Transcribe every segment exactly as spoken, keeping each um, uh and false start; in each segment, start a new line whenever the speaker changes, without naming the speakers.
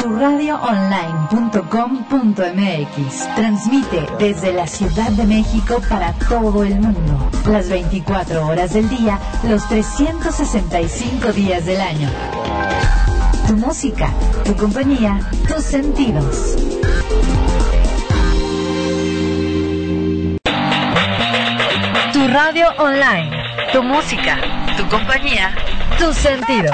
tu radio online punto com punto m x. Transmite desde la Ciudad de México para todo el mundo. Las veinticuatro horas del día, los trescientos sesenta y cinco días del año. Tu música, tu compañía, tus sentidos. Tu radio online. Tu música, tu compañía, tus sentidos.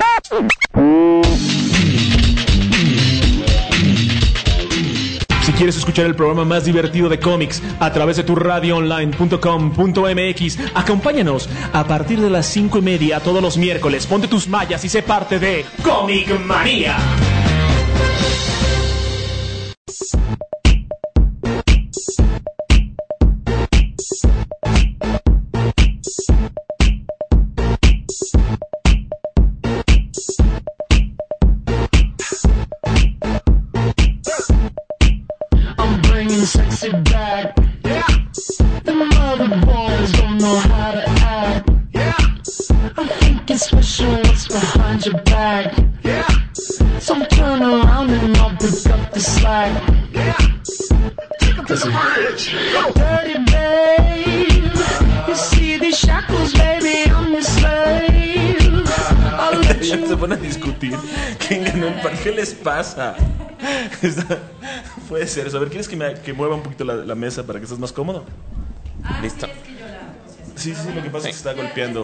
Si quieres escuchar el programa más divertido de cómics a través de tu radio online punto com punto m x, acompáñanos a partir de las cinco y media todos los miércoles. Ponte tus mallas y sé parte de Comic Manía.
Sexy back, yeah. The mother boys don't know how to act, yeah. I think it's special what's behind your back, yeah. So turn around and I'll pick up the slack, yeah. Take up this bridge, dirty babe. You see these shackles, baby, I'm your slave. I'll let you.
Se van a discutir quién ganó el par. ¿Qué les pasa? Está... Puede ser eso. A ver, ¿quieres que, me, que mueva un poquito la, la mesa para que estés más cómodo?
Ah,
Listo.
Sí, es que yo la
sí, sí, lo que pasa
sí.
es que está golpeando.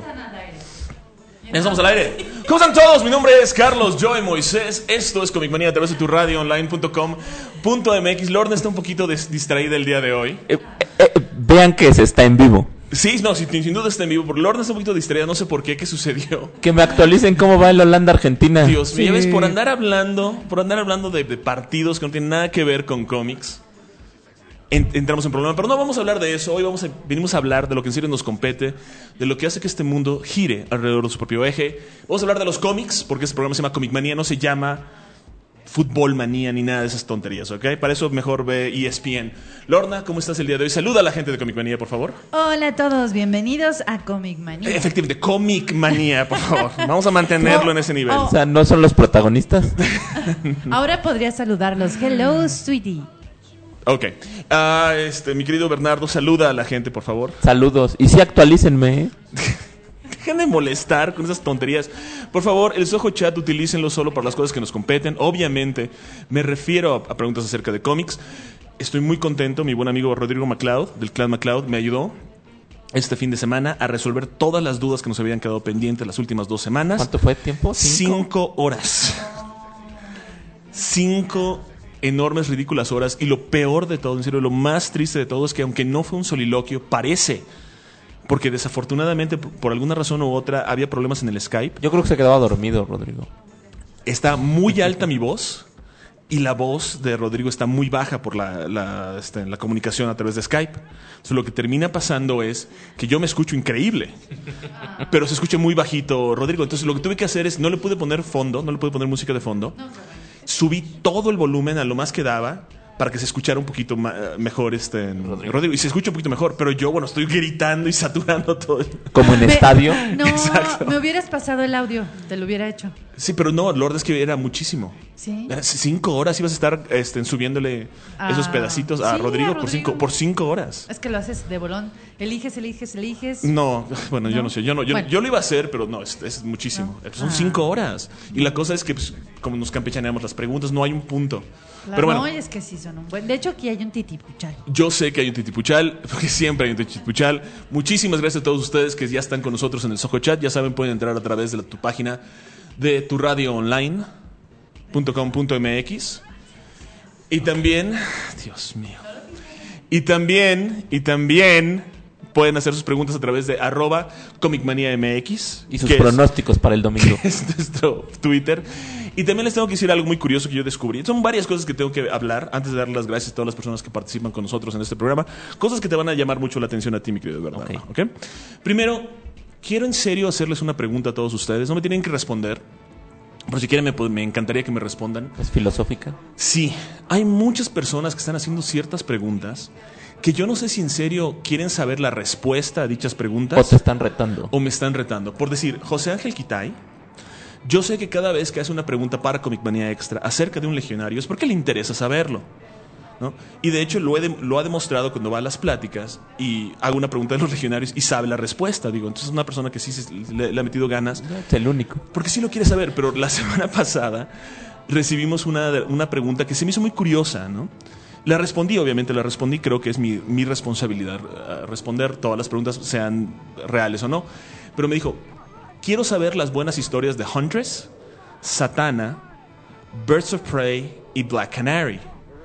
Ya estamos al aire. ¿Cómo están todos? Mi nombre es Carlos Joe Moisés. Esto es Comic Manía a través de tu radio online punto com punto m x. Lorna está un poquito des- distraída el día de hoy.
Eh, eh, vean que se está en vivo.
Sí, no, sin, sin duda está en vivo. Porque Lorna está un poquito distraída. No sé por qué, qué sucedió.
Que me actualicen cómo va el Holanda-Argentina.
Dios mío,
Sí.
¿ves? Por andar hablando, por andar hablando de, de partidos que no tienen nada que ver con cómics, en, entramos en problema. Pero no vamos a hablar de eso. Hoy vamos a, venimos a hablar de lo que en serio nos compete, de lo que hace que este mundo gire alrededor de su propio eje. Vamos a hablar de los cómics, porque este programa se llama Comic Manía, no se llama Fútbol Manía ni nada de esas tonterías, ¿ok? Para eso mejor ve E S P N. Lorna, ¿cómo estás el día de hoy? Saluda a la gente de Comic Manía, por favor.
Hola a todos, bienvenidos a Comic Manía.
Efectivamente, Comic Manía, por favor. Vamos a mantenerlo en ese nivel.
O sea, ¿no son los protagonistas?
Ahora podría saludarlos. Hello, sweetie.
Ok. Ah, este, mi querido Bernardo, saluda a la gente, por favor.
Saludos. Y sí, actualícenme, ¿eh?
Dejen de molestar con esas tonterías. Por favor, el Soho Chat utilícenlo solo para las cosas que nos competen. Obviamente, me refiero a, a preguntas acerca de cómics. Estoy muy contento. Mi buen amigo Rodrigo MacLeod, del Clan MacLeod, me ayudó este fin de semana a resolver todas las dudas que nos habían quedado pendientes las últimas dos semanas.
¿Cuánto fue tiempo? ¿Cinco?
Cinco horas. Cinco enormes, ridículas horas. Y lo peor de todo, en serio, lo más triste de todo es que aunque no fue un soliloquio, parece... Porque desafortunadamente, por alguna razón u otra, había problemas en el Skype.
Yo creo que se quedaba dormido, Rodrigo.
Está muy alta mi voz y la voz de Rodrigo está muy baja por la, la, este, la comunicación a través de Skype. Entonces, lo que termina pasando es que yo me escucho increíble, pero se escucha muy bajito Rodrigo. Entonces, lo que tuve que hacer es, no le pude poner fondo, no le pude poner música de fondo. Subí todo el volumen a lo más que daba, para que se escuchara un poquito ma- mejor este Rodrigo. Rodrigo. Y se escucha un poquito mejor, pero yo, bueno, estoy gritando y saturando todo.
Como en
Me-
estadio.
No,
Exacto.
me hubieras pasado el audio, te lo hubiera hecho.
Sí, pero no, la verdad es que era muchísimo.
¿Sí?
Era cinco horas ibas a estar este, subiéndole
Ah,
esos pedacitos a
sí,
Rodrigo,
a
por
Rodrigo.
cinco por cinco horas.
Es que lo haces de bolón. Eliges, eliges, eliges.
No, bueno, yo
¿No?
no sé. Yo, no, yo,
Bueno.
yo lo iba a hacer, pero no, es, es muchísimo.
No.
Son
Ah.
cinco horas. Y la cosa es que, pues, como nos campechaneamos las preguntas, no hay un punto.
Claro,
Pero bueno,
no, es que sí son un buen. De hecho, aquí hay un titipuchal.
yo sé que hay un titipuchal, porque siempre hay un titipuchal. Muchísimas gracias a todos ustedes que ya están con nosotros en el Soho Chat. Ya saben, pueden entrar a través de la, tu página de tu radio online punto com punto m x. Y también, Dios mío. Y también, y también pueden hacer sus preguntas a través de arroba comicmaniamx.
Y sus
que es-
pronósticos para el domingo.
es nuestro Twitter. Y también les tengo que decir algo muy curioso que yo descubrí. Son varias cosas que tengo que hablar antes de dar las gracias a todas las personas que participan con nosotros en este programa. Cosas que te van a llamar mucho la atención a ti, mi querido Bernardo.
Ok.
¿Ok? Primero, quiero en serio hacerles una pregunta a todos ustedes. No me tienen que responder. Pero si quieren, me, me encantaría que me respondan.
¿Es filosófica?
Sí, hay muchas personas que están haciendo ciertas preguntas que yo no sé si en serio quieren saber la respuesta a dichas preguntas
¿O te están retando?
o me están retando. Por decir, José Ángel Quitay Yo sé que cada vez que hace una pregunta para Comic Manía Extra acerca de un legionario es porque le interesa saberlo, ¿no? Y de hecho lo, he de, lo ha demostrado cuando va a las pláticas y hago una pregunta de los legionarios y sabe la respuesta. Digo, entonces es una persona que sí se, le, le ha metido ganas.
Es el único.
Porque sí lo quiere saber, pero la semana pasada recibimos una, una pregunta que se me hizo muy curiosa, ¿no? La respondí, obviamente la respondí, creo que es mi, mi responsabilidad uh, responder todas las preguntas, sean reales o no. Pero me dijo, quiero saber las buenas historias de Huntress, Satana, Birds of Prey y Black Canary.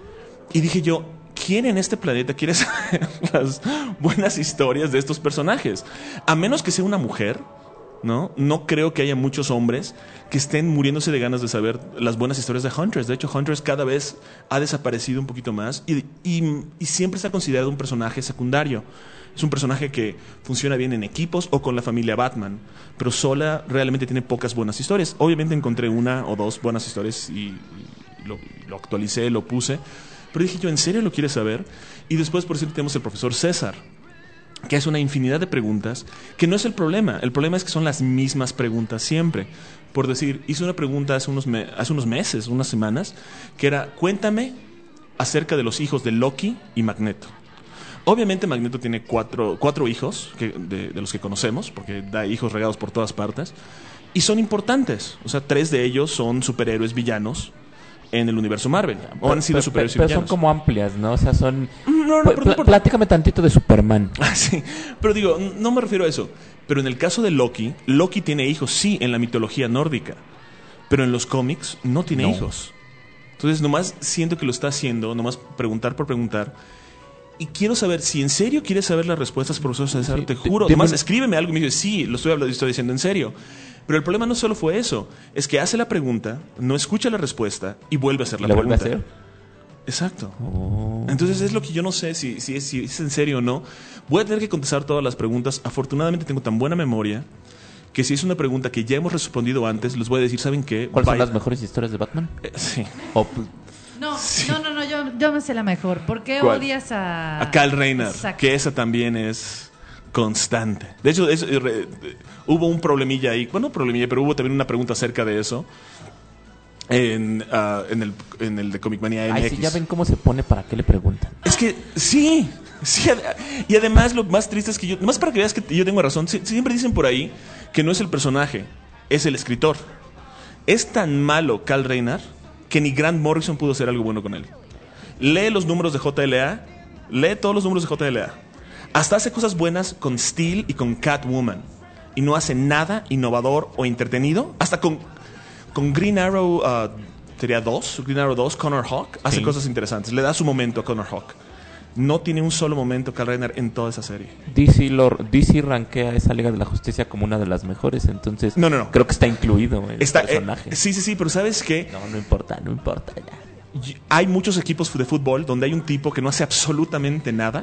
Y dije yo, ¿quién en este planeta quiere saber las buenas historias de estos personajes? A menos que sea una mujer, ¿no? No creo que haya muchos hombres que estén muriéndose de ganas de saber las buenas historias de Huntress. De hecho, Huntress cada vez ha desaparecido un poquito más y, y, y siempre se ha considerado un personaje secundario. Es un personaje que funciona bien en equipos o con la familia Batman, pero sola realmente tiene pocas buenas historias. Obviamente encontré una o dos buenas historias y, y lo, lo actualicé, lo puse. Pero dije yo, ¿en serio lo quieres saber? Y después, por cierto, tenemos el profesor César, que hace una infinidad de preguntas, que no es el problema. El problema es que son las mismas preguntas siempre. Por decir, hice una pregunta hace unos, me- hace unos meses, unas semanas, que era, cuéntame acerca de los hijos de Loki y Magneto. Obviamente Magneto tiene cuatro, cuatro hijos que, de, de los que conocemos, porque da hijos regados por todas partes, y son importantes. O sea, tres de ellos son superhéroes villanos en el universo Marvel. O han sido
pero,
superhéroes
pero,
y
pero son
villanos.
como amplias, ¿no? O sea, son...
No, no,
Pl-
pero no
pl-
importa.
platícame tantito de Superman.
Ah, sí. Pero digo, no me refiero a eso. Pero en el caso de Loki, Loki tiene hijos, sí, en la mitología nórdica. Pero en los cómics no tiene
No.
hijos. Entonces, nomás siento que lo está haciendo, nomás preguntar por preguntar. Y quiero saber, si en serio quieres saber las respuestas, profesor César,
Sí,
te
di-
juro.
dime
Nomás
una-
escríbeme algo y me dice, sí, lo estoy hablando, estoy diciendo en serio. Pero el problema no solo fue eso. Es que hace la pregunta, no escucha la respuesta y vuelve a hacer la
¿La vuelve
pregunta.
a hacer?
Exacto.
Oh.
Entonces es lo que yo no sé si, si, es, si es en serio o no. Voy a tener que contestar todas las preguntas. Afortunadamente tengo tan buena memoria que si es una pregunta que ya hemos respondido antes, les voy a decir, ¿saben qué?
¿Cuáles son
Vaya-
las mejores historias de Batman?
Eh, sí.
O, pues,
No, no, no, no, yo, yo me sé la mejor. ¿Por qué
¿Cuál?
odias a...
A Kyle Rayner,
Exacto.
que esa también es constante. De hecho, es- eh, re- eh, hubo un problemilla ahí. Bueno, no problemilla, pero hubo también una pregunta acerca de eso en, ah, en, el, en el de Comic Manía M X.
ay, si ya ven cómo se pone, ¿para qué le preguntan?
Es que sí, sí, ad- y además lo más triste es que yo, nomás para que veas que yo tengo razón, si- siempre dicen por ahí que no es el personaje, es el escritor. Es tan malo Kyle Rayner que ni Grant Morrison pudo hacer algo bueno con él. Lee los números de J L A, lee todos los números de J L A. Hasta hace cosas buenas con Steel y con Catwoman. Y no hace nada innovador o entretenido. Hasta con, con Green Arrow, uh, sería dos, Green Arrow dos, Connor Hawk, hace
Sí.
cosas interesantes. Le da su momento a Connor Hawk. No tiene un solo momento Kyle Rayner en toda esa serie.
D C, lo, D C rankea esa Liga de la Justicia como una de las mejores, entonces
No, no, no.
creo que está incluido el
Está, eh,
personaje.
sí, sí, sí, pero ¿sabes qué?
No, no importa, no importa ya.
Y- Hay muchos equipos de fútbol donde hay un tipo que no hace absolutamente nada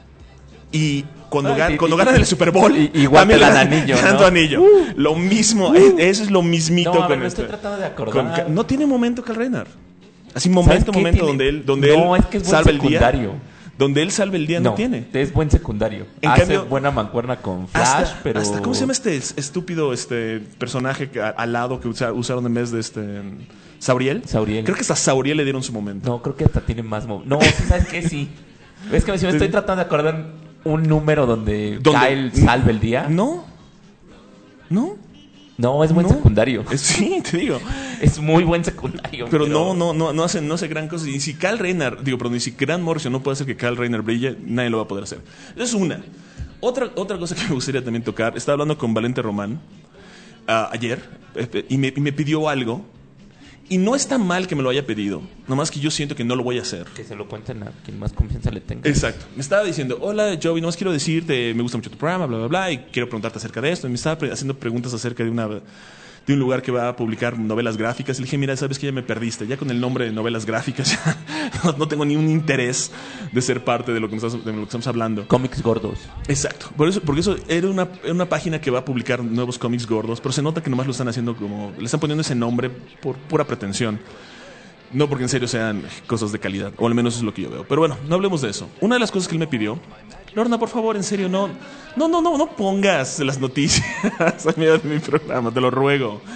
y cuando,
Ay,
gan-
sí,
cuando
sí,
ganan
sí.
el Super Bowl
Y- igual
también
te
le
dan
dan
anillo,
dan
¿no?
tu anillo. Lo mismo, es- eso es lo mismito
No, a ver,
con
me
este.
estoy tratando de acordar.
Con Ca- no tiene momento Kyle Rayner. Así
¿Sabes
momento,
qué?
momento
Tiene-
donde él donde
No,
él
es que es buen
salva el día.
secundario.
Donde él salva el día no, tiene.
Es buen secundario.
En
Hace
cambio-
buena mancuerna con Flash,
Hasta,
pero...
hasta- ¿cómo se llama este es- estúpido este personaje que- a- al lado que usa- usaron en vez de este Sauriel?
Sauriel.
Creo que hasta Sauriel le dieron su momento.
No, creo que hasta tiene más... mo- No, sí, ¿sabes qué? Sí. Es que si me estoy tratando de acordar un número donde,
¿Dónde?
Kyle salva el día.
No. No.
No, es buen
No.
secundario.
Es- sí, te digo.
Es muy buen secundario.
Pero no, no, no, no hace, no hace gran cosa. Y si Kyle Rayner, digo, perdón, y si Grant Morrison no puede hacer que Kyle Rayner brille, nadie lo va a poder hacer. Esa es una. Otra, otra cosa que me gustaría también tocar, estaba hablando con Valente Román ah, ayer eh, y me, y me pidió algo. Y no está mal que me lo haya pedido, nomás que yo siento que no lo voy a hacer.
Que se lo cuenten a quien más confianza le tenga.
Exacto. Me estaba diciendo, hola Joey, nomás quiero decirte, me gusta mucho tu programa, bla, bla, bla, y quiero preguntarte acerca de esto. Y me estaba pre- haciendo preguntas acerca de una de un lugar que va a publicar novelas gráficas. Y le dije, mira, sabes que ya me perdiste, ya con el nombre de novelas gráficas ya no, no tengo ni un interés de ser parte de lo que, nos estás- de lo que estamos hablando.
Cómics gordos.
Exacto. Por eso, porque eso era una, era una página que va a publicar nuevos cómics gordos, pero se nota que nomás lo están haciendo como, le están poniendo ese nombre por pura pretensión. No porque en serio sean cosas de calidad, o al menos es lo que yo veo. Pero bueno, no hablemos de eso. Una de las cosas que él me pidió, Lorna, por favor, en serio, no, no, no, no, no pongas las noticias a medio de mi programa, te lo ruego.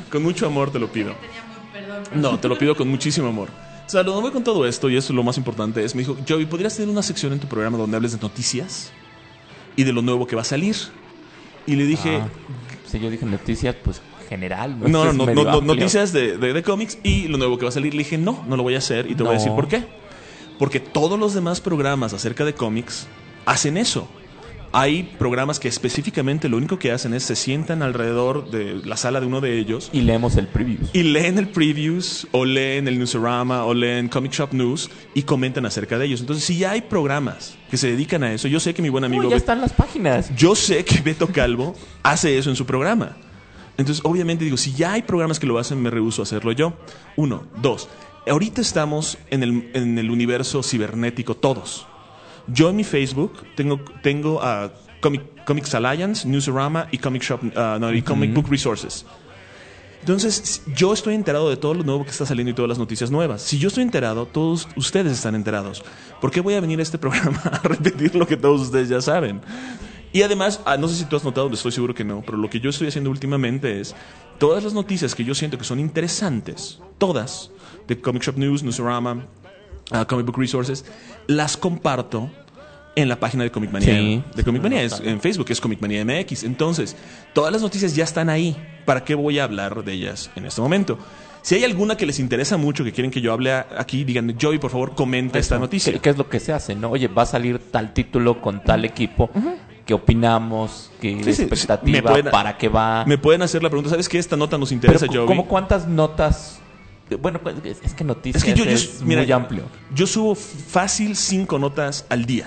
Con mucho amor te lo pido. No, te lo pido con muchísimo amor. O sea, lo que voy con todo esto, y eso es lo más importante, es, me dijo, Joey, ¿podrías tener una sección en tu programa donde hables de noticias y de lo nuevo que va a salir? Y le dije...
Ah, si yo dije noticias, pues general.
No, no,
Es
no,
medio
no, no,
amplio.
noticias de, de, de cómics y lo nuevo que va a salir. Le dije, no, no lo voy a hacer y te voy a
No.
decir por qué. Porque todos los demás programas acerca de cómics hacen eso. Hay programas que específicamente lo único que hacen es se sientan alrededor de la sala de uno de ellos
Y leemos el preview.
y leen el previews o leen el Newsarama o leen Comic Shop News y comentan acerca de ellos. Entonces, si ya hay programas que se dedican a eso, yo sé que mi buen amigo...
No, ya
Bet-
están las páginas.
Yo sé que Beto Calvo hace eso en su programa. Entonces, obviamente digo, si ya hay programas que lo hacen, me rehúso a hacerlo yo. Uno. Dos. Ahorita estamos en el, en el universo cibernético todos. Yo en mi Facebook tengo, tengo a Comic, Comics Alliance, Newsarama y Comic Shop, uh, no, y Comic Book Resources. Entonces, yo estoy enterado de todo lo nuevo que está saliendo y todas las noticias nuevas. Si yo estoy enterado, todos ustedes están enterados. ¿Por qué voy a venir a este programa a repetir lo que todos ustedes ya saben? Y además, ah, no sé si tú has notado, estoy seguro que no, pero lo que yo estoy haciendo últimamente es todas las noticias que yo siento que son interesantes, todas, de Comic Shop News, Newsarama, uh, Comic Book Resources, las comparto en la página de Comic Manía,
Sí,
de Comic
sí,
Manía,
no,
es,
está
en Facebook, es Comic Manía M X. Entonces, todas las noticias ya están ahí. ¿Para qué voy a hablar de ellas en este momento? Si hay alguna que les interesa mucho, que quieren que yo hable a- aquí, díganme, Joey, por favor, comenta esta
Eso,
noticia.
¿Qué, qué es lo que se hace, no? Oye, va a salir tal título con tal equipo. ¿Qué opinamos? ¿Qué
Sí, sí, sí.
expectativa?
Me pueden-
¿Para qué va?
Me pueden hacer la pregunta, ¿sabes qué? Esta nota nos interesa,
Pero,
Joey.
¿cómo cuántas notas? Bueno, pues, es es que noticias
Es que yo, yo-
es
mira,
muy amplio.
Yo subo fácil cinco notas al día.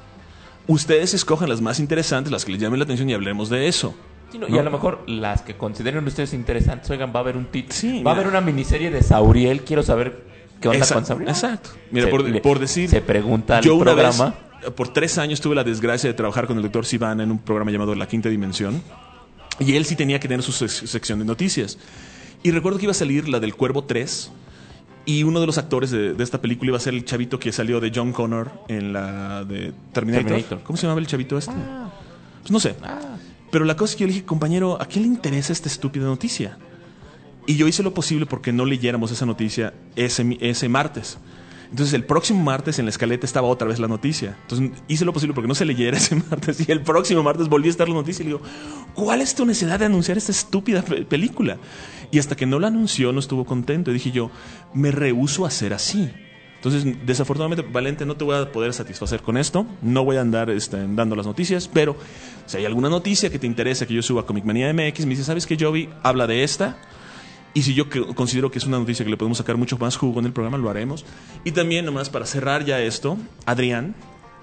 Ustedes escojan las más interesantes, las que les llamen la atención y hablemos de eso.
Sí, no, Y
¿no?
a lo mejor las que consideren ustedes interesantes, oigan, va a haber un título.
Sí,
va
mira.
a haber una miniserie de Sauriel. Quiero saber qué onda
Exacto,
con Sauriel.
exacto. Mira,
Se-
por,
le-
por decir...
Se pregunta al
yo una
programa.
vez, por tres años tuve la desgracia de trabajar con el doctor Sivana en un programa llamado La Quinta Dimensión. Y él sí tenía que tener su sec- sección de noticias. Y recuerdo que iba a salir la del Cuervo tres. Y uno de los actores de, de esta película iba a ser el chavito que salió de John Connor en la de Terminator.
Terminator.
¿Cómo se llamaba el chavito este? Pues no sé. Pero la cosa es que yo le dije, compañero, ¿a quién le interesa esta estúpida noticia? Y yo hice lo posible porque no leyéramos esa noticia ese, mi- ese martes. Entonces el próximo martes en la escaleta estaba otra vez la noticia. Entonces hice lo posible porque no se leyera ese martes. Y el próximo martes volví a estar la noticia y le digo, ¿cuál es tu necesidad de anunciar esta estúpida pe- película? Y hasta que no la anunció no estuvo contento. Y dije yo, me rehúso a ser así. Entonces, desafortunadamente, Valente, no te voy a poder satisfacer con esto. No voy a andar este, dando las noticias, pero si hay alguna noticia que te interesa que yo suba a Comic Manía M X, me dice, ¿sabes qué, Joey? Habla de esta. Y si yo que- considero que es una noticia que le podemos sacar mucho más jugo en el programa, lo haremos. Y también, nomás para cerrar ya esto, Adrián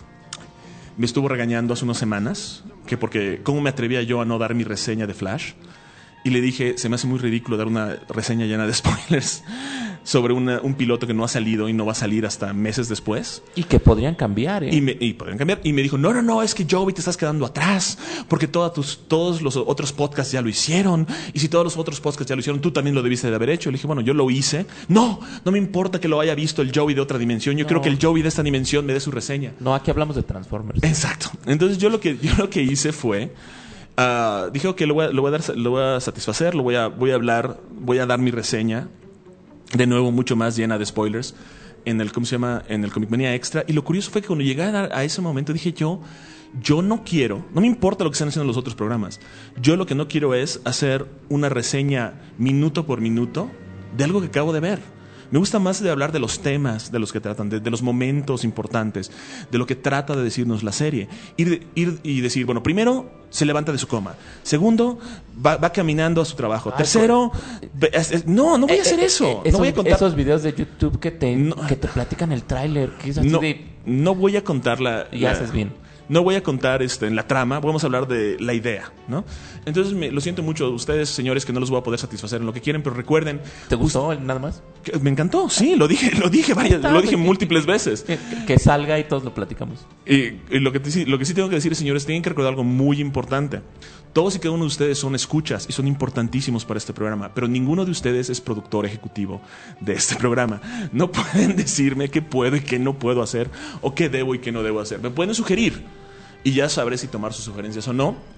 me estuvo regañando hace unas semanas, que porque cómo me atrevía yo a no dar mi reseña de Flash. Y le dije, se me hace muy ridículo dar una reseña llena de spoilers sobre una- un piloto que no ha salido y no va a salir hasta meses después.
Y que podrían cambiar, ¿eh?
Y, me, y podrían cambiar. Y me dijo, no, no, no, es que Joey te estás quedando atrás, porque todas tus, todos los otros podcasts ya lo hicieron. Y si todos los otros podcasts ya lo hicieron, tú también lo debiste de haber hecho. Le dije, bueno, yo lo hice. No, no me importa que lo haya visto el Joey de otra dimensión. Yo
No.
quiero que el Joey de esta dimensión me dé su reseña.
No, aquí hablamos de Transformers.
Exacto. Entonces yo lo que, yo lo que hice fue... ah, dije que lo voy a, lo voy a dar, lo voy a satisfacer, lo voy a, voy a hablar, voy a dar mi reseña, de nuevo mucho más llena de spoilers, en el, ¿cómo se llama? En el Comic Manía Extra. Y lo curioso fue que cuando llegué a, dar- a ese momento dije yo, yo no quiero, no me importa lo que están haciendo los otros programas, yo lo que no quiero es hacer una reseña minuto por minuto de algo que acabo de ver. Me gusta más de hablar de los temas de los que tratan, de, de los momentos importantes, de lo que trata de decirnos la serie. Ir, ir y decir, bueno, primero se levanta de su coma. Segundo, va, va caminando a su trabajo.
Ay,
Tercero, ve- es- es- no, no voy a
Eh,
hacer
eh,
eso.
eh,
No
esos,
voy a contar.
esos videos de YouTube que te,
No.
que te platican el tráiler, que es así
No,
de...
no voy a contar la...
Y
la-
haces bien.
No voy a contar este, en la trama, vamos a hablar de la idea, ¿no? Entonces, me, lo siento mucho, ustedes, señores, que no los voy a poder satisfacer en lo que quieren, pero recuerden...
¿Te gustó el nada más?
que- me encantó, sí, lo dije, lo dije, vaya,
Está,
lo dije
que-
múltiples veces.
Que, que salga y todos lo platicamos.
Y, y lo, que te- lo que sí tengo que decir, señores, tienen que recordar algo muy importante. Todos y cada uno de ustedes son escuchas y son importantísimos para este programa, pero ninguno de ustedes es productor ejecutivo de este programa. No pueden decirme qué puedo y qué no puedo hacer, o qué debo y qué no debo hacer. Me pueden sugerir y ya sabré si tomar sus sugerencias o no.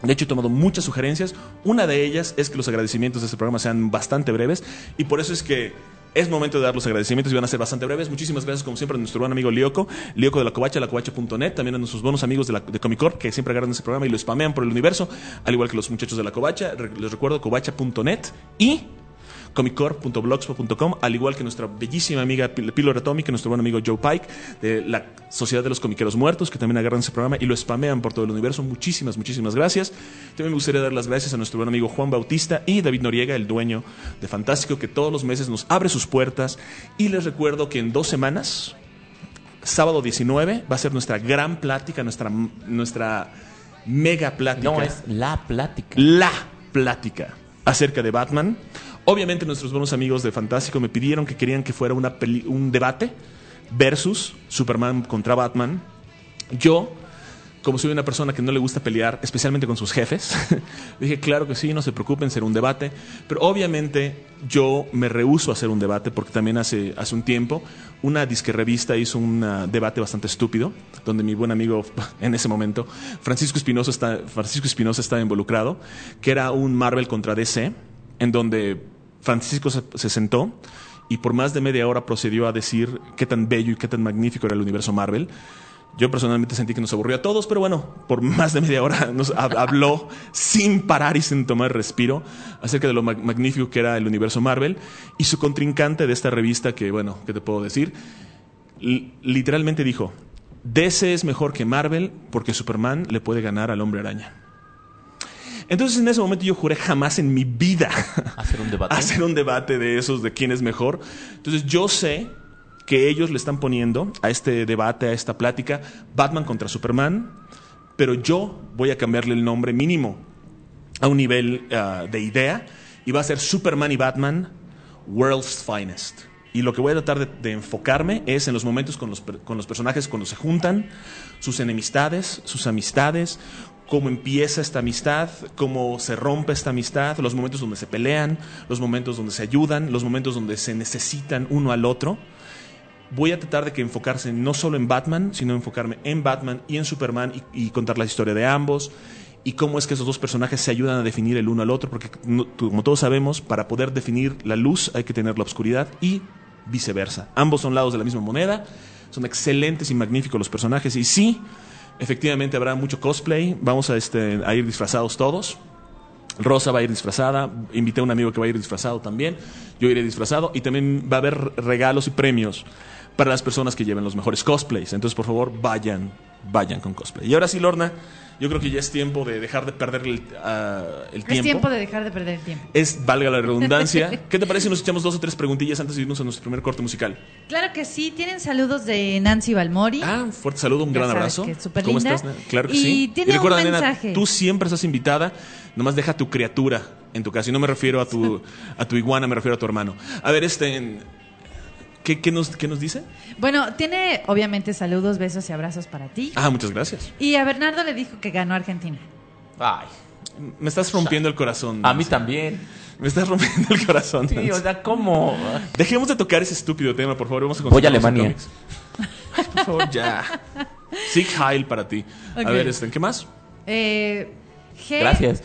De hecho, he tomado muchas sugerencias. Una de ellas es que los agradecimientos de este programa sean bastante breves. Y por eso es que es momento de dar los agradecimientos y van a ser bastante breves. Muchísimas gracias, como siempre, a nuestro buen amigo Lyoko, Lyoko de la Covacha, la covacha punto net. También a nuestros buenos amigos de, la, de Comic Corp, que siempre agarran ese programa y lo spamean por el universo, al igual que los muchachos de la Covacha. Les recuerdo, covacha punto net y comic corp punto blogspot punto com, al igual que nuestra bellísima amiga Píldora Atómica, nuestro buen amigo Joe Pike, de la Sociedad de los Comiqueros Muertos, que también agarran ese programa y lo spamean por todo el universo. Muchísimas, muchísimas gracias. También me gustaría dar las gracias a nuestro buen amigo Juan Bautista y David Noriega, el dueño de Fantástico, que todos los meses nos abre sus puertas. Y les recuerdo que en dos semanas, sábado diecinueve, va a ser nuestra gran plática, nuestra, nuestra mega plática.
No, es la plática.
La plática acerca de Batman. Obviamente nuestros buenos amigos de Fantástico me pidieron que querían que fuera una peli- un debate versus Superman contra Batman. Yo, como soy una persona que no le gusta pelear, especialmente con sus jefes, dije, claro que sí, no se preocupen, será un debate. Pero obviamente yo me rehúso a hacer un debate porque también hace, hace un tiempo una disque revista hizo un uh, debate bastante estúpido, donde mi buen amigo en ese momento, Francisco Espinosa, está, Francisco Espinosa estaba involucrado, que era un Marvel contra D C, en donde Francisco se, se sentó y por más de media hora procedió a decir qué tan bello y qué tan magnífico era el universo Marvel. Yo personalmente sentí que nos aburrió a todos, pero bueno, por más de media hora nos habló sin parar y sin tomar respiro acerca de lo mag- magnífico que era el universo Marvel. Y su contrincante de esta revista, que bueno, ¿qué te puedo decir? L- literalmente dijo, D C es mejor que Marvel porque Superman le puede ganar al Hombre Araña. Entonces en ese momento yo juré jamás en mi vida
hacer un debate,
hacer un debate de esos, de quién es mejor. Entonces yo sé que ellos le están poniendo a este debate, a esta plática, Batman contra Superman, pero yo voy a cambiarle el nombre mínimo a un nivel uh, de idea y va a ser Superman y Batman World's Finest. Y lo que voy a tratar de, de enfocarme es en los momentos con los, con los personajes cuando se juntan, sus enemistades, sus amistades, cómo empieza esta amistad, cómo se rompe esta amistad, los momentos donde se pelean, los momentos donde se ayudan, los momentos donde se necesitan uno al otro. Voy a tratar de que enfocarse no solo en Batman, sino enfocarme en Batman y en Superman y, y contar la historia de ambos y cómo es que esos dos personajes se ayudan a definir el uno al otro, porque no, como todos sabemos, para poder definir la luz hay que tener la oscuridad y viceversa. Ambos son lados de la misma moneda, son excelentes y magníficos los personajes y sí, efectivamente habrá mucho cosplay, vamos a, este, a ir disfrazados todos. Rosa va a ir disfrazada, invité a un amigo que va a ir disfrazado también, yo iré disfrazado y también va a haber regalos y premios para las personas que lleven los mejores cosplays. Entonces, por favor, vayan, vayan con cosplay. Y ahora sí, Lorna, yo creo que ya es tiempo de dejar de perder el, uh, el tiempo.
Es tiempo de dejar de perder el tiempo.
Es, valga la redundancia. ¿Qué te parece si nos echamos dos o tres preguntillas antes de irnos a nuestro primer corte musical?
Claro que sí. Tienen saludos de Nancy Balmori.
Ah, un fuerte saludo, un
Ya
gran
sabes
abrazo.
que es súper
¿Cómo
linda.
estás? Claro que
Y
sí.
tiene
y recuerda,
un
nena,
mensaje.
tú siempre estás invitada. Nomás deja tu criatura en tu casa. Y no me refiero a tu, a tu iguana, me refiero a tu hermano. A ver, este... ¿Qué, qué, nos, ¿Qué nos dice?
Bueno, tiene obviamente saludos, besos y abrazos para ti.
Ah, muchas gracias.
Y a Bernardo le dijo que ganó Argentina.
Ay,
Me estás rompiendo el corazón.
a mí
Nancy.
también.
Me estás rompiendo el corazón.
Sí,
Nancy.
o sea, ¿cómo?
Dejemos de tocar ese estúpido tema, por favor. Vamos a
Voy a
concentrarnos en
Alemania.
cómics. Por favor, ya. Sig Heil para ti.
Ok.
A ver, este, ¿qué más?
Eh, G,
Gracias.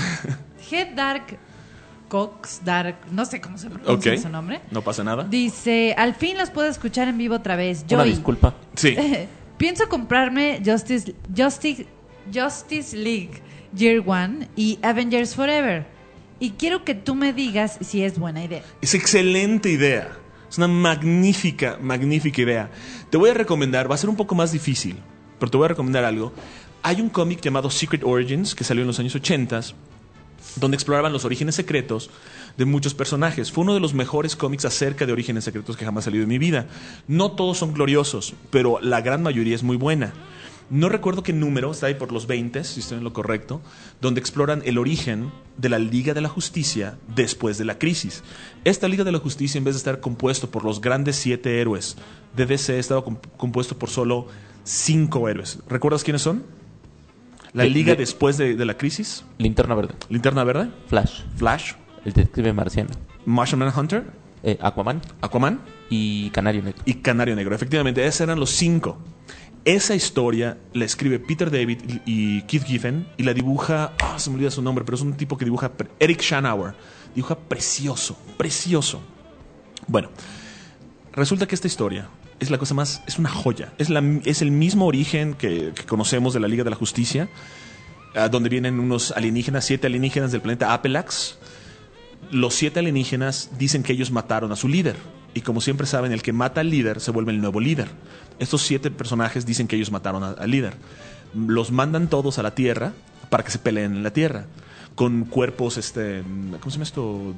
G Dark Cox, Dark, no sé cómo se pronuncia
Ok.
su nombre.
No pasa nada.
Dice, al fin los puedo escuchar en vivo otra vez.
Una
Joy,
disculpa.
Sí.
pienso comprarme Justice, Justice, Justice League Year One y Avengers Forever. Y quiero que tú me digas si es buena idea.
Es excelente idea. Es una magnífica, magnífica idea. Te voy a recomendar, va a ser un poco más difícil, pero te voy a recomendar algo. Hay un cómic llamado Secret Origins que salió en los años ochenta, donde exploraban los orígenes secretos de muchos personajes. Fue uno de los mejores cómics acerca de orígenes secretos que jamás ha salido en mi vida. No todos son gloriosos, pero la gran mayoría es muy buena. No recuerdo qué número, está ahí por los veinte, si estoy en lo correcto, donde exploran el origen de la Liga de la Justicia después de la crisis. Esta Liga de la Justicia, en vez de estar compuesto por los grandes siete héroes de D C, estaba comp- compuesto por solo cinco héroes. ¿Recuerdas quiénes son? La
De-
Liga
de-
después de, de la crisis.
Linterna Verde.
Linterna Verde,
Flash.
Flash,
El detective marciano.
Martian Manhunter,
Eh, Aquaman
Aquaman
y Canario Negro.
y Canario Negro. Efectivamente, esos eran los cinco. Esa historia la escribe Peter David y, y Keith Giffen y la dibuja, oh, se me olvida su nombre, pero es un tipo que dibuja, Eric Schanauer, dibuja precioso, precioso. Bueno, resulta que esta historia es la cosa más, es una joya, es, la, es el mismo origen que, que conocemos de la Liga de la Justicia, uh, donde vienen unos alienígenas, siete alienígenas del planeta Apelax. Los siete alienígenas dicen que ellos mataron a su líder. Y como siempre saben, el que mata al líder se vuelve el nuevo líder. Estos siete personajes dicen que ellos mataron a- al líder. Los mandan todos a la Tierra para que se peleen en la Tierra. Con cuerpos, este, ¿cómo se llama esto? Uh,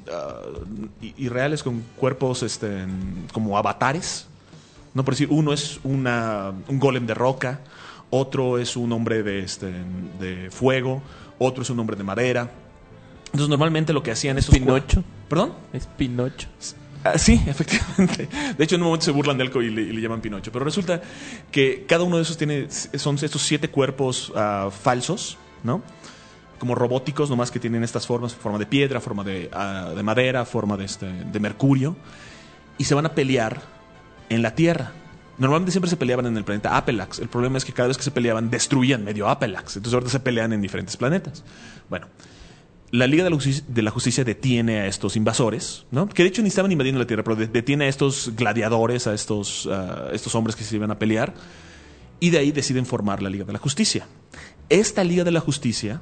irreales, con cuerpos este, como avatares. No, por decir, uno es una, un golem de roca, otro es un hombre de, este, de fuego, otro es un hombre de madera. Entonces normalmente lo que hacían estos...
Pinocho.
¿Perdón?
Es Pinocho.
Ah, sí, efectivamente. De hecho, en un momento se burlan de él y le, y le llaman Pinocho. Pero resulta que cada uno de esos tiene, son estos siete cuerpos uh, falsos, ¿no? Como robóticos, nomás que tienen estas formas, forma de piedra, forma de, uh, de madera, forma de, este, de mercurio. Y se van a pelear en la Tierra. Normalmente siempre se peleaban en el planeta Apelax. El problema es que cada vez que se peleaban, destruían medio Apelax. Entonces ahorita se pelean en diferentes planetas. Bueno, la Liga de la, Justicia, de la Justicia detiene a estos invasores, ¿no? Que de hecho ni estaban invadiendo la Tierra, pero de, detiene a estos gladiadores, a estos, uh, estos hombres que se iban a pelear, y de ahí deciden formar la Liga de la Justicia. Esta Liga de la Justicia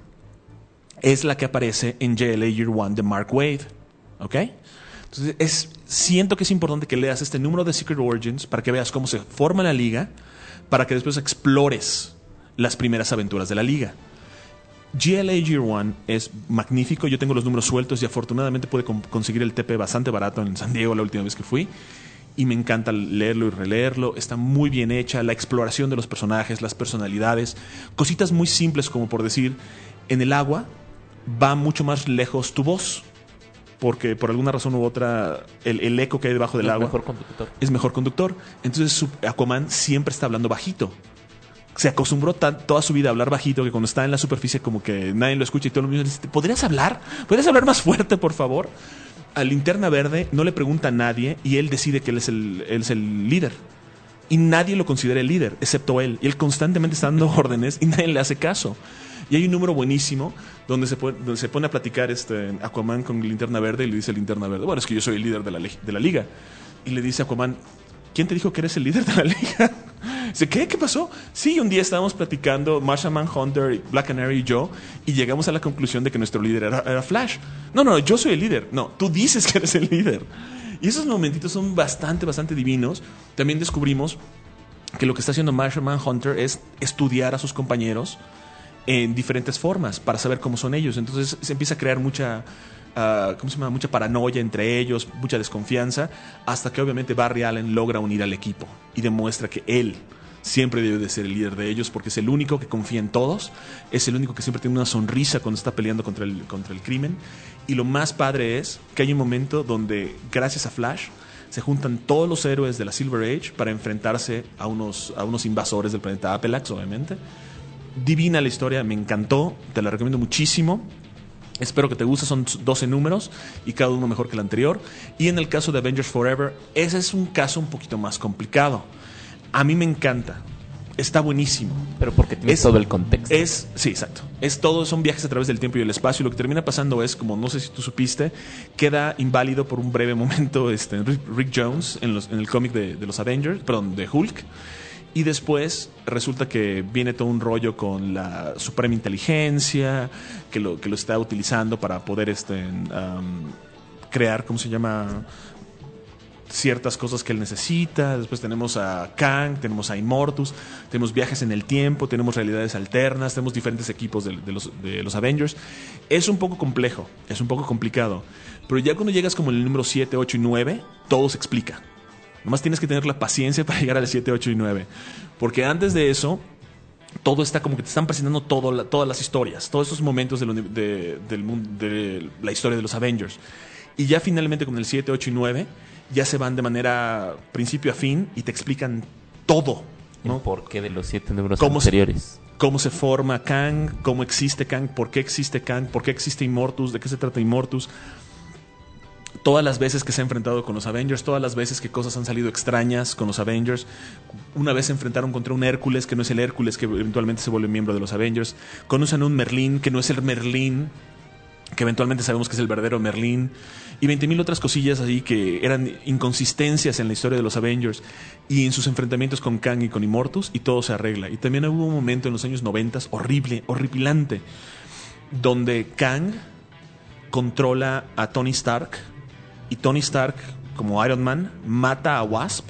es la que aparece en J L A Year One de Mark Waid, ¿ok? Entonces es, siento que es importante que leas este número de Secret Origins para que veas cómo se forma la Liga, para que después explores las primeras aventuras de la Liga. G L A Year One es magnífico. Yo tengo los números sueltos y afortunadamente pude con- conseguir el T P bastante barato en San Diego la última vez que fui. Y me encanta leerlo y releerlo. Está muy bien hecha. La exploración de los personajes, las personalidades. Cositas muy simples como por decir, en el agua va mucho más lejos tu voz. Porque por alguna razón u otra el, el eco que hay debajo del
Es
agua
mejor conductor.
es mejor conductor. Entonces su- Aquaman siempre está hablando bajito. Se acostumbró tan, toda su vida a hablar bajito que cuando está en la superficie como que nadie lo escucha y todo lo mismo dice, ¿podrías hablar? ¿Podrías hablar más fuerte, por favor? A Linterna Verde no le pregunta a nadie y él decide que él es el, él es el líder. Y nadie lo considera el líder, excepto él. Y él constantemente está dando órdenes y nadie le hace caso. Y hay un número buenísimo donde se pone, donde se pone a platicar este Aquaman con Linterna Verde y le dice a Linterna Verde, bueno, es que yo soy el líder de la, de la liga. Y le dice a Aquaman, ¿quién te dijo que eres el líder de la liga? Dice, ¿qué? ¿Qué pasó? Sí, un día estábamos platicando, Martian Manhunter, Black Canary y yo, y llegamos a la conclusión de que nuestro líder era, era Flash. No, no, yo soy el líder. No, tú dices que eres el líder. Y esos momentitos son bastante, bastante divinos. También descubrimos que lo que está haciendo Martian Manhunter es estudiar a sus compañeros en diferentes formas para saber cómo son ellos. Entonces se empieza a crear mucha... Uh, ¿cómo se llama? Mucha paranoia entre ellos, mucha desconfianza, hasta que obviamente Barry Allen logra unir al equipo y demuestra que él siempre debe de ser el líder de ellos porque es el único que confía en todos, es el único que siempre tiene una sonrisa cuando está peleando contra el, contra el crimen. Y lo más padre es que hay un momento donde, gracias a Flash, se juntan todos los héroes de la Silver Age para enfrentarse a unos, a unos invasores del planeta Apelax, obviamente. Divina la historia, me encantó, te la recomiendo muchísimo. Espero que te guste, son doce números y cada uno mejor que el anterior. Y en el caso de Avengers Forever, ese es un caso un poquito más complicado. A mí me encanta, está buenísimo.
Pero porque tienes
Es-
todo el contexto.
Es, sí, exacto. Es todo, son viajes a través del tiempo y el espacio. Y lo que termina pasando es, como no sé si tú supiste, queda inválido por un breve momento este, Rick, Rick Jones en, los, en el cómic de, de los Avengers, perdón, de Hulk. Y después resulta que viene todo un rollo con la suprema inteligencia, que lo, que lo está utilizando para poder este, um, crear, ¿cómo se llama? Ciertas cosas que él necesita. Después tenemos a Kang, tenemos a Immortus, tenemos viajes en el tiempo, tenemos realidades alternas, tenemos diferentes equipos de, de, los, de los Avengers. Es un poco complejo, es un poco complicado. Pero ya cuando llegas como en el número siete, ocho y nueve, todo se explica. Nomás tienes que tener la paciencia para llegar al siete, ocho y nueve. Porque antes de eso, todo está como que te están presentando todo, la, todas las historias, todos esos momentos de, lo, de, del mundo, de la historia de los Avengers. Y ya finalmente con el siete, ocho y nueve, ya se van de manera principio a fin y te explican todo, ¿no?
El porqué de los siete números
¿Cómo se-
anteriores.
Cómo se forma Kang, cómo existe Kang, por qué existe Kang, por qué existe Immortus, de qué se trata Immortus. todas las veces que se ha enfrentado con los Avengers, todas las veces que cosas han salido extrañas con los Avengers. Una vez se enfrentaron contra un Hércules, que no es el Hércules que eventualmente se vuelve miembro de los Avengers. Conocen a un Merlín, que no es el Merlín que eventualmente sabemos que es el verdadero Merlín, y veinte mil otras cosillas así que eran inconsistencias en la historia de los Avengers y en sus enfrentamientos con Kang y con Immortus, y todo se arregla. Y también hubo un momento en los años noventas horrible, horripilante, donde Kang controla a Tony Stark, y Tony Stark, como Iron Man, mata a Wasp.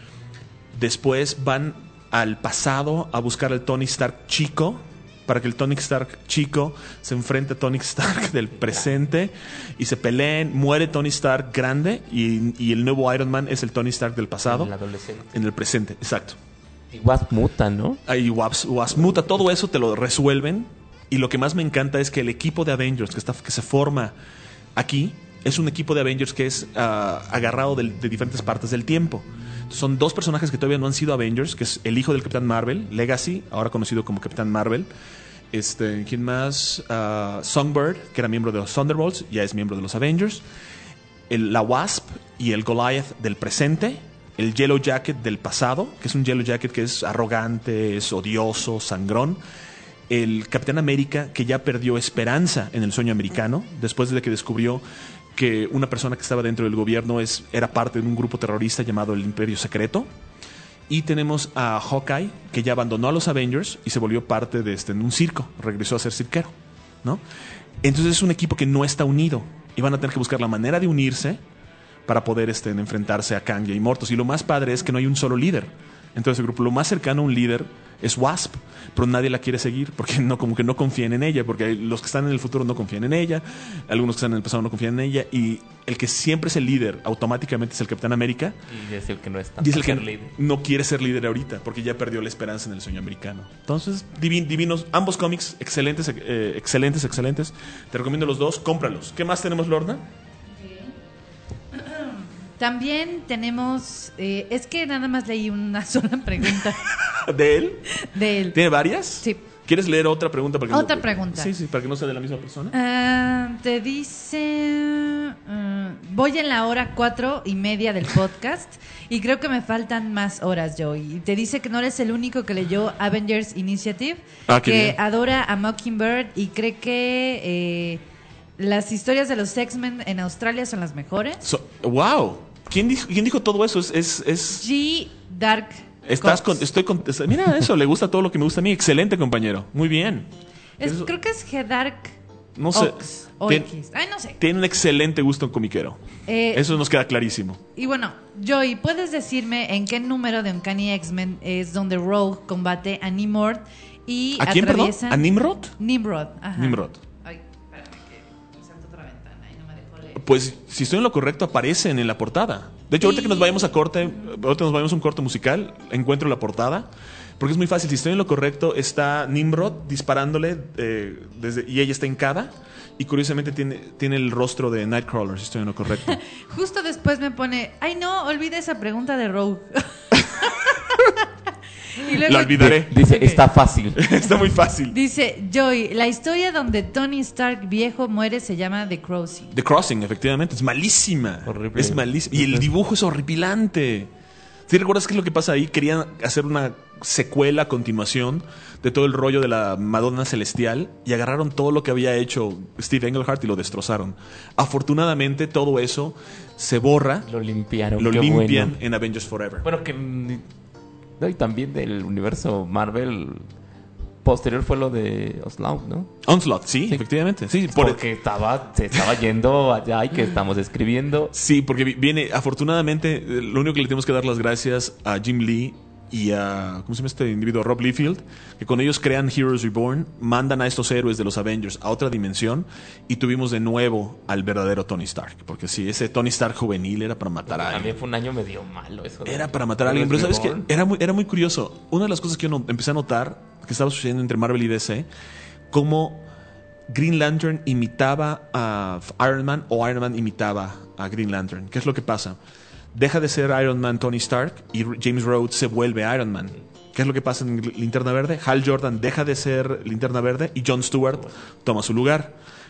Después van al pasado a buscar al Tony Stark chico, para que el Tony Stark chico se enfrente a Tony Stark del presente y se peleen. Muere Tony Stark grande y, y el nuevo Iron Man es el Tony Stark del pasado.
En el adolescente.
En el presente, exacto.
Y Wasp muta, ¿no?
Ahí Wasp, Wasp muta, todo eso te lo resuelven. Y lo que más me encanta es que el equipo de Avengers que, está, que se forma aquí es un equipo de Avengers que es uh, agarrado de, de diferentes partes del tiempo. Son dos personajes que todavía no han sido Avengers, que es el hijo del Capitán Marvel, Legacy, ahora conocido como Capitán Marvel. Este, ¿quién más? Uh, Songbird, que era miembro de los Thunderbolts, ya es miembro de los Avengers. El, la Wasp y el Goliath del presente. El Yellow Jacket del pasado, que es un Yellow Jacket que es arrogante, es odioso, sangrón. El Capitán América, que ya perdió esperanza en el sueño americano, después de que descubrió que una persona que estaba dentro del gobierno es, era parte de un grupo terrorista llamado el Imperio Secreto. Y tenemos a Hawkeye, que ya abandonó a los Avengers y se volvió parte de este, en un circo, regresó a ser cirquero, ¿no? Entonces es un equipo que no está unido y van a tener que buscar la manera de unirse para poder este, enfrentarse a Kang y a Immortus. Y lo más padre es que no hay un solo líder. Entonces el grupo, lo más cercano a un líder es Wasp, pero nadie la quiere seguir porque no, como que no confían en ella, porque los que están en el futuro no confían en ella, algunos que están en el pasado no confían en ella, y el que siempre es el líder automáticamente es el Capitán América,
Y es el que no está.
y es el que
ser líder.
no quiere ser líder ahorita porque ya perdió la esperanza en el sueño americano. Entonces, divin, divinos, ambos cómics excelentes, eh, excelentes, excelentes. Te recomiendo los dos, cómpralos. ¿Qué más tenemos, Lorna?
También tenemos, eh, es que nada más leí una sola pregunta
¿De él?
de él.
¿Tiene varias?
Sí.
¿Quieres leer otra pregunta? Para que
Otra
no-
pregunta.
Sí, sí, para que no sea de la misma persona.
Ah, te dice, ah, voy en la hora cuatro y media del podcast y creo que me faltan más horas, Joey. Y te dice que no eres el único que leyó Avengers Initiative,
Ah, qué
que
bien.
adora a Mockingbird y cree que eh, las historias de los X-Men en Australia son las mejores.
So- wow. ¿Quién dijo, ¿Quién dijo todo eso? Es, es, es-
G. Dark.
estás
Cox.
con, estoy con, es- mira eso, le gusta todo lo que me gusta a mí. Excelente, compañero. Muy bien.
Es-
Eso-
creo que es G. Dark.
No sé.
Ox, o
Tien-
X. Ay, no sé.
Tiene un excelente gusto comiquero.
Eh,
Eso nos queda clarísimo.
Y bueno, Joey, ¿puedes decirme en qué número de Uncanny X-Men es donde Rogue combate a Nimrod y
¿A quién, perdón?
atraviesan...
¿A Nimrod?
Nimrod, ajá.
Nimrod.
Ay, espérame que me salto otra ventana y no me dejó leer.
Pues si estoy en lo correcto, aparecen en la portada. De hecho, ahorita que nos vayamos a corte, ahorita nos vayamos a un corte musical, encuentro la portada. Porque es muy fácil, si estoy en lo correcto, está Nimrod disparándole eh, desde, y ella está hincada. Y curiosamente tiene, tiene el rostro de Nightcrawler, si estoy en lo correcto.
Justo después me pone, ay no, olvida esa pregunta de Rogue. Y luego
La olvidaré.
Dice,
Ok.
está fácil.
Está muy fácil.
dice, Joey, la historia donde Tony Stark viejo muere se llama The Crossing.
The Crossing, efectivamente, es malísima.
Horrible.
Es malísima. Y el dibujo es horripilante. ¿Sí recuerdas qué es lo que pasa ahí? Querían hacer una secuela a continuación de todo el rollo de la Madonna Celestial y agarraron todo lo que había hecho Steve Englehart y lo destrozaron. Afortunadamente todo eso se borra,
Lo limpiaron.
lo
qué
limpian
bueno.
en Avengers Forever.
Bueno, que... mm, no, y también del universo Marvel posterior fue lo de Onslaught, ¿no?
Onslaught, sí,
Sí.
efectivamente. Sí, por-
Porque estaba, se estaba yendo allá y que estamos escribiendo.
sí, porque vi- viene, afortunadamente, eh, lo único que le tenemos que dar las gracias a Jim Lee y a, ¿cómo se llama este individuo? Rob Liefeld, que con ellos crean Heroes Reborn, mandan a estos héroes de los Avengers a otra dimensión y tuvimos de nuevo al verdadero Tony Stark. Porque sí, ese Tony Stark juvenil era para matar a alguien.
También fue un año medio malo eso. de-
Era para matar a alguien, pero
Heroes
¿sabes qué?
Reborn.
Era muy, era muy curioso. Una de las cosas que yo no- empecé a notar, que estaba sucediendo entre Marvel y D C, cómo Green Lantern imitaba a Iron Man o Iron Man imitaba a Green Lantern. ¿Qué es lo que pasa? Deja de ser Iron Man Tony Stark y James Rhodes se vuelve Iron Man. ¿Qué es lo que pasa en Linterna Verde? Hal Jordan deja de ser Linterna Verde y Jon Stewart toma su lugar.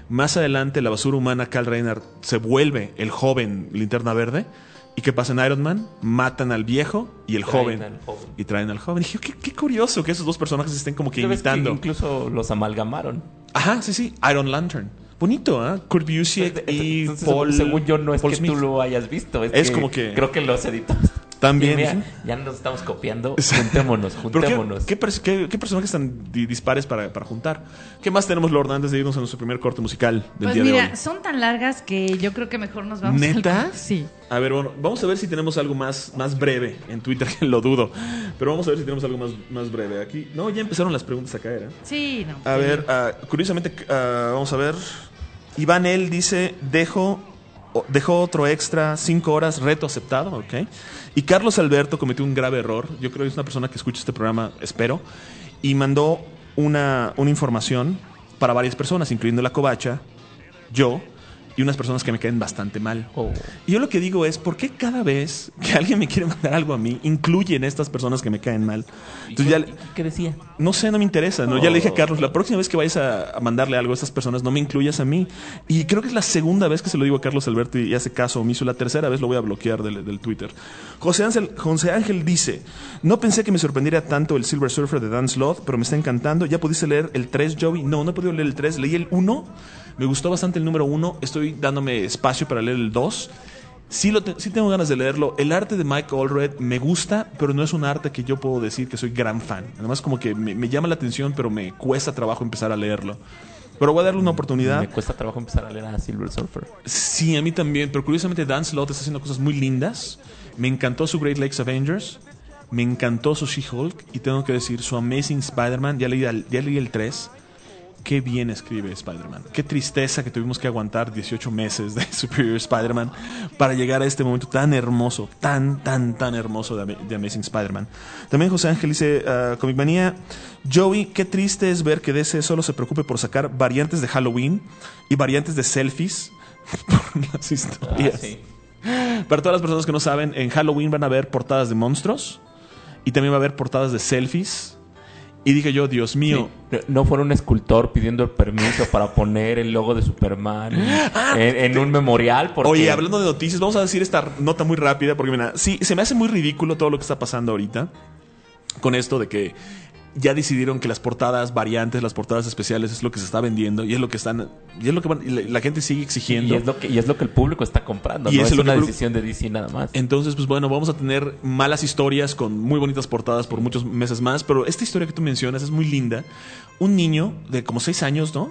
Más adelante, la basura humana, Kyle Rayner, se vuelve el joven Linterna Verde. ¿Y qué pasa en Iron Man? Matan al viejo y el
Traen
joven,
al joven.
Y traen al joven. Y dije, qué, qué curioso que esos dos personajes estén como que
¿Tú ves que
imitando.
incluso los amalgamaron?
Ajá, sí, sí. Iron Lantern. Bonito, ¿eh? Kurt Busiek y
Entonces,
Paul.
según yo, no es
Paul
que
Smith.
tú lo hayas visto. Es,
Es
que
como que-
creo que los editores
También.
Sí, mira,
Ujú.
ya nos estamos copiando. Juntémonos,
¿Pero qué,
juntémonos.
qué, pers- qué- qué personajes tan di- dispares para, para juntar? ¿Qué más tenemos, Lord, antes de irnos a nuestro primer corte musical del
Pues
día de
mira,
hoy?
son tan largas que yo creo que mejor nos vamos
¿Neta?
al... Sí.
A ver, bueno, vamos a ver si tenemos algo más, más breve en Twitter, que lo dudo. Pero vamos a ver si tenemos algo más, más breve. Aquí, no, ya empezaron las preguntas a caer, ¿eh?
Sí, no.
A
sí.
ver, ah, curiosamente, ah, vamos a ver. Iván él dice, dejo, o- dejó otro extra, cinco horas, reto aceptado, ok. Y Carlos Alberto cometió un grave error. Yo creo que es una persona que escucha este programa, espero. Y mandó una, una información para varias personas, incluyendo la Covacha, yo y unas personas que me caen bastante mal.
Oh.
Y yo lo que digo es, ¿por qué cada vez que alguien me quiere mandar algo a mí, incluyen estas personas que me caen mal? Entonces ya,
¿Y ¿Qué decía?
no sé, no me interesa, ¿no? Ya le dije a
Oh.
Carlos, la próxima vez que vayas a, a mandarle algo a estas personas, no me incluyas a mí. Y creo que es la segunda vez que se lo digo a Carlos Alberto y hace caso omiso. La tercera vez lo voy a bloquear del, del Twitter. José Ángel, José Ángel dice, no pensé que me sorprendiera tanto el Silver Surfer de Dan Slott, pero me está encantando. ¿Ya pudiste leer el tres, Joey? No, no he podido leer el tres. Leí el uno. Me gustó bastante el número uno. Estoy dándome espacio para leer el dos. Sí, lo te- sí tengo ganas de leerlo. El arte de Mike Allred me gusta, pero no es un arte que yo puedo decir que soy gran fan. Además, como que me, me llama la atención, pero me cuesta trabajo empezar a leerlo. Pero voy a darle una oportunidad.
Me cuesta trabajo empezar a leer a Silver Surfer.
Sí, a mí también. Pero curiosamente, Dan Slott está haciendo cosas muy lindas. Me encantó su Great Lakes Avengers. Me encantó su She-Hulk. Y tengo que decir, su Amazing Spider-Man. Ya leí, al- ya leí el tres. Qué bien escribe Spider-Man. Qué tristeza que tuvimos que aguantar dieciocho meses de Superior Spider-Man para llegar a este momento tan hermoso, tan, tan, tan hermoso de, Ama- de Amazing Spider-Man. También José Ángel dice, uh, Comic Manía, Joey, qué triste es ver que D C solo se preocupe por sacar variantes de Halloween y variantes de selfies por las historias.
Ah, sí.
Para todas las personas que no saben, en Halloween van a haber portadas de monstruos y también va a haber portadas de selfies. Y dije yo, Dios mío,
Sí. No fuera un escultor pidiendo el permiso para poner el logo de Superman en, en un memorial. Porque...
Oye, hablando de noticias, vamos a decir esta nota muy rápida, porque mira, sí, se me hace muy ridículo todo lo que está pasando ahorita con esto de que ya decidieron que las portadas variantes, las portadas especiales es lo que se está vendiendo y es lo que están, y es lo que van- y la, la gente sigue
y
exigiendo.
es lo que y es lo que el público está comprando.
Y
No
es
es,
lo que
una
el público-
decisión de D C nada más.
Entonces, pues bueno, vamos a tener malas historias con muy bonitas portadas por muchos meses más, pero esta historia que tú mencionas es muy linda. Un niño de como seis años, ¿no?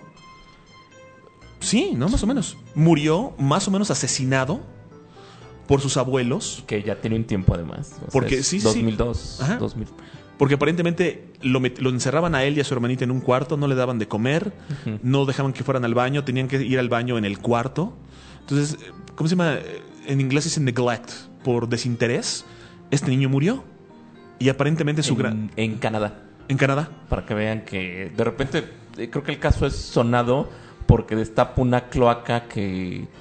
Sí, ¿no? Más o menos. Murió más o menos asesinado por sus abuelos.
Que ya tiene un tiempo además. O sea,
Porque
es
sí, sí,
dos
sí.
mil dos,
Ajá.
dos mil.
Porque aparentemente lo, met- lo encerraban a él y a su hermanita en un cuarto, no le daban de comer,
Ujú.
no dejaban que fueran al baño, tenían que ir al baño en el cuarto. Entonces, eh, ¿cómo se llama? Eh, En inglés dice neglect, por desinterés. Este niño murió. Y aparentemente su gran...
En, en Canadá.
En Canadá.
Para que vean que de repente eh, creo que el caso es sonado porque destapa una cloaca que eh,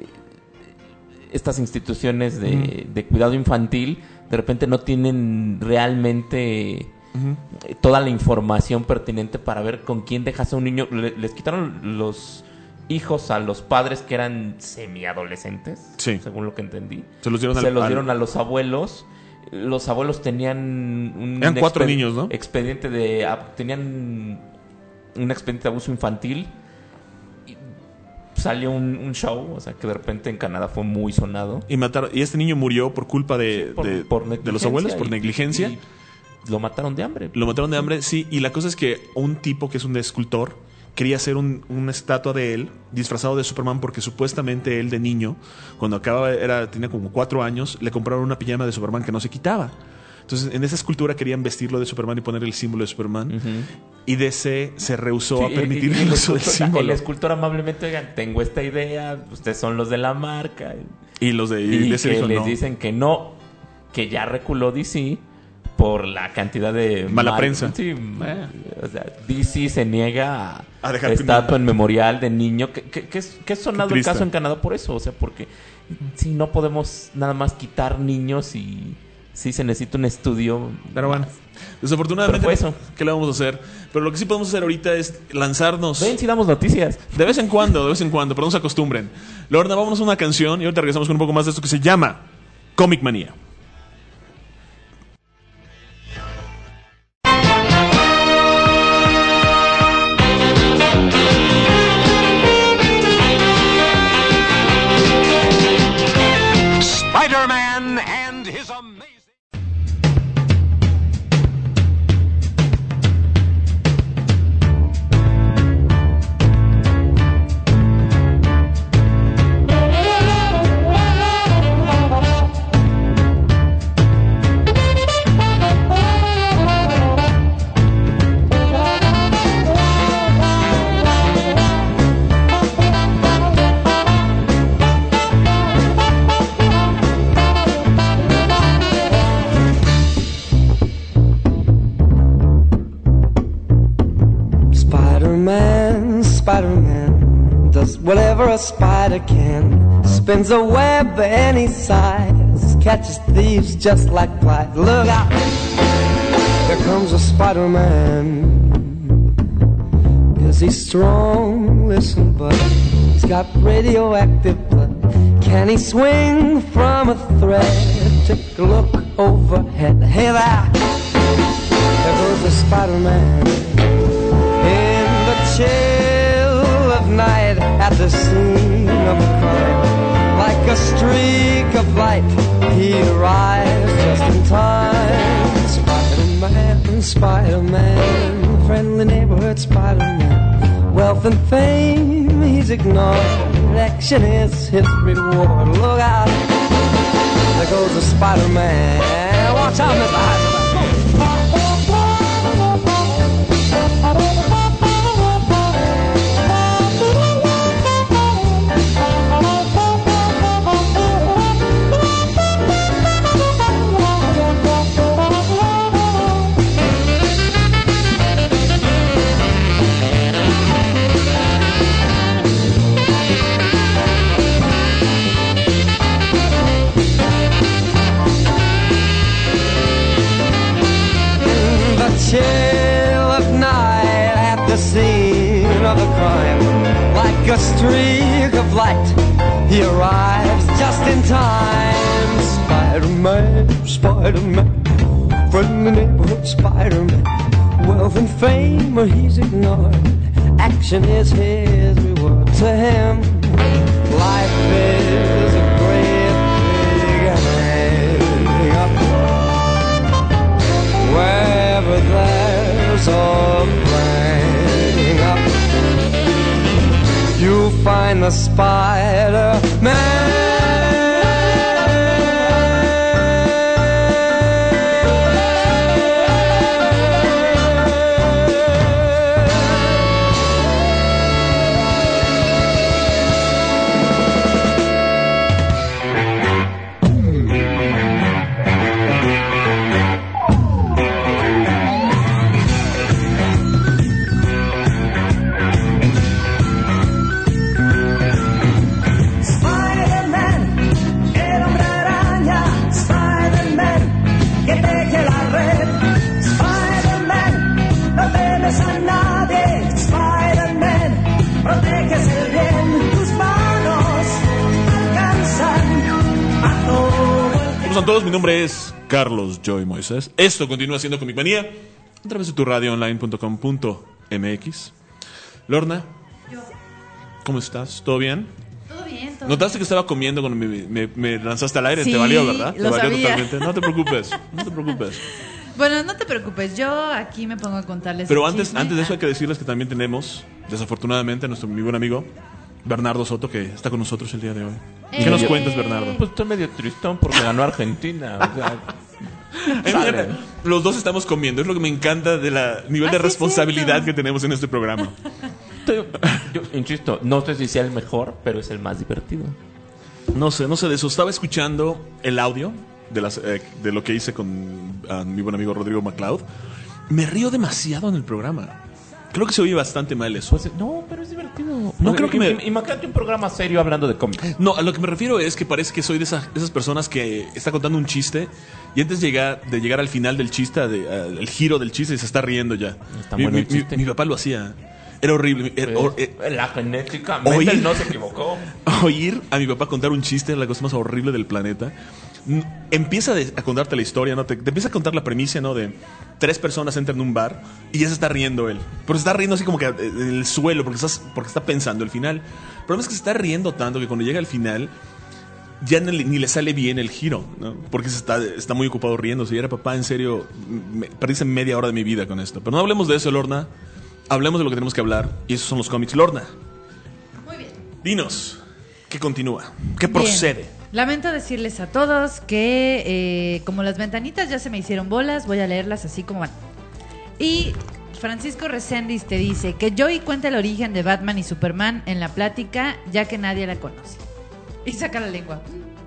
estas instituciones de, de cuidado infantil de repente no tienen realmente
Ujú.
eh, toda la información pertinente para ver con quién dejas a un niño. Le- les quitaron los hijos a los padres que eran semiadolescentes,
Sí.
según lo que entendí.
Se los dieron
Se
al-
los
al-
dieron a los abuelos. Los abuelos tenían un
Eran cuatro
exped-
niños, ¿no?
expediente de ab- tenían un expediente de abuso infantil. Y salió un, un show, o sea que de repente en Canadá fue muy sonado.
Y mataron, y este niño murió por culpa de,
Por-
de,
por
de los
negligencia
abuelos, por
y-
negligencia.
y lo mataron de hambre.
Lo mataron de hambre, sí. Y la cosa es que un tipo que es un escultor quería hacer un- una estatua de él disfrazado de Superman porque supuestamente él de niño, cuando acababa, era, tenía como cuatro años, le compraron una pijama de Superman que no se quitaba. Entonces, en esa escultura querían vestirlo de Superman y poner el símbolo de Superman.
Ujú.
Y D C se rehusó
Sí,
a permitir
y- y
el
el
uso del
escultor-
símbolo.
El escultor amablemente, oigan, tengo esta idea, ustedes son los de la marca.
Y los de
Y,
y D C
que
dijo,
les
no.
dicen que no, que ya reculó D C por la cantidad de
Mala
mal-
prensa.
Sí,
Eh.
o sea, D C se niega a,
A dejar
estatua en memorial de niño, que, que, que es, que es sonado
Qué
el
triste.
caso en Canadá por eso, o sea, porque si no podemos nada más quitar niños y sí se necesita un estudio.
Pero bueno, desafortunadamente,
Pero fue eso.
¿qué le vamos a hacer? Pero lo que sí podemos hacer ahorita es lanzarnos.
Ven si damos noticias.
De vez en cuando, de vez en cuando, pero no se acostumbren. Lorna, vámonos a una canción y ahorita regresamos con un poco más de esto que se llama Comic Manía.
Spider-Man and his amazing...
Spider-Man, Spider-Man does whatever a spider can. Spins a web any size, catches thieves just like flies. Look out, here comes a Spider-Man. Is he strong? Listen, bud, he's got radioactive blood. Can he swing from a thread? Take a look overhead. Hey there, there goes the Spider-Man. In the chill of night, at the scene of a crime, like a streak of light, he arrives just in time. Spider-Man, Spider-Man, friendly neighborhood Spider-Man. Wealth and fame he's ignored, action is his reward. Look out, there goes the Spider-Man. Watch out, Mister Heisenberg. Chill of night at the scene of a crime, like a streak of light, he arrives just in time. Spider-Man, Spider-Man, friendly neighborhood Spider-Man. Wealth and fame, he's ignored, action is his reward. To him, life is a great big hang up. Wherever there's a playing up, you'll find the Spider-Man.
A todos, mi nombre es Carlos Joy Moisés. Esto continúa siendo Comic Manía a través de tu radio online punto com punto m x. Lorna,
Yo.
¿cómo estás? ¿Todo bien?
Todo bien, todo
¿Notaste
bien.
que estaba comiendo cuando me, me- me lanzaste al aire?
Sí,
Te valió, ¿verdad? Te
lo
valió
sabía.
totalmente. No te preocupes, no te preocupes.
Bueno, no te preocupes, yo aquí me pongo a contarles
Pero
el
antes,
chisme.
antes de eso hay
Ah,
que decirles que también tenemos, desafortunadamente, a nuestro mi buen amigo Bernardo Soto, que está con nosotros el día de hoy. ¿Qué
Eh.
nos cuentas, Bernardo?
Pues estoy medio tristón porque ganó Argentina. O sea,
A mí me
sale.
encanta. Los dos estamos comiendo. Es lo que me encanta del nivel
Ah,
de
sí,
responsabilidad
cierto.
que tenemos en este programa.
Estoy- yo insisto, no sé si sea el mejor, pero es el más divertido.
No sé, no sé de eso. Estaba escuchando el audio de, las, eh, de lo que hice con ah, mi buen amigo Rodrigo MacLeod. Me río demasiado en el programa. Creo que se oye bastante mal eso.
Pues no, pero es divertido. rápido.
No creo que me-
Im- Imagínate un programa serio hablando de cómics.
No, a lo que me refiero es que parece que soy de esas, esas personas que está contando un chiste y antes de llegar, de llegar al final del chiste, de, uh, el giro del chiste, se está riendo ya.
Está
mi,
bueno el
mi-
chiste.
mi- mi papá lo hacía. Era horrible. Era hor- eh,
La genética.
Oír-
Mendel no se equivocó.
oír a mi papá contar un chiste es la cosa más horrible del planeta. Mm, Empieza de- a contarte la historia, ¿no? Te, te empieza a contar la premisa, ¿no? De tres personas entran en un bar y ya se está riendo él. Pero se está riendo así como que eh, en el suelo porque, estás, porque está pensando el final. El problema es que se está riendo tanto que cuando llega al final ya ni, ni le sale bien el giro, ¿no? Porque se está, está muy ocupado riéndose. Y era papá, en serio, me, perdiste media hora de mi vida con esto. Pero no hablemos de eso, Lorna. Hablemos de lo que tenemos que hablar. Y esos son los cómics. Lorna,
Muy bien.
dinos, ¿qué continúa? ¿Qué
Bien.
procede?
Lamento decirles a todos que eh, como las ventanitas ya se me hicieron bolas, voy a leerlas así como van. Y Francisco Reséndiz te dice que Joey cuenta el origen de Batman y Superman en la plática, ya que nadie la conoce. Y saca la lengua.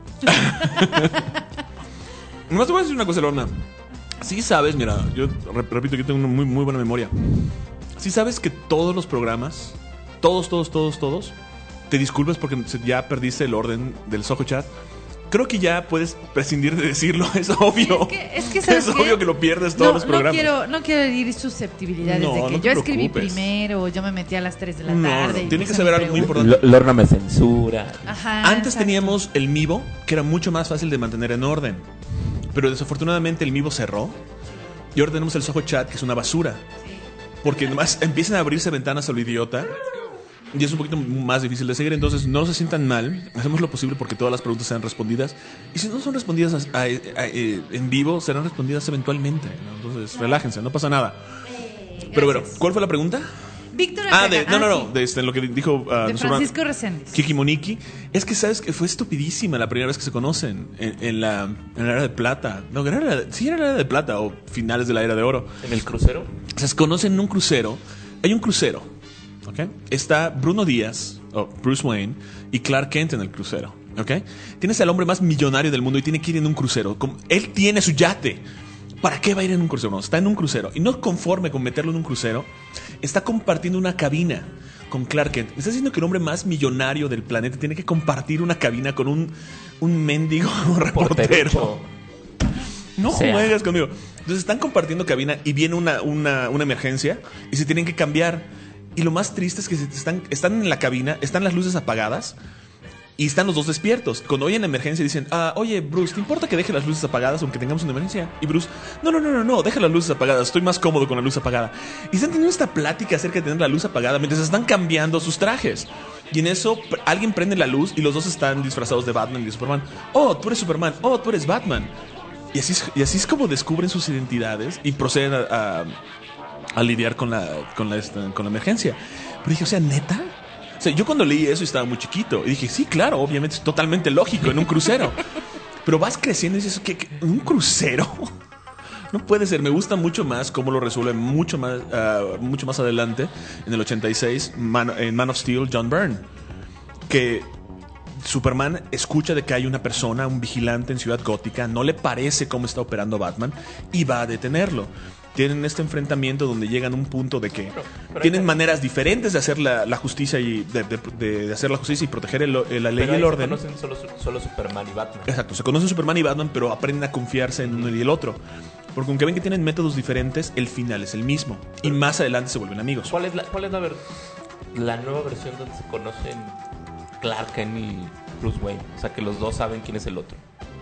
Nomás te voy a decir una cosa, Lorna. Sí sabes, mira, yo re- repito que yo tengo una muy, muy buena memoria. Sí sabes que todos los programas, todos, todos, todos, todos, te disculpas porque se- ya perdiste el orden del Soho Chat. Creo que ya puedes prescindir de decirlo, es obvio.
Es que, es que, ¿sabes
es
qué?
obvio que lo pierdes todos
no,
los programas.
No quiero, no quiero herir susceptibilidades
No,
de que
no te
yo escribí
preocupes.
primero, yo me metí a las tres de la
No,
tarde.
no,
y
tiene
hice
que saber
mi
algo muy
pregunta.
importante.
L- Lorna me censura.
Ajá,
Antes
exacto.
teníamos el Mivo, que era mucho más fácil de mantener en orden. Pero desafortunadamente el Mivo cerró. Y ahora tenemos el Soho Chat, que es una basura. Porque además empiezan a abrirse ventanas a lo idiota. Y es un poquito más difícil de seguir. Entonces no se sientan mal. Hacemos lo posible porque todas las preguntas sean respondidas. Y si no son respondidas a- a- a- en vivo, serán respondidas eventualmente, ¿no? Entonces relájense, no pasa nada. Pero bueno, ¿cuál fue la pregunta?
Víctor
Ah,
Alcaga-
de, no, no,
ah,
no.
sí,
De este, lo que dijo uh,
de
nuestro
Francisco
hermano
Reséndiz.
Kiki Moniki. Es que sabes que fue estupidísima la primera vez que se conocen en, en la, en la era de plata. No, era la, sí era la era de plata o finales de la era de oro.
¿En el crucero?
O sea, se conocen en un crucero. Hay un crucero, ¿ok? Está Bruno Díaz, o Bruce Wayne, y Clark Kent en el crucero, ¿ok? Tienes al hombre más millonario del mundo y tiene que ir en un crucero. Como- Él tiene su yate. ¿Para qué va a ir en un crucero? No, está en un crucero. Y no conforme con meterlo en un crucero, está compartiendo una cabina con Clark Kent. Está diciendo que el hombre más millonario del planeta tiene que compartir una cabina con un, un mendigo reportero.
Porterucho.
No
O sea.
juegas conmigo. Entonces están compartiendo cabina y viene una, una, una emergencia y se tienen que cambiar. Y lo más triste es que se están, están en la cabina, están las luces apagadas y están los dos despiertos. Cuando oyen la emergencia dicen, ah, oye, Bruce, ¿te importa que deje las luces apagadas aunque tengamos una emergencia? Y Bruce, no, no, no, no, no, deja las luces apagadas, estoy más cómodo con la luz apagada. Y están teniendo esta plática acerca de tener la luz apagada mientras están cambiando sus trajes. Y en eso pr- alguien prende la luz y los dos están disfrazados de Batman y de Superman. Oh, tú eres Superman, oh, tú eres Batman. Y así, es- y así es como descubren sus identidades y proceden a, a- a lidiar con la, con, la, esta- con la emergencia. Pero dije, o sea, ¿neta? O sea, yo cuando leí eso estaba muy chiquito. Y dije, sí, claro, obviamente es totalmente lógico en un crucero. Pero vas creciendo y dices, ¿qué, qué? ¿Un crucero? No puede ser. Me gusta mucho más cómo lo resuelve mucho más, ah, mucho más adelante, en el ochenta y seis, Man- en Man of Steel, John Byrne. Que Superman escucha de que hay una persona, un vigilante en Ciudad Gótica, no le parece cómo está operando Batman y va a detenerlo. Tienen este enfrentamiento donde llegan a un punto de que
pero
tienen
hay-
maneras diferentes de hacer la, la justicia y de, de- de- de hacer la justicia y proteger el- la ley
Pero
y
ahí
el orden.
se conocen solo, solo Superman y Batman.
Exacto, se conocen Superman y Batman, pero aprenden a confiarse en uno y el otro. Porque aunque ven que tienen métodos diferentes, el final es el mismo. Y más adelante se vuelven amigos.
¿Cuál es la, cuál es la, ver- la nueva versión donde se conocen Clark Kent y Bruce Wayne? O sea, que los dos saben quién es el otro.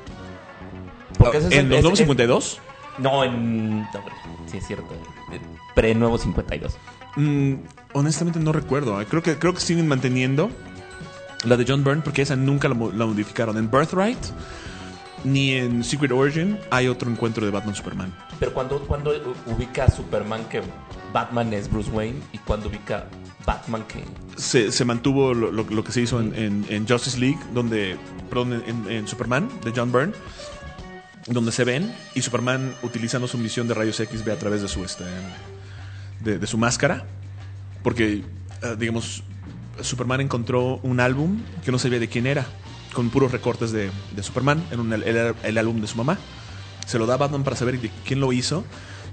Porque ese es
¿En
el-
los
es-
nuevos
es-
cincuenta y dos?
No, en... No, hombre, sí es cierto. eh, Pre-Nuevo cincuenta y dos.
Mm, honestamente no recuerdo. eh. Creo que, creo que siguen manteniendo la de John Byrne porque esa nunca la, mo- la modificaron. En Birthright ni en Secret Origin hay otro encuentro de Batman-Superman.
Pero cuando, cuando ubica a Superman que Batman es Bruce Wayne y cuando ubica Batman que...
Se, se mantuvo lo, lo- lo que se hizo en, en- en Justice League, donde, perdón, en, en Superman de John Byrne, donde se ven y Superman utilizando su misión de rayos X ve a través de su este de, de su máscara, porque eh, digamos Superman encontró un álbum que no sabía de quién era, con puros recortes de, de Superman en un, el, el álbum de su mamá. Se lo da a Batman para saber de quién lo hizo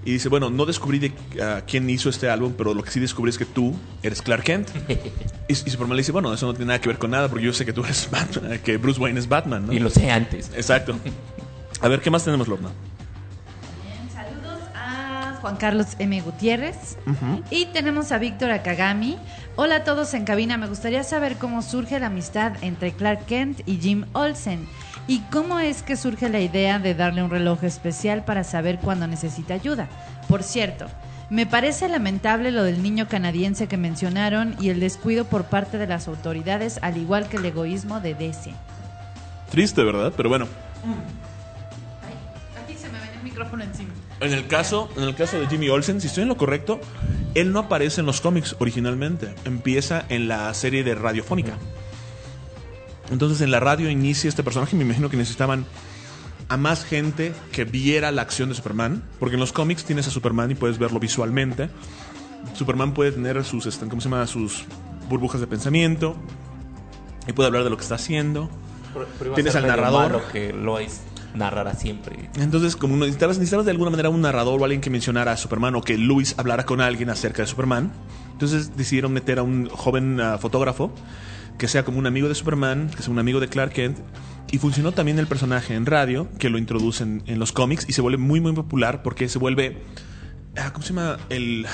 Y dice, bueno, no descubrí de, uh, quién hizo este álbum, pero lo que sí descubrí es que tú eres Clark Kent. y, y Superman le dice, bueno, eso no tiene nada que ver con nada, porque yo sé que tú eres Batman, que Bruce Wayne es Batman, ¿no?
Y lo sé antes.
Exacto. A ver, ¿qué más tenemos, Lorna?
Bien, saludos a Juan Carlos M. Gutiérrez. Uh-huh. Y tenemos a Víctor Akagami. Hola a todos en cabina. Me gustaría saber cómo surge la amistad entre Clark Kent y Jim Olsen. ¿Y cómo es que surge la idea de darle un reloj especial para saber cuándo necesita ayuda? Por cierto, me parece lamentable lo del niño canadiense que mencionaron y el descuido por parte de las autoridades, al igual que el egoísmo de D C.
Triste, ¿verdad? Pero bueno.
Ay, aquí se me ven el micrófono encima.
En el caso, en el caso de Jimmy Olsen, si estoy en lo correcto, él no aparece en los cómics originalmente. Empieza en la serie de radiofónica. Entonces en la radio inicia este personaje. Me imagino que necesitaban a más gente que viera la acción de Superman, porque en los cómics tienes a Superman y puedes verlo visualmente. Superman puede tener sus, ¿cómo se llama? Sus burbujas de pensamiento y puede hablar de lo que está haciendo.
Pero, pero
tienes al narrador.
Malo que Lois narrara siempre.
Entonces, como necesitabas, necesitabas de alguna manera un narrador o alguien que mencionara a Superman, o que Lois hablara con alguien acerca de Superman. Entonces decidieron meter a un joven uh, fotógrafo que sea como un amigo de Superman, que sea un amigo de Clark Kent. Y funcionó también el personaje en radio, que lo introducen en los cómics, y se vuelve muy muy popular porque se vuelve, ¿cómo se llama? El,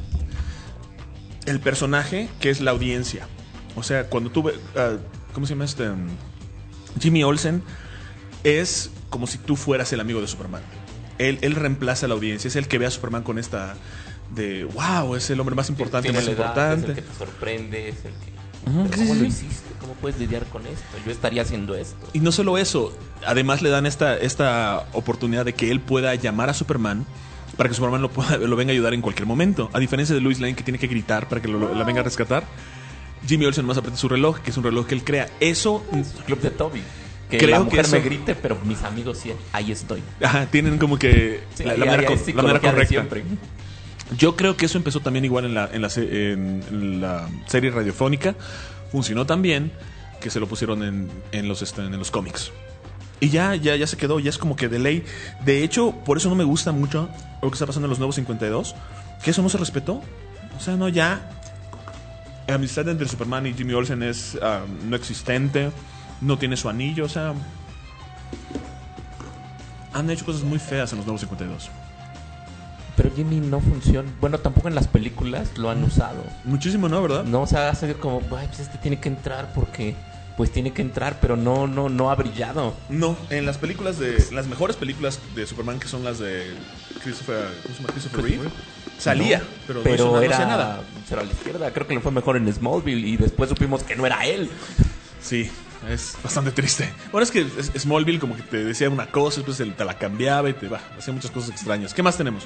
el personaje que es la audiencia. O sea, cuando tú ves, uh, ¿cómo se llama este? Um, Jimmy Olsen es como si tú fueras el amigo de Superman. Él, él reemplaza a la audiencia, es el que ve a Superman con esta de, wow, es el hombre más importante,
Tiene
más
la edad,
importante.
Es el que te sorprende, es el que...
Uh-huh.
¿Cómo
sí, sí,
lo
sí.
hiciste? ¿Cómo puedes lidiar con esto? Yo estaría haciendo esto.
Y no solo eso, además le dan esta, esta oportunidad de que él pueda llamar a Superman para que Superman lo, pueda, lo venga a ayudar en cualquier momento. A diferencia de Lois Lane, que tiene que gritar para que lo, la venga a rescatar, Jimmy Olsen más aprieta su reloj, que es un reloj que él crea. Eso...
Su club de Toby. Que
creo
la mujer
que eso...
me grite, pero mis amigos sí, ahí estoy.
Ajá, tienen como que
sí,
la,
ahí,
la, manera,
ahí
con, la manera correcta.
Siempre.
Yo creo que eso empezó también igual en la, en la, en, en la serie radiofónica. Funcionó tan bien que se lo pusieron en, en los este, en los cómics. Y ya, ya, ya se quedó, ya es como que de ley. De hecho, por eso no me gusta mucho lo que está pasando en los nuevos cincuenta y dos, que eso no se respetó. O sea, no, ya la amistad entre Superman y Jimmy Olsen es uh, no existente. No tiene su anillo, o sea, han hecho cosas muy feas en los nuevos cincuenta y dos.
Pero Jimmy no funciona. Bueno, tampoco en las películas lo han usado.
Muchísimo, ¿no? ¿Verdad?
No, o sea, hace como, ay, pues este tiene que entrar porque, pues tiene que entrar, pero no, no, no ha brillado.
No, en las películas de, las mejores películas de Superman, que son las de Christopher, ¿cómo se llama? Christopher Reeve, salía, no, pero,
pero
no, hizo,
era,
no hacía nada.
Era a la izquierda. Creo que le fue mejor en Smallville y después supimos que no era él.
Sí. Es bastante triste. Bueno, es que Smallville como que te decía una cosa, después te la cambiaba y te va, hacía muchas cosas extrañas. ¿Qué más tenemos?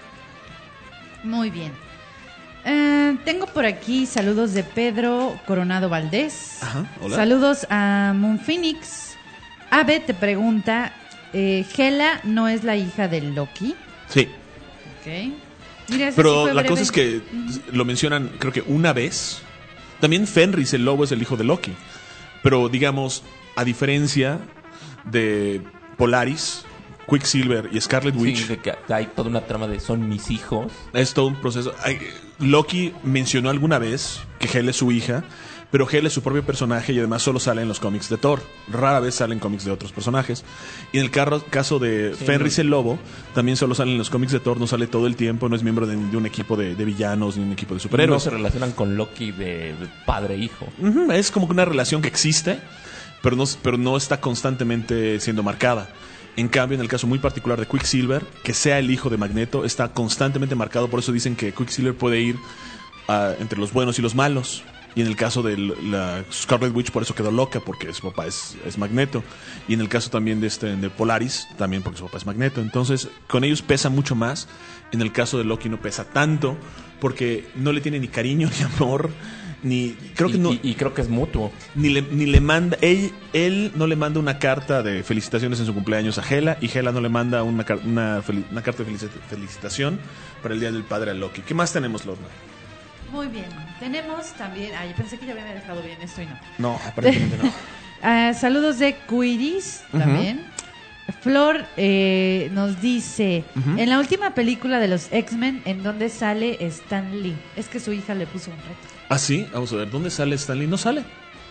Muy bien. Eh, tengo por aquí saludos de Pedro Coronado Valdés.
Ajá, hola.
Saludos a Moon Phoenix. Ave te pregunta, eh, ¿Hela no es la hija de Loki?
Sí.
Ok. Mira,
pero
sí
la
breve.
cosa es que uh-huh. lo mencionan creo que una vez. También Fenris, el lobo, es el hijo de Loki. Pero digamos, a diferencia de Polaris, Quicksilver y Scarlet Witch,
sí, de que hay toda una trama de son mis hijos.
Es todo un proceso. Loki mencionó alguna vez que Hela es su hija, pero Hela es su propio personaje y además solo sale en los cómics de Thor. Rara vez salen cómics de otros personajes. Y en el caso de sí, Fenris no. el Lobo, también solo sale en los cómics de Thor, no sale todo el tiempo, no es miembro de, de un equipo de, de villanos ni un equipo de superhéroes.
No se relacionan con Loki de, de padre e hijo.
Uh-huh, es como que una relación que existe, pero no, pero no está constantemente siendo marcada. En cambio, en el caso muy particular de Quicksilver, que sea el hijo de Magneto, está constantemente marcado. Por eso dicen que Quicksilver puede ir uh, entre los buenos y los malos. Y en el caso de la Scarlet Witch, por eso quedó loca, porque su papá es, es Magneto. Y en el caso también de, este, de Polaris, también porque su papá es Magneto. Entonces, con ellos pesa mucho más. En el caso de Loki no pesa tanto, porque no le tiene ni cariño ni amor. Ni, creo
y,
que no,
y, y creo que es mutuo.
Ni le, ni le manda, él, él no le manda una carta de felicitaciones en su cumpleaños a Hela, y Hela no le manda una, una, una carta de felicitación para el Día del Padre a Loki. ¿Qué más tenemos, Lorna?
Muy bien. Tenemos también... Ay, pensé que ya había dejado bien esto y no.
No, aparentemente no.
Uh, saludos de Quiris también. Uh-huh. Flor eh, nos dice,
Ujú.
en la última película de los X-Men, ¿en dónde sale Stan Lee? Es que su hija le puso un reto.
Ah, sí, vamos a ver, ¿dónde sale Stanley? No sale.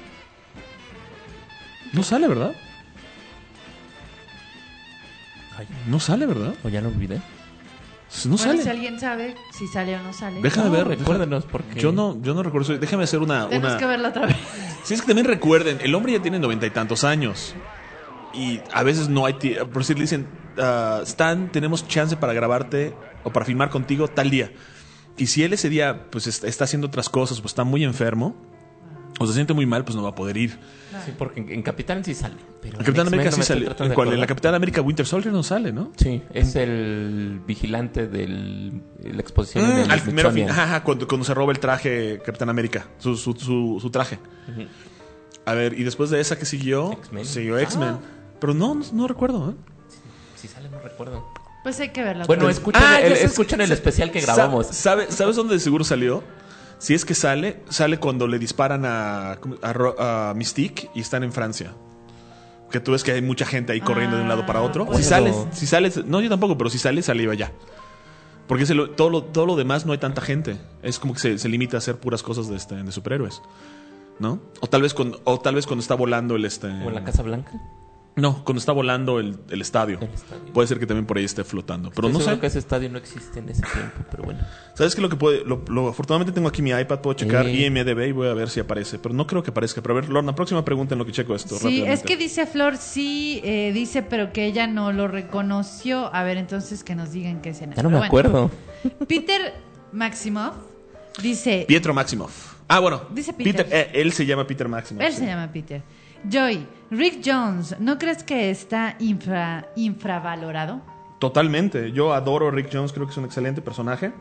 No sale, ¿verdad?
Ay,
No sale, ¿verdad?
o ya lo olvidé.
No
Bueno,
sale.
si alguien sabe si sale o no sale.
Déjame
No,
ver,
recuérdenos,
déjame-
porque-
Yo no, yo no recuerdo eso. Déjame hacer una...
Tenemos
una...
que verla otra vez.
Sí, es que también recuerden, el hombre ya tiene noventa y tantos años. Y a veces no hay... ti- Por si le dicen, ah, Stan, tenemos chance para grabarte o para filmar contigo tal día. Y si él ese día pues est- está haciendo otras cosas, pues está muy enfermo, o se siente muy mal, pues no va a poder ir.
Sí, porque en, en Capitán sí sale. Pero
El Capitán
en X-Men
América
no
sí
me estoy
sale.
tratando
¿En
de
cuál? En la
acordar.
Capitán América Winter Soldier no sale, ¿no?
Sí, es el vigilante de la exposición
Mm,
en el
al primero fin,
Smithsonian.
ajá, ajá, cuando, cuando se roba el traje Capitán América, su, su, su, su traje. A ver, y después de esa que siguió,
X-Men.
siguió X-Men.
Ah.
Pero no, no, no recuerdo, ¿eh?
Si sale, no recuerdo.
Pues hay que verla.
Bueno,
otra vez.
escuchen,
Ah,
el,
ya sé,
escuchen el
sa-
especial que
sa-
grabamos.
¿sabe- ¿Sabes dónde de seguro salió? Si es que sale, sale cuando le disparan a, a, Ro- a Mystique y están en Francia. Que tú ves que hay mucha gente ahí corriendo de un lado para otro.
pues
Si
no.
sales, si sales, no, yo tampoco, pero si sale, sale iba ya. Porque ese lo- todo, lo, todo lo demás no hay tanta gente. Es como que se, se limita a hacer puras cosas de, este, de superhéroes. ¿No? O tal vez cuando, o tal vez cuando está volando el este.
O en la Casa Blanca.
No, cuando está volando el, el estadio.
El estadio.
Puede ser que también por ahí esté flotando. Pero
Estoy
no
seguro
sé.
que ese estadio no existe en ese tiempo, pero bueno.
¿Sabes qué? Lo que puede. Lo, lo- afortunadamente tengo aquí mi iPad, puedo checar
Eh.
I M D B y voy a ver si aparece. Pero no creo que aparezca. Pero a ver, Lorna, próxima pregunta en lo que checo esto.
Sí,
rápidamente.
es que dice Flor, sí, eh, dice, pero que ella no lo reconoció. A ver, entonces que nos digan qué escena.
Ya no
Pero
me
bueno.
acuerdo.
Peter Maximoff dice...
Pietro Maximoff. Ah, bueno.
Dice Peter.
eh, él se llama Peter Maximoff.
Él
sí.
se llama Peter. Joy, Rick Jones, ¿no crees que está infra, infravalorado?
Totalmente. Yo adoro a Rick Jones, creo que es un excelente personaje.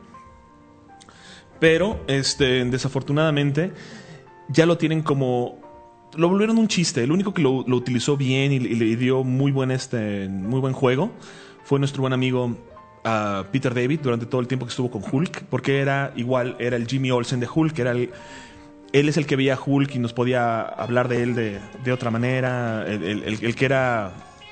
Pero, este, desafortunadamente, ya lo tienen como. Lo volvieron un chiste. El único que lo, lo utilizó bien y, y le dio muy buen, este, muy buen juego fue nuestro buen amigo ah, Peter David durante todo el tiempo que estuvo con Hulk. Porque era igual, era el Jimmy Olsen de Hulk. Era el, él es el que veía a Hulk y nos podía hablar de él de, de otra manera. El, el- el- el que era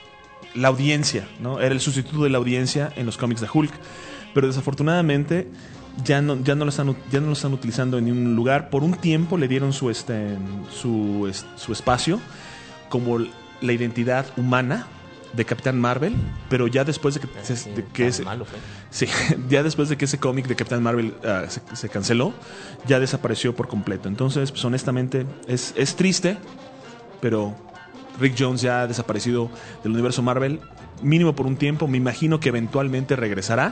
la audiencia, ¿no? Era el sustituto de la audiencia en los cómics de Hulk. Pero desafortunadamente ya no, ya no lo están, ya no lo están utilizando en ningún lugar. Por un tiempo le dieron su, este, su, es- su espacio como la identidad humana de Capitán Marvel, pero ya después de que, se-
Sí,
de que
tan
ese,
malo fue.
sí, ya después de que ese cómic de Capitán Marvel ah, se, se canceló, ya desapareció por completo. Entonces, pues honestamente, es, es triste, pero Rick Jones ya ha desaparecido del universo Marvel, mínimo por un tiempo. Me imagino que eventualmente regresará,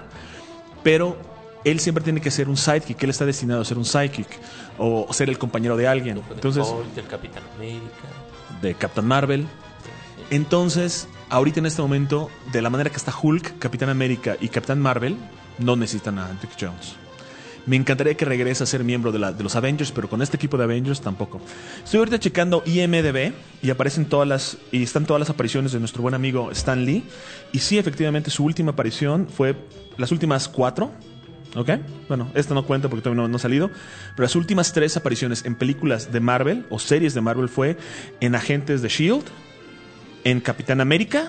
pero él siempre tiene que ser un sidekick. Él está destinado a ser un sidekick o ser el compañero de alguien. Entonces,
Hulk, del Capitán América.
de Captain Marvel. Entonces, ahorita en este momento, de la manera que está Hulk, Capitán América y Capitán Marvel, no necesitan a Rick Jones. Me encantaría que regrese a ser miembro de, la- de los Avengers, pero con este equipo de Avengers tampoco. Estoy ahorita checando I M D B y aparecen todas las y están todas las apariciones de nuestro buen amigo Stan Lee. Y sí, efectivamente, su última aparición fue las últimas cuatro. ¿Ok? Bueno, esta no cuenta porque todavía no, no ha salido. Pero las últimas tres apariciones en películas de Marvel o series de Marvel fue en Agentes de S H I E L D, en Capitán América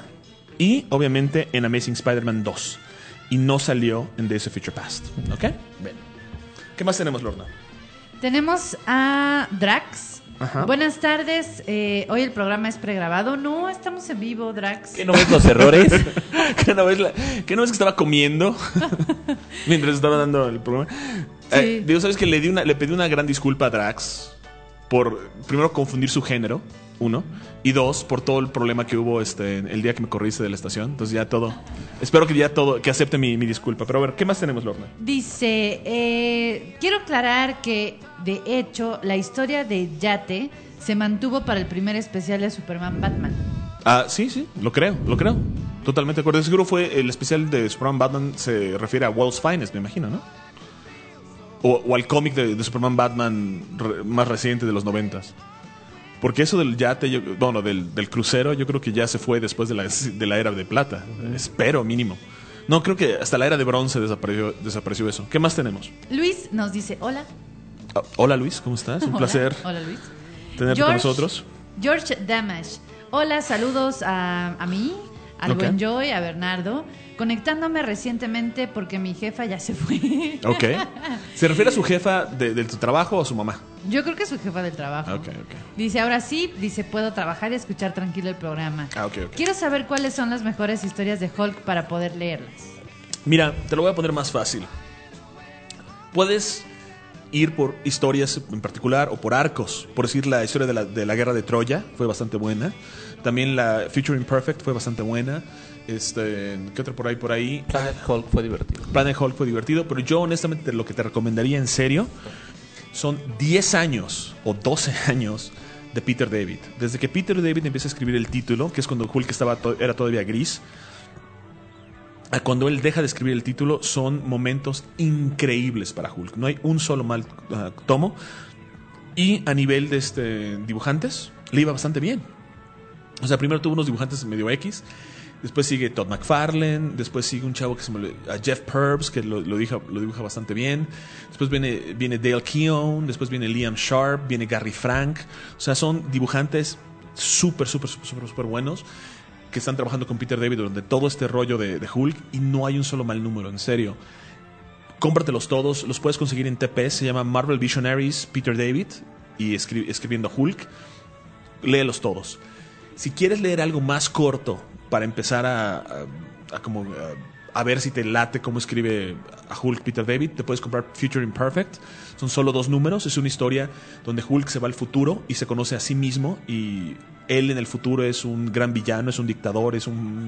y obviamente en Amazing Spider-Man dos. Y no salió en Days of Future Past. ¿Ok? Bien. ¿Qué más tenemos, Lorna?
Tenemos a Drax.
Ajá.
Buenas tardes. eh, hoy el programa es pregrabado. No, estamos en vivo, Drax.
¿Qué no ves los errores?
¿Qué no ves, la- qué no ves que estaba comiendo mientras estaba dando el programa? Eh, digo, ¿sabes que le, di una, le pedí una gran disculpa a Drax por, primero, confundir su género, uno, y dos, por todo el problema que hubo este, el día que me corriste de la estación. Entonces ya todo, espero que ya todo, que acepte mi, mi disculpa. Pero a ver, ¿qué más tenemos, Lorna?
Dice, eh, quiero aclarar que, de hecho, la historia de Yate se mantuvo para el primer especial de Superman Batman.
Ah, sí, sí, lo creo, lo creo. Totalmente de acuerdo. Seguro fue el especial de Superman Batman, se refiere a World's Finest, me imagino, ¿no? O, o al cómic de, de Superman Batman re- más reciente de los noventas. Porque eso del yate, yo, bueno, del, del crucero, yo creo que ya se fue después de la, de la era de plata. Espero, mínimo. No, creo que hasta la era de bronce desapareció, desapareció eso. ¿Qué más tenemos?
Luis nos dice, hola.
Ah, hola Luis, ¿cómo estás? Un
Hola.
placer
Hola, Luis.
tenerte con nosotros.
George Damage. Hola, saludos a, a mí, al
Ok.
buen Joy, a Bernardo, conectándome recientemente porque mi jefa ya se fue.
Ok. ¿Se refiere a su jefa de, de tu trabajo o a su mamá?
Yo creo que es su jefa del trabajo.
Ok, ok.
Dice, ahora sí, dice, puedo trabajar y escuchar tranquilo el programa.
Ah, ok, ok.
Quiero saber cuáles son las mejores historias de Hulk para poder leerlas.
Mira, te lo voy a poner más fácil. Puedes ir por historias en particular o por arcos. Por decir, la historia de la, de la guerra de Troya fue bastante buena. También la Future Imperfect fue bastante buena. Este, ¿qué otra por ahí? Por ahí.
Planet Hulk fue divertido.
Planet Hulk fue divertido, pero yo honestamente lo que te recomendaría en serio son diez años o doce años de Peter David. Desde que Peter David empieza a escribir el título, que es cuando Hulk estaba to- era todavía gris, a cuando él deja de escribir el título, son momentos increíbles para Hulk. No hay un solo mal uh, tomo. Y a nivel de este, dibujantes, le iba bastante bien. O sea, primero tuvo unos dibujantes medio X. Después sigue Todd McFarlane. Después sigue un chavo que se me olvidó, uh, Jeff Perbs, que lo, lo, dibuja, lo dibuja bastante bien. Después viene, viene Dale Keown. Después viene Liam Sharp. Viene Gary Frank. O sea, son dibujantes súper, súper, súper, súper, súper buenos que están trabajando con Peter David durante todo este rollo de, de Hulk. Y no hay un solo mal número, en serio. Cómpratelos todos. Los puedes conseguir en T P. Se llama Marvel Visionaries Peter David. Y escri- escribiendo Hulk. Léelos todos. Si quieres leer algo más corto para empezar a, a, a como a, a ver si te late cómo escribe a Hulk Peter David, te puedes comprar Future Imperfect. Son solo dos números. Es una historia donde Hulk se va al futuro y se conoce a sí mismo, y él en el futuro es un gran villano, es un dictador, es un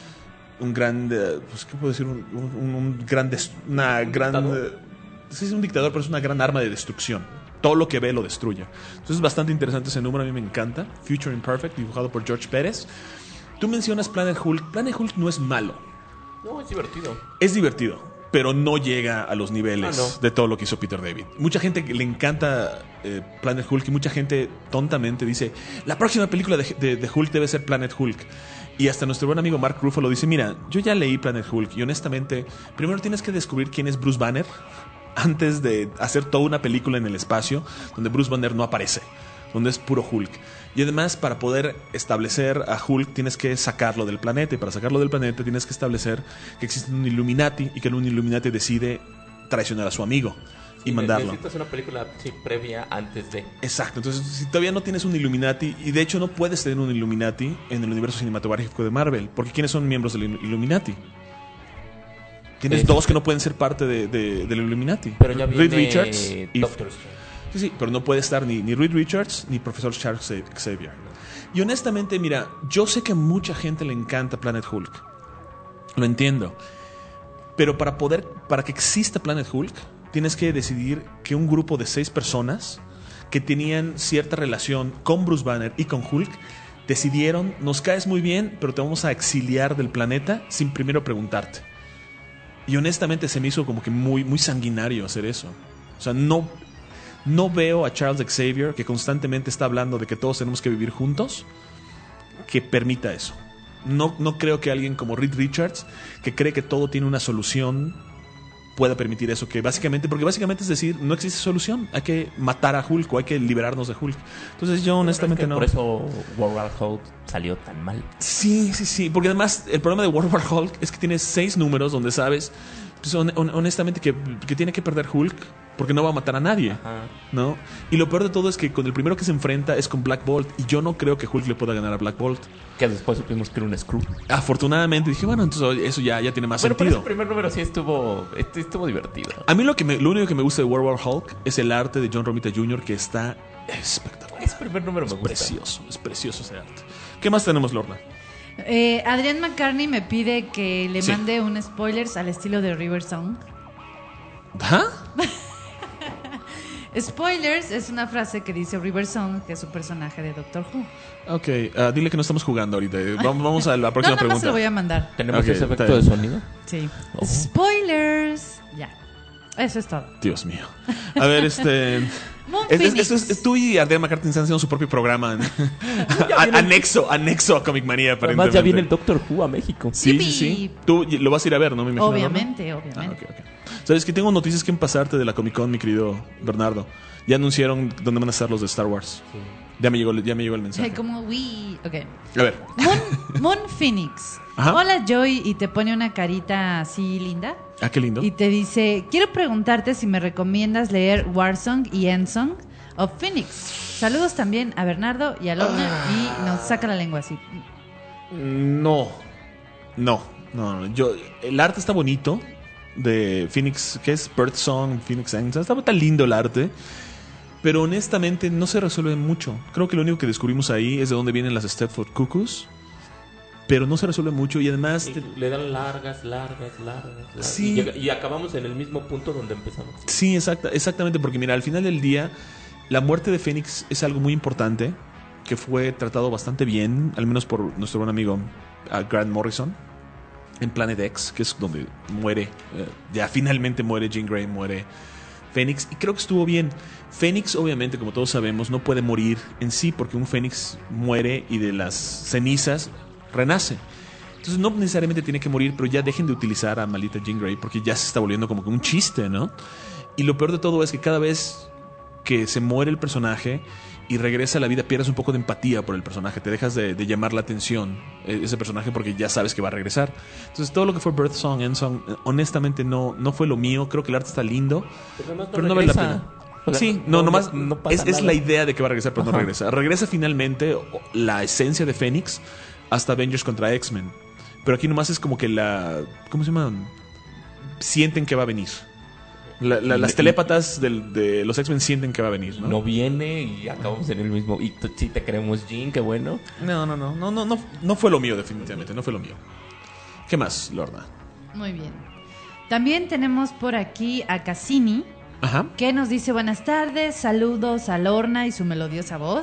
un gran eh, pues, ¿qué puedo decir? un, un, un gran des- una gran eh, sí, es un dictador, pero es una gran arma de destrucción. Todo lo que ve lo destruye. Entonces es bastante interesante ese número, a mí me encanta. Future Imperfect, dibujado por George Pérez. Tú mencionas Planet Hulk. Planet Hulk no es malo.
No, es divertido.
Es divertido, pero no llega a los niveles
Ah, no.
de todo lo que hizo Peter David. Mucha gente que le encanta eh, Planet Hulk, y mucha gente tontamente dice, la próxima película de, de, de Hulk debe ser Planet Hulk. Y hasta nuestro buen amigo Mark Ruffalo dice, mira, yo ya leí Planet Hulk y honestamente, primero tienes que descubrir quién es Bruce Banner antes de hacer toda una película en el espacio donde Bruce Banner no aparece, donde es puro Hulk. Y además, para poder establecer a Hulk tienes que sacarlo del planeta, y para sacarlo del planeta tienes que establecer que existe un Illuminati y que un Illuminati decide traicionar a su amigo y
Sí,
mandarlo.
Necesitas una película sí, previa antes de...
Exacto, entonces si todavía no tienes un Illuminati, y de hecho no puedes tener un Illuminati en el universo cinematográfico de Marvel, porque ¿quiénes son miembros del Illuminati? Tienes
Eh,
dos que no pueden ser parte de, de- del Illuminati.
Pero ya
Reed
viene
Richards y
Doctor Strange.
Sí, sí, pero no puede estar ni, ni Reed Richards ni Profesor Charles Xavier. Y honestamente, mira, yo sé que a mucha gente le encanta Planet Hulk. Lo entiendo. Pero para poder, para que exista Planet Hulk, tienes que decidir que un grupo de seis personas que tenían cierta relación con Bruce Banner y con Hulk decidieron, nos caes muy bien, pero te vamos a exiliar del planeta sin primero preguntarte. Y honestamente se me hizo como que muy, muy sanguinario hacer eso. O sea, no... No veo a Charles Xavier, que constantemente está hablando de que todos tenemos que vivir juntos, que permita eso. No, no creo que alguien como Reed Richards, que cree que todo tiene una solución, pueda permitir eso. Que básicamente, porque básicamente es decir, no existe solución. Hay que matar a Hulk o hay que liberarnos de Hulk. Entonces yo honestamente
Es que
no.
Por eso World War Hulk salió tan mal.
Sí, sí, sí. Porque además el problema de World War Hulk es que tiene seis números donde sabes, pues, hon- hon- honestamente, que, que tiene que perder Hulk porque no va a matar a nadie.
Ajá.
¿No? Y lo peor de todo es que con el primero que se enfrenta es con Black Bolt, y yo no creo que Hulk le pueda ganar a Black Bolt.
Que después supimos que era un Skrull.
Afortunadamente dije, bueno, entonces eso ya, ya tiene más
Bueno, pero
sentido.
ese primer número sí estuvo, este estuvo divertido.
A mí lo, que me, lo único que me gusta de World War Hulk es el arte de John Romita junior, que está espectacular.
Ese primer número me
Es
gusta.
precioso, es precioso ese arte. ¿Qué más tenemos, Lorna?
Eh, Adrián McCartney me pide que le
Sí.
mande un spoilers al estilo de River Song.
¿Ah?
Spoilers es una frase que dice River Song, que es un personaje de Doctor Who.
Ok, ah, dile que no estamos jugando ahorita. Eh, Vamos, vamos a la próxima
No, nada más
pregunta.
se lo voy a mandar.
¿Tenemos
Ok,
ese
está
efecto de
bien.
sonido?
Sí.
Oh.
Spoilers. Ya. Eso es todo.
Dios mío. A ver, este...
Moon
Es- es-
Phoenix.
es- es- tú y Ardea McCarthy están haciendo su propio programa. ¿no? A- anexo, anexo a Comic Manía,
Además
aparentemente.
ya viene el Doctor Who a México.
Sí, sí, sí. Tú lo vas a ir a ver, ¿no? Me imagino.
Obviamente,
Lorna?
obviamente.
Ah, ok, ok. Sabes que tengo noticias que pasarte de la Comic Con, mi querido Bernardo. Ya anunciaron dónde van a estar los de Star Wars. Ya me llegó, ya me llegó el mensaje.
Ay, como we. Ok.
A ver.
Moon, Moon Phoenix.
Ajá.
Hola Joy, y te pone una carita así linda.
Ah, qué lindo.
Y te dice, quiero preguntarte si me recomiendas leer Warsong y Endsong of Phoenix. Saludos también a Bernardo y a Lorna y nos saca la lengua así.
No. No. No, no. Yo, el arte está bonito. De Phoenix, ¿qué es? Birdsong, Phoenix Ensign. Está tan lindo el arte. Pero honestamente no se resuelve mucho. Creo que lo único que descubrimos ahí es de dónde vienen las Stepford Cuckoos. Pero no se resuelve mucho y además...
Sí,
te-
le dan largas, largas, largas. largas.
Sí.
Y, llega- y acabamos en el mismo punto donde empezamos.
Sí, exacta, exactamente, porque mira, al final del día, la muerte de Fénix es algo muy importante, que fue tratado bastante bien, al menos por nuestro buen amigo uh, Grant Morrison, en Planet X, que es donde muere, eh, ya finalmente muere Jean Grey, muere Fénix, y creo que estuvo bien. Fénix, obviamente, como todos sabemos, no puede morir en sí, porque un Fénix muere y de las cenizas renace. Entonces no necesariamente tiene que morir, pero ya dejen de utilizar a maldita Jean Grey porque ya se está volviendo como que un chiste, ¿no? Y lo peor de todo es que cada vez que se muere el personaje y regresa a la vida pierdes un poco de empatía por el personaje, te dejas de, de llamar la atención eh, ese personaje porque ya sabes que va a regresar. Entonces todo lo que fue Birdsong, Endsong, eh, honestamente no, no fue lo mío. Creo que el arte está lindo,
Pero, nomás no
pero no vale la
regresa.
pena.
O sea,
Sí, no,
no-
nomás
no- no pasa
es, es
nada.
la idea de que va a regresar, pero no
Ajá.
regresa. Regresa finalmente o- la esencia de Fénix hasta Avengers contra X-Men. Pero aquí nomás es como que la... ¿Cómo se llama? Sienten que va a venir. La- la- las
Y-
telépatas del- de los X-Men sienten que va a venir, ¿no?
No viene y acabamos en el mismo. Y tú, sí te queremos, Jean, qué bueno.
No, no, no, no, no, no, no fue lo mío definitivamente, no fue lo mío. ¿Qué más, Lorna?
Muy bien. También tenemos por aquí a Cassini,
Ajá.
que nos dice buenas tardes, saludos a Lorna y su melodiosa voz.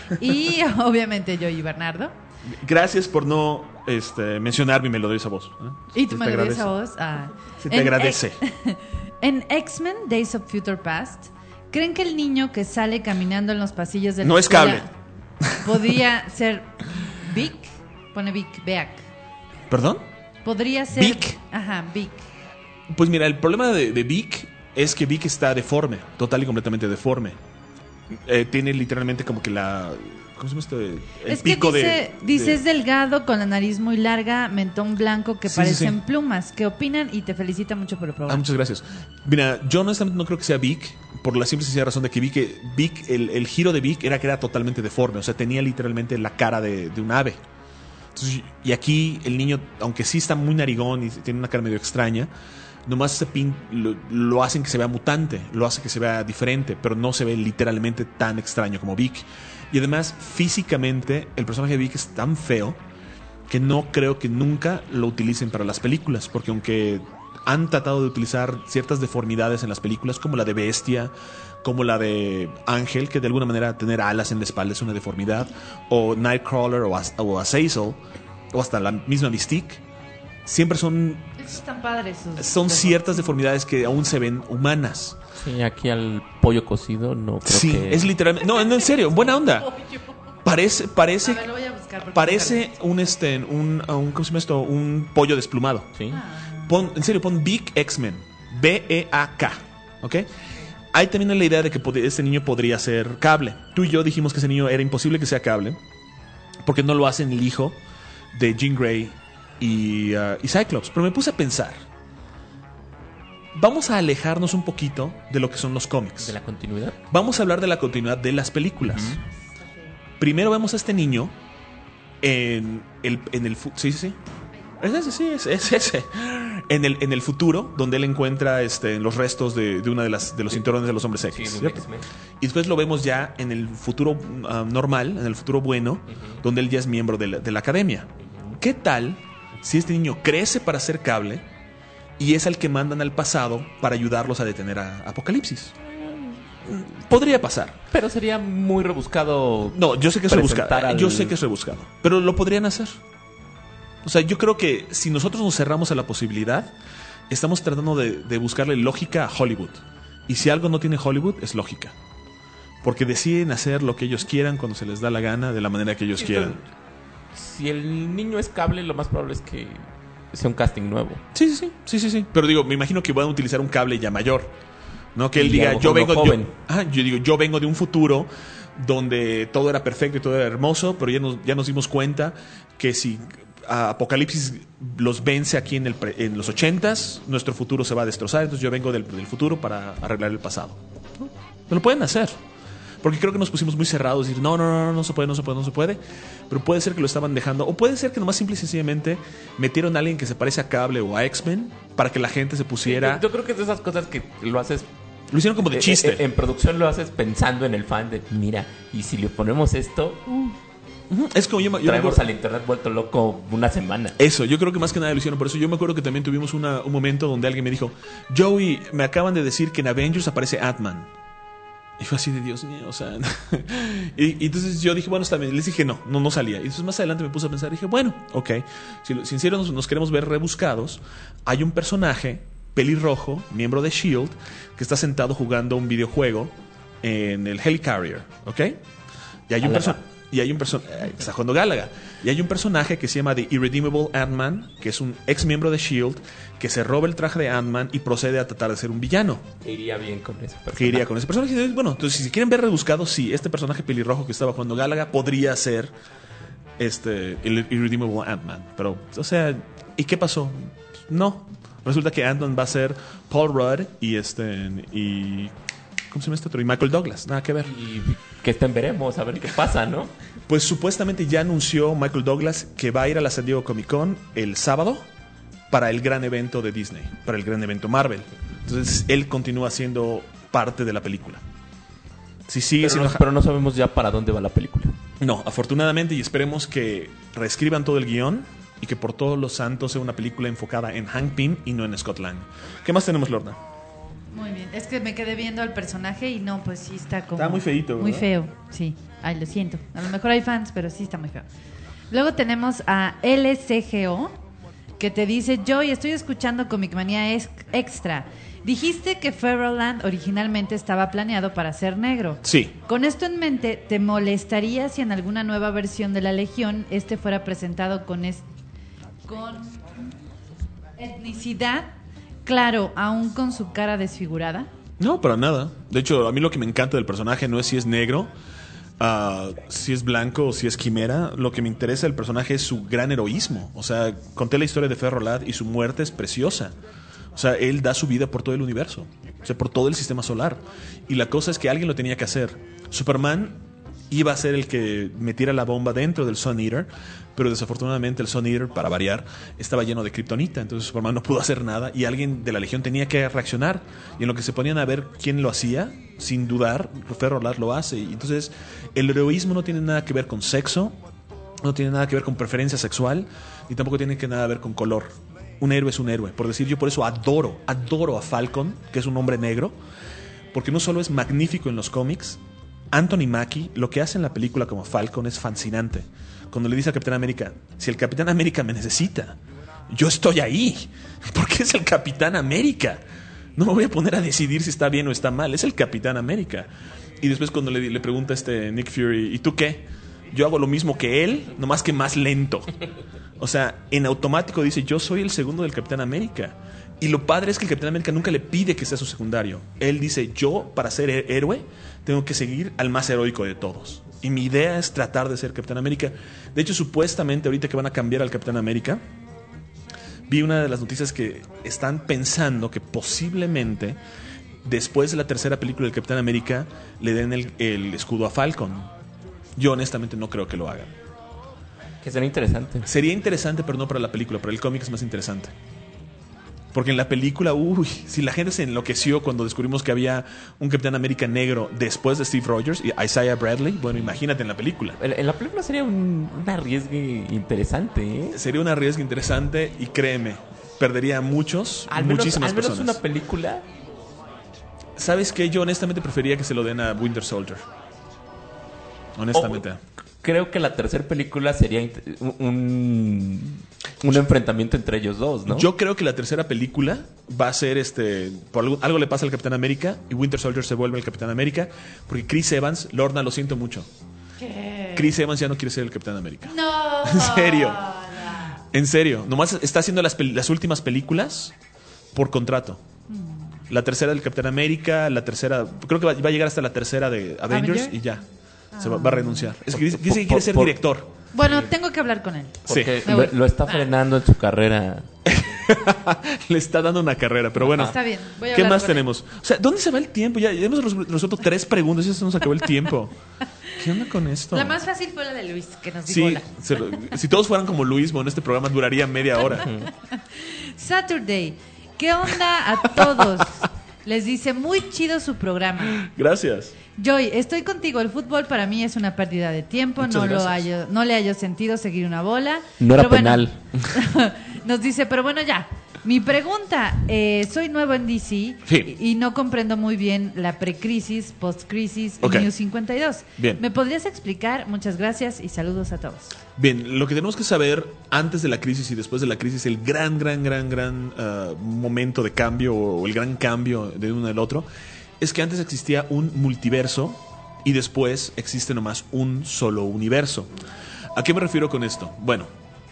Y obviamente yo y Bernardo.
Gracias por no este, mencionar mi melodiosa voz. ¿eh?
Y tu
Se te
melodiosa
agradece.
voz. ah.
Se te
En-
agradece.
En X-Men Days of Future Past, ¿creen que el niño que sale caminando en los pasillos de la
No es
escuela podría ser Vic? Pone Vic, Beak.
¿Perdón?
Podría ser...
Vic.
Ajá, Vic.
Pues mira, el problema de, de Vic es que Vic está deforme, total y completamente deforme. Eh, tiene literalmente como que la... ¿Cómo se llama esto? El
Es que
pico
dice,
de...
dice
de-
es delgado, con la nariz muy larga, mentón blanco que
Sí, sí,
parecen
sí.
plumas. ¿Qué opinan? Y te felicita mucho por el
Ah,
programa.
muchas gracias. Mira, yo honestamente no creo que sea Vic, por la simple y sencilla razón de que vi que Vic, el, el giro de Vic era que era totalmente deforme, o sea, tenía literalmente la cara de, de un ave. Entonces, y aquí el niño, aunque sí está muy narigón y tiene una cara medio extraña, nomás se pin, lo, lo hacen que se vea mutante, lo hace que se vea diferente, pero no se ve literalmente tan extraño como Vic. Y además, físicamente, el personaje de Vic es tan feo que no creo que nunca lo utilicen para las películas, porque aunque han tratado de utilizar ciertas deformidades en las películas, como la de Bestia, como la de Ángel, que de alguna manera tener alas en la espalda es una deformidad, o Nightcrawler o, As- o Azazel, o hasta la misma Mystique, siempre son,
Esos están padres. sus-
son
sus-
ciertas deformidades que aún se ven humanas.
Sí, aquí al pollo cocido no creo
Sí,
que...
es literalmente... No, no, en serio, buena onda. Parece, parece,
A ver, lo voy a buscar porque
parece un, este, un, un, ¿cómo se llama esto? Un pollo desplumado.
Sí.
Pon, en serio, pon Big X-Men. B E A K. ¿Ok? Hay también la idea de que pod- este niño podría ser Cable. Tú y yo dijimos que ese niño era imposible que sea Cable, porque no lo hacen el hijo de Jean Grey y, uh, y Cyclops. Pero me puse a pensar. Vamos a alejarnos un poquito de lo que son los cómics.
De la continuidad.
Vamos a hablar de la continuidad de las películas. Primero vemos a este niño en el, en el fu- sí, sí, sí. Es ese, sí, es, es ese. En el, en el futuro, donde él encuentra este, los restos de, de una de las de los cinturones de los hombres X.
Sí, de un
¿cierto?
X-Men.
Y después lo vemos ya en el futuro ah, normal, en el futuro bueno, donde él ya es miembro de la, de la academia. ¿Qué tal si este niño crece para ser Cable y es al que mandan al pasado para ayudarlos a detener a Apocalipsis? Podría pasar.
Pero sería muy rebuscado.
No, yo sé que es
presentar
rebuscado.
al-
Yo sé que es rebuscado. Pero lo podrían hacer. O sea, yo creo que si nosotros nos cerramos a la posibilidad, estamos tratando de, de buscarle lógica a Hollywood. Y si algo no tiene Hollywood, es lógica. Porque deciden hacer lo que ellos quieran cuando se les da la gana, de la manera que ellos
Sí,
quieran.
Si el niño es cable, lo más probable es que sea un casting nuevo.
Sí, sí, sí, sí, sí, sí. Pero digo, me imagino que van a utilizar un cable ya mayor. No que él
Y a
diga,
lo
yo
mejor
vengo,
no
yo,
joven.
ah, yo digo, yo vengo de un futuro donde todo era perfecto y todo era hermoso, pero ya nos, ya nos dimos cuenta que si a Apocalipsis los vence aquí en, el pre- en los ochentas, nuestro futuro se va a destrozar, entonces yo vengo del, del futuro para arreglar el pasado. ¿No? Lo pueden hacer. Porque creo que nos pusimos muy cerrados y decir, no, no, no, no, no se puede, no se puede, no se puede. Pero puede ser que lo estaban dejando. O puede ser que nomás simple y sencillamente metieron a alguien que se parece a Cable o a X-Men para que la gente se pusiera...
Yo, yo creo que es de esas cosas que lo haces...
Lo hicieron como de
eh,
chiste.
eh, En producción lo haces pensando en el fan de, mira, y si le ponemos esto,
Ujú. Es como yo, me- yo me
traemos
acuerdo-
al internet vuelto loco una semana.
Eso, yo creo que más que nada lo hicieron por eso. Yo me acuerdo que también tuvimos una- un momento donde alguien me dijo, Joey, me acaban de decir que en Avengers aparece Ant-Man. Y fue así de Dios mío, o sea... y, y entonces yo dije, bueno, está bien. Les dije, no, no, no salía. Y entonces más adelante me puse a pensar, dije, bueno, ok. Si, lo- si en serio nos, nos queremos ver rebuscados, hay un personaje, pelirrojo, miembro de S H I E L D, que está sentado jugando un videojuego en el Helicarrier, ¿ok? Y hay un
Gálaga.
personaje... Y hay un personaje, está jugando Gálaga. Y hay un personaje que se llama The Irredeemable Ant-Man, que es un ex miembro de S H I E L D, que se roba el traje de Ant-Man y procede a tratar de ser un villano.
Que iría bien con ese personaje.
Que iría con ese personaje. Y, bueno, entonces si se quieren ver rebuscados, sí, este personaje pelirrojo que estaba jugando Gálaga podría ser este el Irredeemable Ant-Man. Pero, o sea, ¿y qué pasó? No. Resulta que Ant-Man va a ser Paul Rudd y este y ¿cómo se llama este otro? Y Michael Douglas. Nada que ver.
Y que estén veremos, a ver qué pasa, ¿no?
Pues supuestamente ya anunció Michael Douglas que va a ir a la San Diego Comic Con el sábado para el gran evento de Disney, para el gran evento Marvel. Entonces él continúa siendo parte de la película. Si sigue
Pero
siendo...
no, pero no sabemos ya para dónde va la película.
No, afortunadamente, y esperemos que reescriban todo el guión y que por todos los santos sea una película enfocada en Hank Pym y no en Scott Lang. ¿Qué más tenemos, Lorna?
Muy bien. Es que me quedé viendo al personaje y no, pues sí está como...
Está muy feíto,
Muy
¿verdad?
feo, sí. Ay, lo siento. A lo mejor hay fans, pero sí está muy feo. Luego tenemos a L C G O, que te dice, Joy, estoy escuchando Comic Manía Ex- Extra. Dijiste que Ferroland originalmente estaba planeado para ser negro.
Sí.
Con esto en mente, ¿te molestaría si en alguna nueva versión de la Legión este fuera presentado con, es- con etnicidad? Claro, aún con su cara desfigurada.
No, para nada. De hecho, a mí lo que me encanta del personaje no es si es negro, uh, si es blanco o si es quimera. Lo que me interesa del personaje es su gran heroísmo. O sea, conté la historia de Ferrolad y su muerte es preciosa. O sea, él da su vida por todo el universo. O sea, por todo el sistema solar. Y la cosa es que alguien lo tenía que hacer. Superman iba a ser el que metiera la bomba dentro del Sun Eater, pero desafortunadamente el Sun Eater, para variar, estaba lleno de kriptonita, entonces Superman no pudo hacer nada y alguien de la Legión tenía que reaccionar. Y en lo que se ponían a ver quién lo hacía, sin dudar, Ferrolad lo hace. Y entonces el heroísmo no tiene nada que ver con sexo, no tiene nada que ver con preferencia sexual, ni tampoco tiene que nada que ver con color. Un héroe es un héroe. Por decir, yo por eso adoro, adoro a Falcon, que es un hombre negro, porque no solo es magnífico en los cómics, Anthony Mackie, lo que hace en la película como Falcon es fascinante. Cuando le dice al Capitán América, si el Capitán América me necesita, yo estoy ahí, porque es el Capitán América. No me voy a poner a decidir si está bien o está mal, es el Capitán América. Y después cuando le, le pregunta a este Nick Fury, ¿y tú qué? Yo hago lo mismo que él, nomás que más lento. O sea, en automático dice, yo soy el segundo del Capitán América. Y lo padre es que el Capitán América nunca le pide que sea su secundario. Él dice, yo para ser he- héroe tengo que seguir al más heroico de todos. Y mi idea es tratar de ser Capitán América. De hecho, supuestamente ahorita que van a cambiar al Capitán América, vi una de las noticias que están pensando que posiblemente después de la tercera película del Capitán América le den el, el escudo a Falcon. Yo honestamente no creo que lo hagan.
Que será interesante.
Sería interesante, pero no para la película. Para el cómic es más interesante. Porque en la película, uy, si la gente se enloqueció cuando descubrimos que había un Capitán América negro después de Steve Rogers y Isaiah Bradley, bueno, imagínate en la película.
En en la película sería un, un arriesgue interesante, ¿eh?
Sería un arriesgue interesante y créeme, perdería a muchos,
Al menos,
muchísimas
al menos
personas.
una película.
¿Sabes qué? Yo honestamente prefería que se lo den a Winter Soldier. Honestamente.
O- creo que la tercera película sería int- un, un enfrentamiento entre ellos dos, ¿no?
Yo creo que la tercera película va a ser este. Por algo, algo le pasa al Capitán América y Winter Soldier se vuelve el Capitán América. Porque Chris Evans, Lorna, lo siento mucho.
¿Qué?
Chris Evans ya no quiere ser el Capitán América.
No.
En serio. En serio. Nomás está haciendo las, pel- las últimas películas por contrato. La tercera del Capitán América, la tercera. Creo que va, va a llegar hasta la tercera de Avengers
¿Avenger?
y ya. Se va, va a renunciar. Es que dice,
Por-
dice que quiere
por-
ser
por-
director.
Bueno, tengo que hablar con él.
Porque
Me voy.
lo, lo está frenando en su carrera.
Le está dando una carrera, pero bueno.
Está bien, voy a
¿Qué
hablar
más
con
tenemos? O sea, ¿dónde se va el tiempo? Ya, ya hemos res- resuelto tres preguntas y ya se nos acabó el tiempo. ¿Qué onda con esto?
La más fácil fue la de Luis, que nos dijo
Sí,
hola.
se lo- si todos fueran como Luis, bueno, este programa duraría media hora.
Saturday, ¿qué onda a todos? Les dice, muy chido su programa.
Gracias.
Joy, estoy contigo. El fútbol para mí es una pérdida de tiempo.
Muchas
No lo
gracias.
hallo, no le hallo sentido seguir una bola.
No era
Pero bueno,
penal.
nos dice, pero bueno, ya. Mi pregunta, eh, soy nuevo en D C
Sí.
y, y no comprendo muy bien la precrisis, postcrisis y
Ok.
New cincuenta y dos.
Bien.
¿Me podrías explicar? Muchas gracias y saludos a todos.
Bien, lo que tenemos que saber antes de la crisis y después de la crisis, el gran, gran, gran, gran uh, momento de cambio o el gran cambio de uno del otro, es que antes existía un multiverso y después existe nomás un solo universo. ¿A qué me refiero con esto? Bueno,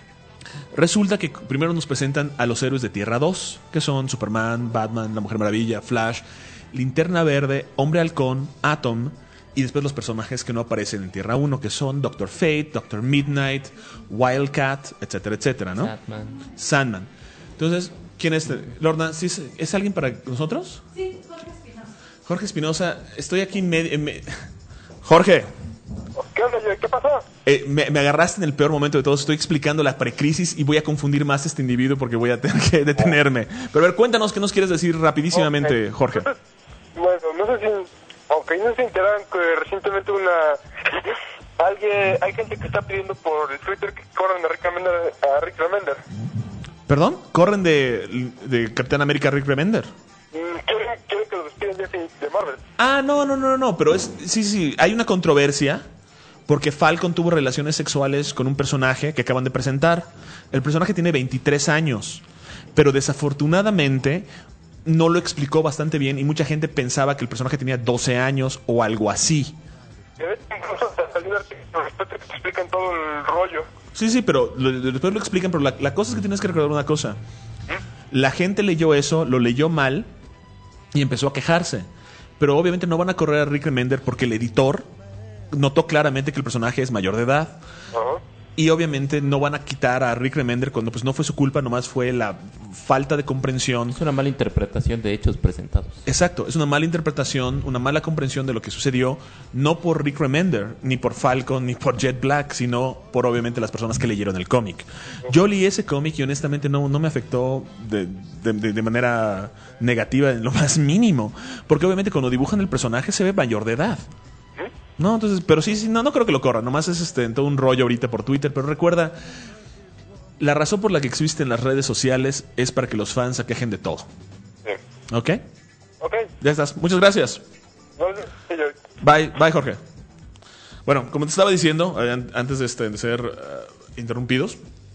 resulta que primero nos presentan a los héroes de Tierra dos, que son Superman, Batman, La Mujer Maravilla, Flash, Linterna Verde, Hombre Halcón, Atom, y después los personajes que no aparecen en Tierra uno, que son Doctor Fate, Doctor Midnight, Wildcat, etcétera, etcétera, ¿no?
Batman.
Sandman. Entonces, ¿quién es? Lorna, ¿sí es, ¿es alguien para nosotros?
Sí, Jorge Espinosa.
Jorge Espinosa, estoy aquí en medio... en me- Jorge,
¿Qué onda, Joey? ¿Qué pasó?
eh, me, me agarraste en el peor momento de todos. Estoy explicando la precrisis y voy a confundir más a este individuo porque voy a tener que detenerme. Pero a ver, cuéntanos qué nos quieres decir rapidísimamente,
Ok.
Jorge.
Entonces, bueno, no sé si... Aunque no se enteraron que recientemente una... Alguien, hay gente que está pidiendo por el Twitter que corran a Rick Remender. A Rick Remender.
¿Perdón? ¿Corren de, de Capitán América Rick Remender?
Mm, Quieren, quieren que lo despiden de, de Marvel.
Ah, no, no, no, no, pero es... Sí, sí, hay una controversia porque Falcon tuvo relaciones sexuales con un personaje que acaban de presentar. El personaje tiene veintitrés años, pero desafortunadamente no lo explicó bastante bien y mucha gente pensaba que el personaje tenía doce años o algo así.
De hecho, incluso salió un artículo respecto que te explican todo el rollo.
Sí, sí, pero lo- lo- después lo explican, pero la, la cosa es que tienes que recordar una cosa. La gente leyó eso, lo leyó mal y empezó a quejarse. Pero obviamente no van a correr a Rick Remender porque el editor notó claramente que el personaje es mayor de edad.
Ajá.
Y obviamente no van a quitar a Rick Remender cuando pues no fue su culpa, nomás fue la falta de comprensión.
Es una mala interpretación de hechos presentados.
Exacto, es una mala interpretación, una mala comprensión de lo que sucedió, no por Rick Remender, ni por Falcon, ni por Jet Black, sino por obviamente las personas que leyeron el cómic. Yo leí ese cómic y honestamente no, no me afectó de, de- de- de manera negativa en lo más mínimo, porque obviamente cuando dibujan el personaje se ve mayor de edad. No, entonces, pero sí, sí, no, no creo que lo corra, nomás es este, todo un rollo ahorita por Twitter, pero recuerda, la razón por la que existen las redes sociales es para que los fans se quejen de todo.
Sí.
¿Ok?
Ok.
Ya estás. Muchas gracias.
No, sí, Joey.
Bye, bye, Jorge. Bueno, como te estaba diciendo, eh, an- antes de, este, de ser eh, interrumpidos,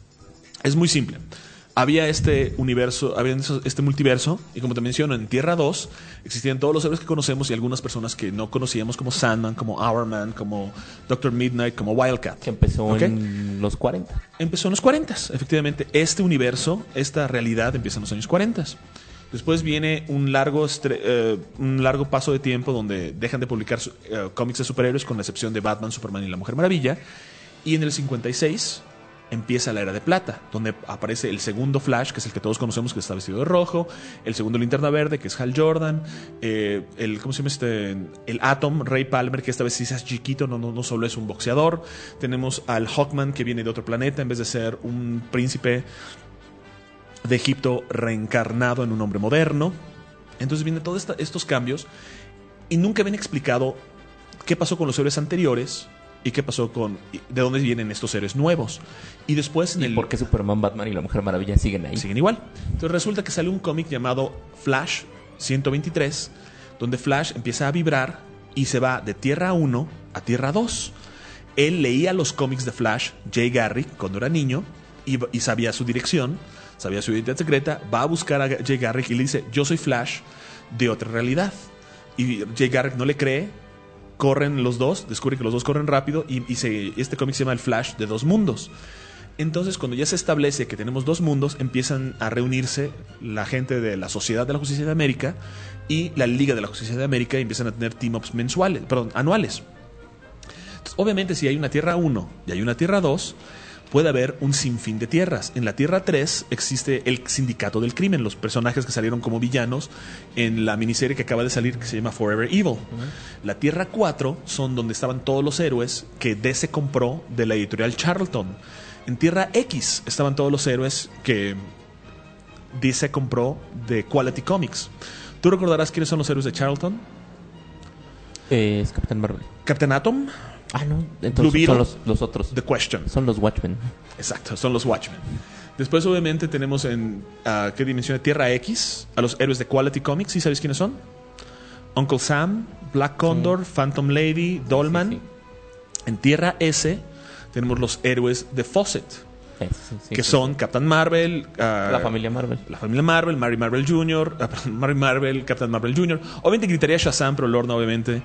es muy simple. Había este universo, había esos- este multiverso, y como te menciono, en Tierra dos existían todos los héroes que conocemos y algunas personas que no conocíamos, como Sandman, como Hourman, como Doctor Midnight, como Wildcat.
Que empezó
¿Ok?
en los cuarenta.
Empezó en los cuarenta, efectivamente. Este universo, esta realidad empieza en los años cuarenta. Después viene un largo, estre- eh, un largo paso de tiempo donde dejan de publicar su- eh, cómics de superhéroes con la excepción de Batman, Superman y la Mujer Maravilla. Y en el cincuenta y seis empieza la era de plata, donde aparece el segundo Flash, que es el que todos conocemos, que está vestido de rojo, el segundo Linterna Verde, que es Hal Jordan, eh, el, ¿cómo se llama este? El Atom, Ray Palmer, que esta vez sí es chiquito, no, no, no solo es un boxeador. Tenemos al Hawkman, que viene de otro planeta, en vez de ser un príncipe de Egipto reencarnado en un hombre moderno. Entonces vienen todos esta- estos cambios y nunca habían explicado qué pasó con los héroes anteriores y qué pasó con y de dónde vienen estos héroes nuevos. Y después en
¿Y
el
por qué Superman, Batman y la Mujer Maravilla siguen ahí?
siguen igual. Entonces resulta que sale un cómic llamado Flash ciento veintitrés, donde Flash empieza a vibrar y se va de Tierra uno a Tierra dos. Él leía los cómics de Flash, Jay Garrick, cuando era niño, y, y sabía su dirección, sabía su identidad secreta. Va a buscar a Jay Garrick y le dice: yo soy Flash de otra realidad. Y Jay Garrick no le cree. Corren los dos, descubre que los dos corren rápido, y, y se, este cómic se llama El Flash de dos mundos. Entonces, cuando ya se establece que tenemos dos mundos, empiezan a reunirse la gente de la Sociedad de la Justicia de América y la Liga de la Justicia de América, y empiezan a tener team-ups mensuales, perdón, anuales. Entonces, obviamente, si hay una Tierra uno y hay una Tierra dos, puede haber un sinfín de tierras. En la Tierra tres existe el Sindicato del Crimen, los personajes que salieron como villanos en la miniserie que acaba de salir, que se llama Forever Evil. Uh-huh. La Tierra cuatro son donde estaban todos los héroes que D C compró de la editorial Charlton. En Tierra X estaban todos los héroes que D C compró de Quality Comics. ¿Tú recordarás quiénes son los héroes de Charlton?
Eh, es Captain Marvel.
Captain Atom.
Ah, no. Entonces son los, los otros.
The Question.
Son los Watchmen.
Exacto, son los Watchmen. Después, obviamente, tenemos en uh, ¿qué dimensión? Tierra X, a los héroes de Quality Comics. ¿Sí sabes quiénes son? Uncle Sam, Black Condor, sí. Phantom Lady, Dolman. Sí, sí. En Tierra S tenemos los héroes de Fawcett, sí, sí, sí, que sí, son sí. Captain Marvel, uh,
la familia Marvel,
la familia Marvel, Mary Marvel junior, uh, Mary Marvel, Captain Marvel junior Obviamente gritaría Shazam, pero Lorna, obviamente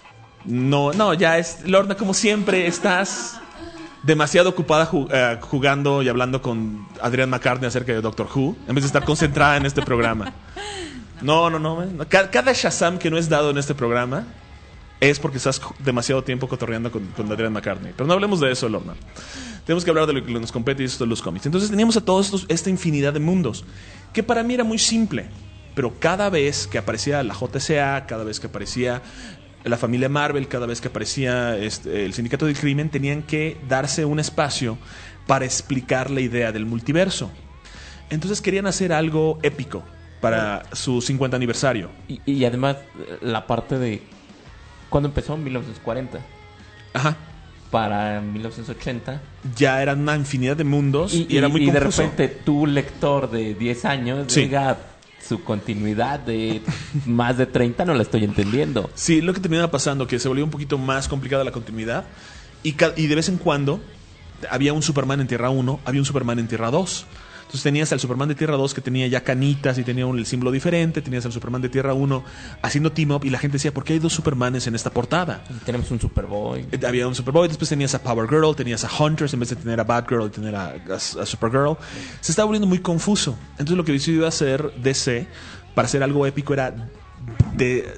no, no, ya es Lorna, como siempre estás demasiado ocupada jug- uh, jugando y hablando con Adrian McCartney acerca de Doctor Who, en vez de estar concentrada en este programa. No, no, no, no. Cada, cada Shazam que no es dado en este programa es porque estás demasiado tiempo cotorreando con, con Adrian McCartney. Pero no hablemos de eso, Lorna. Tenemos que hablar de lo que nos compete y eso de los cómics. Entonces teníamos a todos estos, esta infinidad de mundos, que para mí era muy simple. Pero cada vez que aparecía la J C A, cada vez que aparecía la familia Marvel, cada vez que aparecía este, el Sindicato del Crimen, tenían que darse un espacio para explicar la idea del multiverso. Entonces querían hacer algo épico para su cincuenta aniversario.
Y, y además la parte de... ¿Cuándo empezó? mil novecientos cuarenta.
Ajá.
Para mil novecientos ochenta.
Ya eran una infinidad de mundos y, y, y era muy
y
confuso.
Y de repente tu lector de diez años
sí.
llega su continuidad de más de treinta, no la estoy entendiendo.
Sí, lo que terminaba pasando, que se volvió un poquito más complicada la continuidad. Y, y de vez en cuando había un Superman en Tierra uno, había un Superman en Tierra dos. Entonces tenías al Superman de Tierra dos que tenía ya canitas y tenía un el símbolo diferente. Tenías al Superman de Tierra uno haciendo team up y la gente decía, ¿por qué hay dos Supermanes en esta portada?
Y tenemos un Superboy.
Eh, había un Superboy, después tenías a Power Girl, tenías a Huntress en vez de tener a Batgirl y tener a, a, a Supergirl. Se estaba volviendo muy confuso. Entonces lo que decidió hacer D C para hacer algo épico era de,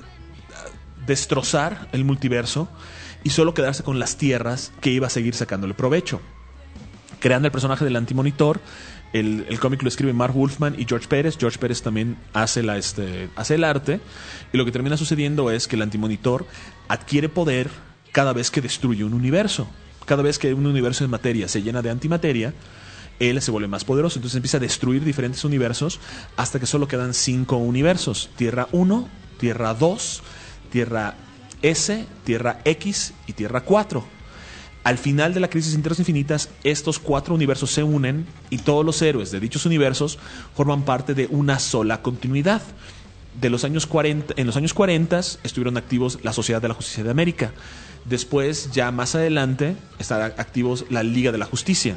destrozar el multiverso y solo quedarse con las tierras que iba a seguir sacándole provecho. Creando el personaje del Antimonitor. El, el cómic lo escribe Mark Wolfman y George Pérez. George Pérez también hace, la, este, hace el arte. Y lo que termina sucediendo es que el Antimonitor adquiere poder cada vez que destruye un universo. Cada vez que un universo de materia se llena de antimateria, él se vuelve más poderoso. Entonces empieza a destruir diferentes universos hasta que solo quedan cinco universos. Tierra uno, Tierra dos, Tierra S, Tierra X y Tierra cuatro. Al final de la Crisis Internas Infinitas, estos cuatro universos se unen y todos los héroes de dichos universos forman parte de una sola continuidad. De los años cuarenta, en los años cuarenta estuvieron activos la Sociedad de la Justicia de América. Después, ya más adelante, estarán activos la Liga de la Justicia.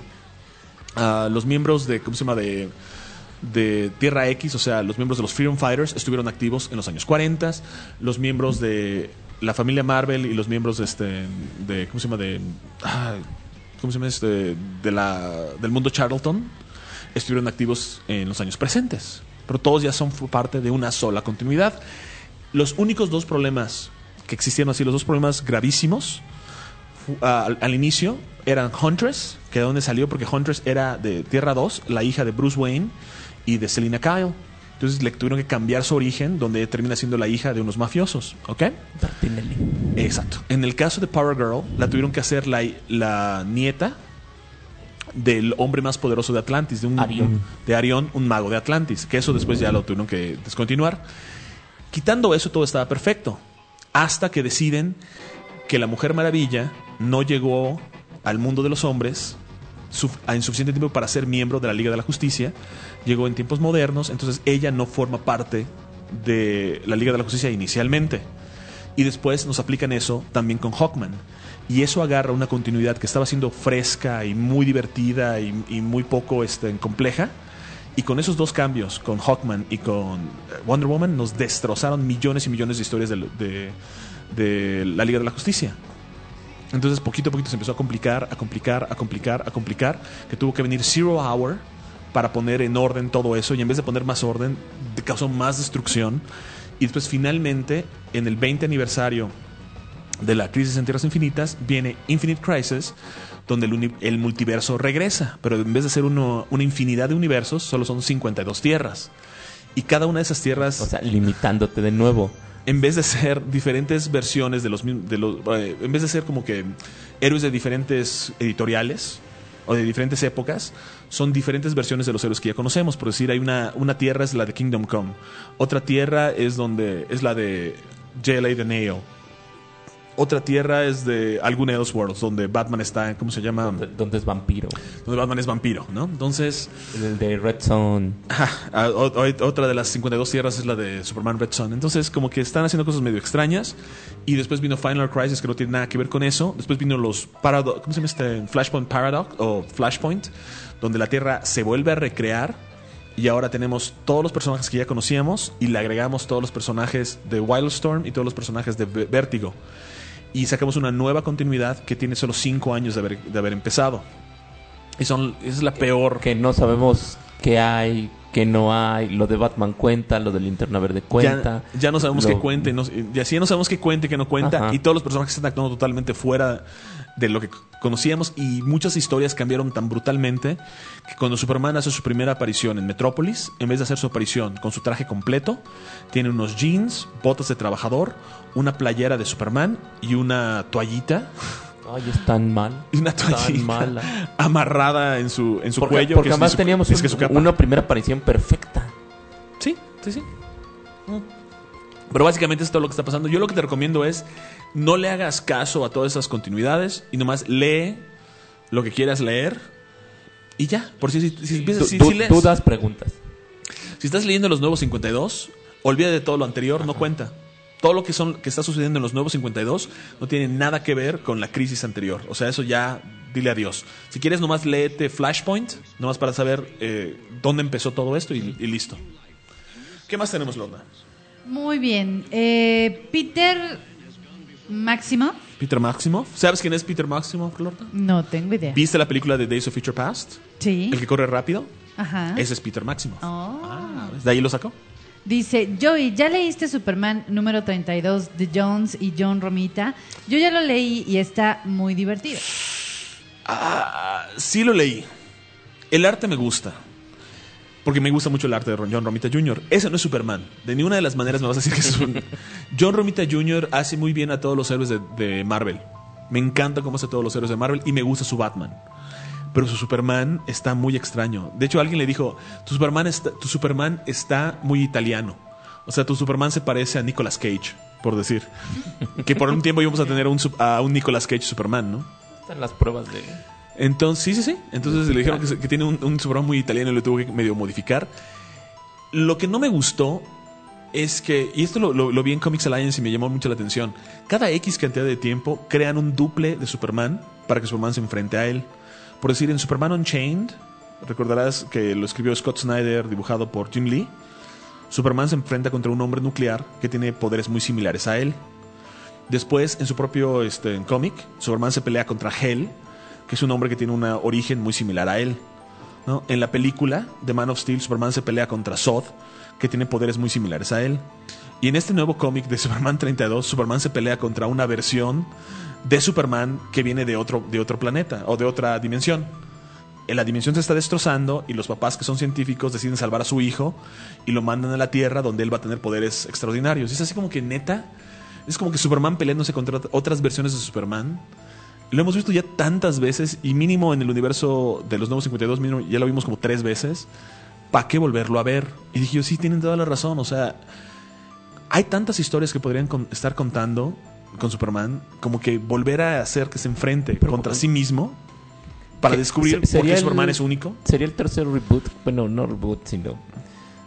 Uh, los miembros de, ¿cómo se llama? De, de Tierra X, o sea, los miembros de los Freedom Fighters estuvieron activos en los años cuarenta. Los miembros de la familia Marvel y los miembros de este de ¿cómo se llama? de ah, ¿cómo se llama? este de la del mundo Charlton estuvieron activos en los años presentes, pero todos ya son parte de una sola continuidad. Los únicos dos problemas que existieron así, los dos problemas gravísimos uh, al, al inicio eran Huntress, que de donde salió porque Huntress era de Tierra dos, la hija de Bruce Wayne y de Selina Kyle. Entonces le tuvieron que cambiar su origen, donde termina siendo la hija de unos mafiosos, ¿ok?
Martinelli.
Exacto. En el caso de Power Girl, la tuvieron que hacer la, la nieta del hombre más poderoso de Atlantis, de un
Arión.
de Arión, un mago de Atlantis, que eso después ya lo tuvieron que descontinuar. Quitando eso, todo estaba perfecto, hasta que deciden que la Mujer Maravilla no llegó al mundo de los hombres en suficiente tiempo para ser miembro de la Liga de la Justicia. Llegó en tiempos modernos, entonces ella no forma parte de la Liga de la Justicia inicialmente. Y después nos aplican eso también con Hawkman. Y eso agarra una continuidad que estaba siendo fresca y muy divertida y, y muy poco este, compleja. Y con esos dos cambios, con Hawkman y con Wonder Woman, nos destrozaron millones y millones de historias de, de, de la Liga de la Justicia. Entonces poquito a poquito se empezó a complicar, a complicar, a complicar, a complicar, que tuvo que venir Zero Hour para poner en orden todo eso, y en vez de poner más orden, causó más destrucción. Y después finalmente, en el veinte aniversario de la Crisis en Tierras Infinitas, viene Infinite Crisis, donde el, uni- el multiverso regresa, pero en vez de ser uno, una infinidad de universos, solo son cincuenta y dos tierras. Y cada una de esas tierras...
O sea, limitándote de nuevo.
En vez de ser diferentes versiones de los... De los eh, en vez de ser como que héroes de diferentes editoriales o de diferentes épocas, son diferentes versiones de los héroes que ya conocemos. Por decir, hay una, una tierra es la de Kingdom Come. Otra tierra es donde es la de J L A The Nail. Otra tierra es de alguna de los Worlds, donde Batman está, ¿cómo se llama?
Donde, donde es vampiro.
Donde Batman es vampiro, ¿no? Entonces...
El de Red Son.
Ajá, o- o- otra de las cincuenta y dos tierras es la de Superman Red Son. Entonces, como que están haciendo cosas medio extrañas. Y después vino Final Crisis, que no tiene nada que ver con eso. Después vino los Paradox... ¿Cómo se llama este? Flashpoint Paradox, o Flashpoint, donde la Tierra se vuelve a recrear. Y ahora tenemos todos los personajes que ya conocíamos, y le agregamos todos los personajes de Wildstorm y todos los personajes de V- Vértigo. Y sacamos una nueva continuidad que tiene solo cinco años de haber, de haber empezado. Y son, es la peor.
Que no sabemos qué hay, qué no hay. Lo de Batman cuenta, lo de Linterna Verde cuenta.
Ya, ya no sabemos
lo...
qué cuente. No, y así ya no sabemos qué cuente, qué no cuenta.
Ajá.
Y todos los personajes están actuando totalmente fuera de lo que conocíamos. Y muchas historias cambiaron tan brutalmente que cuando Superman hace su primera aparición en Metrópolis, en vez de hacer su aparición con su traje completo, tiene unos jeans, botas de trabajador, una playera de Superman y una toallita.
Ay, es tan mal.
Y una
Tan
toallita
mala.
amarrada en su, en su
Porque,
cuello.
porque
que es
además
su-
teníamos
es
un-
que su capa.
una primera aparición perfecta.
Sí, sí, sí. Pero básicamente es todo lo que está pasando. Yo lo que te recomiendo es no le hagas caso a todas esas continuidades y nomás lee lo que quieras leer y ya. Por si, si, si,
Du-
si-
du-
si lees-
dudas, preguntas.
si estás leyendo los nuevos cincuenta y dos, olvida de todo lo anterior, no cuenta. Todo lo que son que está sucediendo en los nuevos cincuenta y dos no tiene nada que ver con la crisis anterior. O sea, eso ya dile adiós. Si quieres, nomás léete Flashpoint, nomás para saber eh, dónde empezó todo esto y, y listo. ¿Qué más tenemos, Lorna?
Muy bien. Eh, Peter Maximoff.
Peter Maximoff. ¿Sabes quién es Peter Maximoff, Lorna?
No tengo idea.
¿Viste la película de Days of Future Past?
Sí.
El que corre rápido.
Ajá.
Ese es Peter Maximoff.
Oh.
Ah, ¿de ahí lo sacó?
Dice, Joey, ¿ya leíste Superman número treinta y dos de Jones y John Romita? Yo ya lo leí y está muy divertido.
Ah, sí lo leí. El arte me gusta. Porque me gusta mucho el arte de John Romita junior Ese no es Superman. De ninguna de las maneras me vas a decir que es un... John Romita junior hace muy bien a todos los héroes de, de Marvel. Me encanta cómo hace a todos los héroes de Marvel y me gusta su Batman. Pero su Superman está muy extraño. De hecho, alguien le dijo, tu Superman está, tu Superman está muy italiano. O sea, tu Superman se parece a Nicolas Cage, por decir. Que por un tiempo íbamos a tener un, sup- a un Nicolas Cage Superman, ¿no?
Están las pruebas de...
Entonces, sí, sí, sí. Entonces le dijeron que, se- que tiene un, un Superman muy italiano y lo tuvo que medio modificar. Lo que no me gustó es que, y esto lo, lo, lo vi en Comics Alliance y me llamó mucho la atención, cada X cantidad de tiempo crean un duple de Superman para que Superman se enfrente a él. Por decir, en Superman Unchained, recordarás que lo escribió Scott Snyder, dibujado por Jim Lee. Superman se enfrenta contra un hombre nuclear que tiene poderes muy similares a él. Después, en su propio este, en cómic, Superman se pelea contra Hell, que es un hombre que tiene un origen muy similar a él, ¿no? En la película de Man of Steel, Superman se pelea contra Zod, que tiene poderes muy similares a él. Y en este nuevo cómic de Superman treinta y dos, Superman se pelea contra una versión de Superman que viene de otro, de otro planeta o de otra dimensión. En la dimensión se está destrozando y los papás, que son científicos, deciden salvar a su hijo y lo mandan a la Tierra, donde él va a tener poderes extraordinarios. Y es así como que neta, es como que Superman peleándose contra otras versiones de Superman. Lo hemos visto ya tantas veces y mínimo en el universo de los nuevos cincuenta y dos mínimo, ya lo vimos como tres veces. ¿Para qué volverlo a ver? Y dije yo, sí, tienen toda la razón. O sea, hay tantas historias que podrían con- estar contando con Superman, como que volver a hacer que se enfrente
Pero
contra
como-
sí mismo para
¿Qué?
descubrir
Se-
por
sería
qué
el-
Superman es único.
Sería el tercer reboot. Bueno, no reboot, sino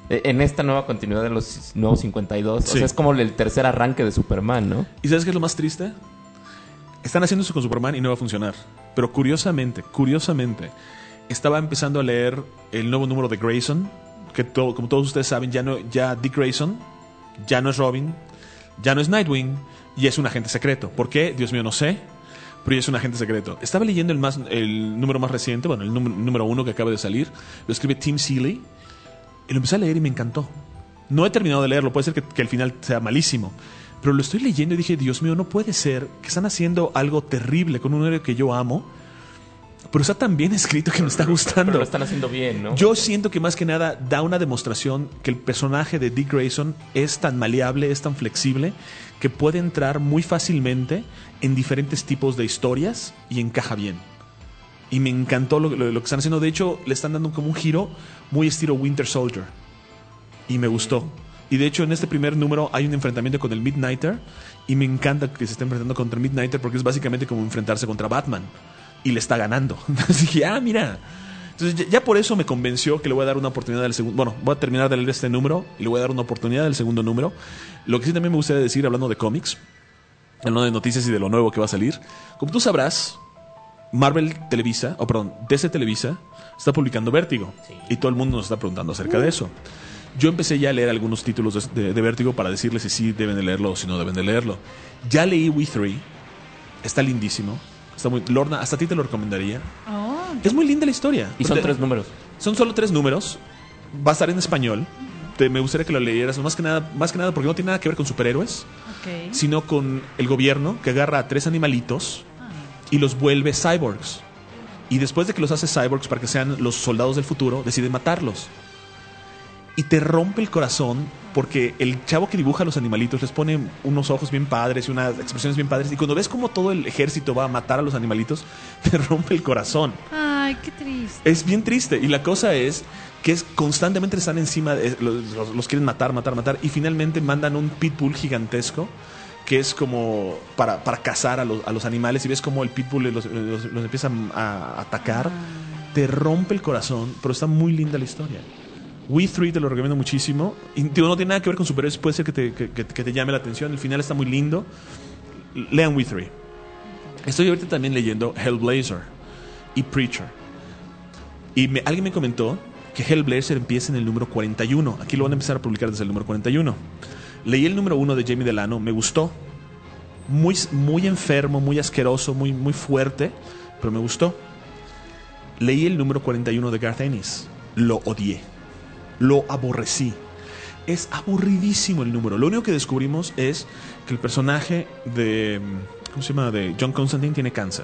eh, en esta nueva continuidad de los nuevos cincuenta y dos.
Sí.
O sea, es como el tercer arranque de Superman, ¿no?
¿Y sabes qué es lo más triste? Están haciendo eso con Superman y no va a funcionar. Pero curiosamente, curiosamente, estaba empezando a leer el nuevo número de Grayson, que todo, como todos ustedes saben, ya no, ya Dick Grayson ya no es Robin, ya no es Nightwing, y es un agente secreto. ¿Por qué? Dios mío, no sé, pero ya es un agente secreto. Estaba leyendo el, más, el número más reciente, bueno, el número, número uno que acaba de salir, lo escribe Tim Seeley, y lo empecé a leer y me encantó. No he terminado de leerlo, puede ser que, que el final sea malísimo, pero lo estoy leyendo y dije, Dios mío, no puede ser que están haciendo algo terrible con un héroe que yo amo, pero está tan bien escrito que me está gustando.
Pero lo están haciendo bien, ¿no?
Yo siento que más que nada da una demostración que el personaje de Dick Grayson es tan maleable, es tan flexible, que puede entrar muy fácilmente en diferentes tipos de historias y encaja bien. Y me encantó lo, lo, lo que están haciendo. De hecho, le están dando como un giro muy estilo Winter Soldier. Y me gustó. Y de hecho, en este primer número hay un enfrentamiento con el Midnighter. Y me encanta que se esté enfrentando contra el Midnighter porque es básicamente como enfrentarse contra Batman. Y le está ganando. Así que, ah, mira. Entonces, ya, ya por eso me convenció que le voy a dar una oportunidad del segundo. Bueno, voy a terminar de leer este número y le voy a dar una oportunidad del segundo número. Lo que sí también me gustaría decir, hablando de cómics, hablando de noticias y de lo nuevo que va a salir. Como tú sabrás, Marvel Televisa, o perdón, D C Televisa, está publicando Vértigo. Sí. Y todo el mundo nos está preguntando acerca uh. de eso. Yo empecé ya a leer algunos títulos de, de, de Vértigo para decirles si sí deben de leerlo o si no deben de leerlo. Ya leí We Three. Está lindísimo. Está muy, Lorna, hasta a ti te lo recomendaría. Oh, es muy linda la historia.
Y son te, tres números.
Son solo tres números. Va a estar en español. Te, me gustaría que lo leyeras. Más que nada, más que nada porque no tiene nada que ver con superhéroes, okay, sino con el gobierno que agarra a tres animalitos y los vuelve cyborgs. Y después de que los hace cyborgs para que sean los soldados del futuro, decide matarlos. Y te rompe el corazón porque el chavo que dibuja a los animalitos les pone unos ojos bien padres y unas expresiones bien padres. Y cuando ves como todo el ejército va a matar a los animalitos, te rompe el corazón.
Ay, qué triste.
Es bien triste. Y la cosa es que es, constantemente están encima, de, los, los, los quieren matar, matar, matar. Y finalmente mandan un pitbull gigantesco que es como para, para cazar a los, a los animales. Y ves como el pitbull los, los, los empieza a atacar. Ah. Te rompe el corazón, pero está muy linda la historia. We Three te lo recomiendo muchísimo. Y digo, no tiene nada que ver con superhéroes, puede ser que te, que, que, que te llame la atención. El final está muy lindo. Lean We Three. Estoy ahorita también leyendo Hellblazer y Preacher. Y me, alguien me comentó que Hellblazer empieza en el número cuarenta y uno. Aquí lo van a empezar a publicar desde el número cuarenta y uno. Leí el número uno de Jamie Delano, me gustó. Muy, muy enfermo, muy asqueroso, muy, muy fuerte, pero me gustó. Leí el número cuarenta y uno de Garth Ennis. Lo odié. Lo aborrecí. Es aburridísimo el número. Lo único que descubrimos es que el personaje de ¿cómo se llama? de John Constantine tiene cáncer.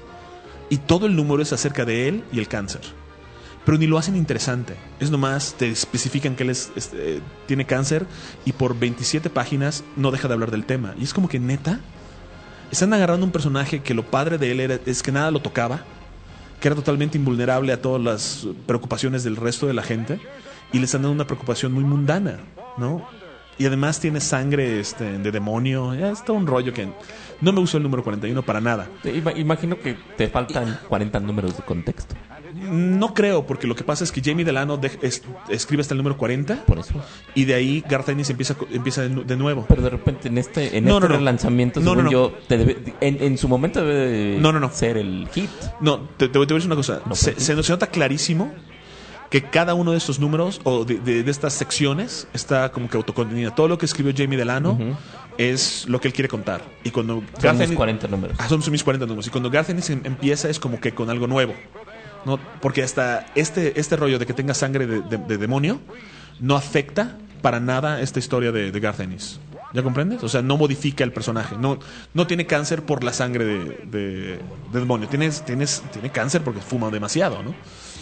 Y todo el número es acerca de él y el cáncer. Pero ni lo hacen interesante. Es nomás, te especifican que él es, es, eh, tiene cáncer y por veintisiete páginas no deja de hablar del tema. Y es como que, neta, están agarrando un personaje que lo padre de él era, es que nada lo tocaba, que era totalmente invulnerable a todas las preocupaciones del resto de la gente, y le están dando una preocupación muy mundana, ¿no? Y además tiene sangre este, de demonio. Ya es todo un rollo que no me gustó el número cuarenta y uno para nada.
Imagino que te faltan cuarenta números de contexto.
No creo, porque lo que pasa es que Jamie Delano de, es, escribe hasta el número cuarenta.
Por eso.
Y de ahí Garth Ennis empieza, empieza de, de nuevo.
Pero de repente en este, en
no,
este
no, no.
relanzamiento,
no,
según
no, no.
yo, te debe, en, en su momento debe
no, no, no.
ser el hit.
No, te, te voy a decir una cosa.
No,
se, se, se nota clarísimo que cada uno de estos números o de, de, de estas secciones está como que autocontenida. Todo lo que escribió Jamie Delano uh-huh. es lo que él quiere contar. Y cuando
son
Garth
mis
Ennis,
cuarenta números.
Ah, son mis cuarenta números. Y cuando Garth Ennis empieza es como que con algo nuevo. ¿No? Porque hasta este, este rollo de que tenga sangre de, de, de demonio no afecta para nada esta historia de, de Garth Ennis. ¿Ya comprendes? O sea, no modifica el personaje. No, no tiene cáncer por la sangre de, de, de demonio. Tienes, tienes, tiene cáncer porque fuma demasiado, ¿no?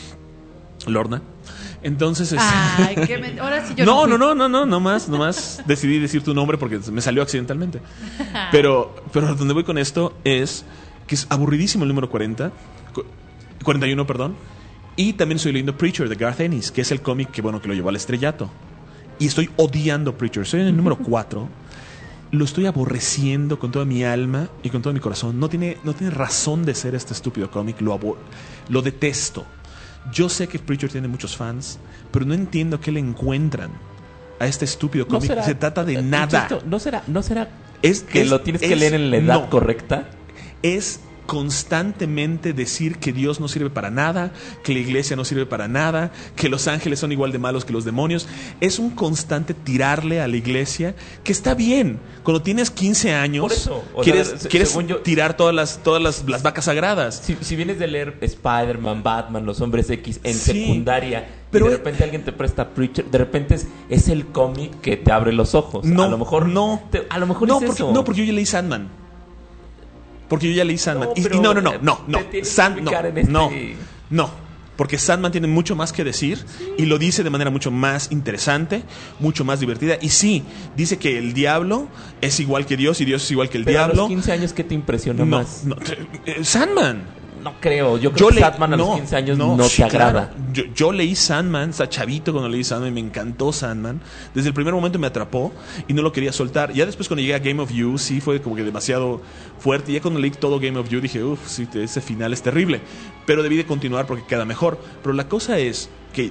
Lorna. Entonces es...
Ay, qué men... ahora sí yo
no,
no,
no, no, no, no, no más, no más decidí decir tu nombre porque me salió accidentalmente. Pero, pero donde voy con esto es que es aburridísimo el número cuarenta, cuarenta y uno, perdón. Y también estoy leyendo Preacher de Garth Ennis, que es el cómic que bueno que lo llevó al estrellato. Y estoy odiando Preacher. Estoy en el número cuatro. Lo estoy aborreciendo con toda mi alma y con todo mi corazón. No tiene, no tiene razón de ser este estúpido cómic. Lo, abor- lo detesto. Yo sé que Preacher tiene muchos fans, pero no entiendo qué le encuentran a este estúpido cómic.
será-
Se trata de
eh,
nada.
insisto, no será, no será
Es
que
es-
lo tienes que
es-
leer en la edad
no.
correcta.
Es constantemente decir que Dios no sirve para nada, que la iglesia no sirve para nada, que los ángeles son igual de malos que los demonios. Es un constante tirarle a la iglesia, que está bien. Cuando tienes quince años,
Por eso, o
quieres,
sea, se-
quieres
según yo-
tirar todas las todas las, las vacas sagradas.
Si, si vienes de leer Spider-Man, Batman, Los Hombres X en
Sí,
secundaria,
pero
y de
es-
repente alguien te presta Preacher, de repente es, es el cómic que te abre los ojos.
No,
a lo mejor
no.
te- a lo mejor
no,
es
porque,
eso.
no, porque yo ya leí Sandman. Porque yo ya leí Sandman.
No,
Y- y,
pero,
no, no, no,
eh,
no, no.
te tienes que
Sand- no,
ubicar en este-
no, no. Porque Sandman tiene mucho más que decir y lo dice de manera mucho más interesante, mucho más divertida. Y sí, dice que el diablo es igual que Dios y Dios es igual que el
Pero a
diablo.
los quince años, ¿qué te impresiona
no,
más?
no, eh, Sandman.
No creo. Yo creo que
le-
Sandman a los quince años no,
sí,
te agrada.
claro. Yo, yo leí Sandman, está chavito cuando leí Sandman, me encantó Sandman. Desde el primer momento me atrapó y no lo quería soltar. Ya después cuando llegué a Game of You, sí fue como que demasiado fuerte. Ya cuando leí todo Game of You dije, uff, sí, ese final es terrible. Pero debí de continuar porque queda mejor. Pero la cosa es que,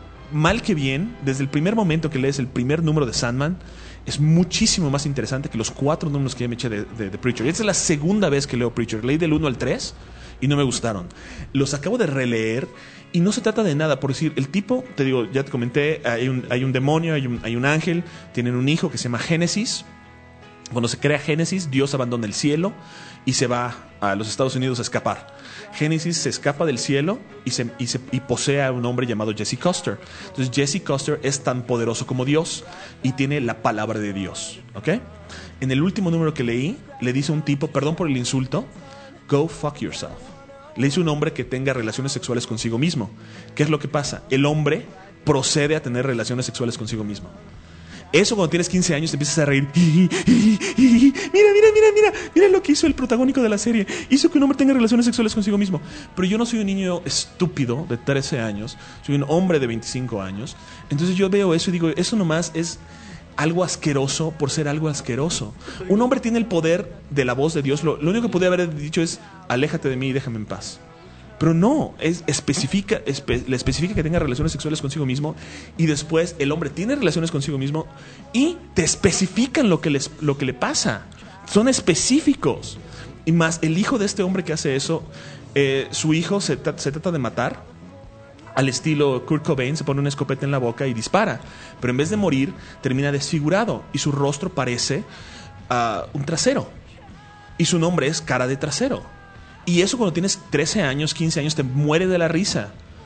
mal que bien, desde el primer momento que lees el primer número de Sandman, es muchísimo más interesante que los cuatro números que ya me eché de, de, de Preacher. Esta es la segunda vez que leo Preacher. Leí del uno al tres y no me gustaron. Los acabo de releer y no se trata de nada. Por decir, el tipo, te digo, ya te comenté, hay un, hay un demonio, hay un, hay un ángel, tienen un hijo que se llama Génesis. Cuando se crea Génesis, Dios abandona el cielo y se va a los Estados Unidos a escapar. Génesis se escapa del cielo y, se, y, se, y posee a un hombre llamado Jesse Custer. Entonces Jesse Custer es tan poderoso como Dios y tiene la palabra de Dios. ¿Ok? En el último número que leí, le dice un tipo, perdón por el insulto, go fuck yourself. Le dice un hombre que tenga relaciones sexuales consigo mismo. ¿Qué es lo que pasa? El hombre procede a tener relaciones sexuales consigo mismo. Eso cuando tienes quince años te empiezas a reír. Mira, mira, mira, mira. Mira lo que hizo el protagónico de la serie. Hizo que un hombre tenga relaciones sexuales consigo mismo. Pero yo no soy un niño estúpido de trece años. Soy un hombre de veinticinco años. Entonces yo veo eso y digo, eso nomás es algo asqueroso por ser algo asqueroso. Un hombre tiene el poder de la voz de Dios. Lo, lo único que podría haber dicho es, aléjate de mí y déjame en paz. Pero no, es especifica, espe, le especifica que tenga relaciones sexuales consigo mismo y después el hombre tiene relaciones consigo mismo y te especifican lo que, les, lo que le pasa. Son específicos. Y más, el hijo de este hombre que hace eso, eh, su hijo se, se trata de matar al estilo Kurt Cobain, se pone una escopeta en la boca y dispara. Pero en vez de morir, termina desfigurado y su rostro parece uh, un trasero. Y su nombre es Cara de Trasero. Y eso cuando tienes trece años, quince años, te muere de la risa.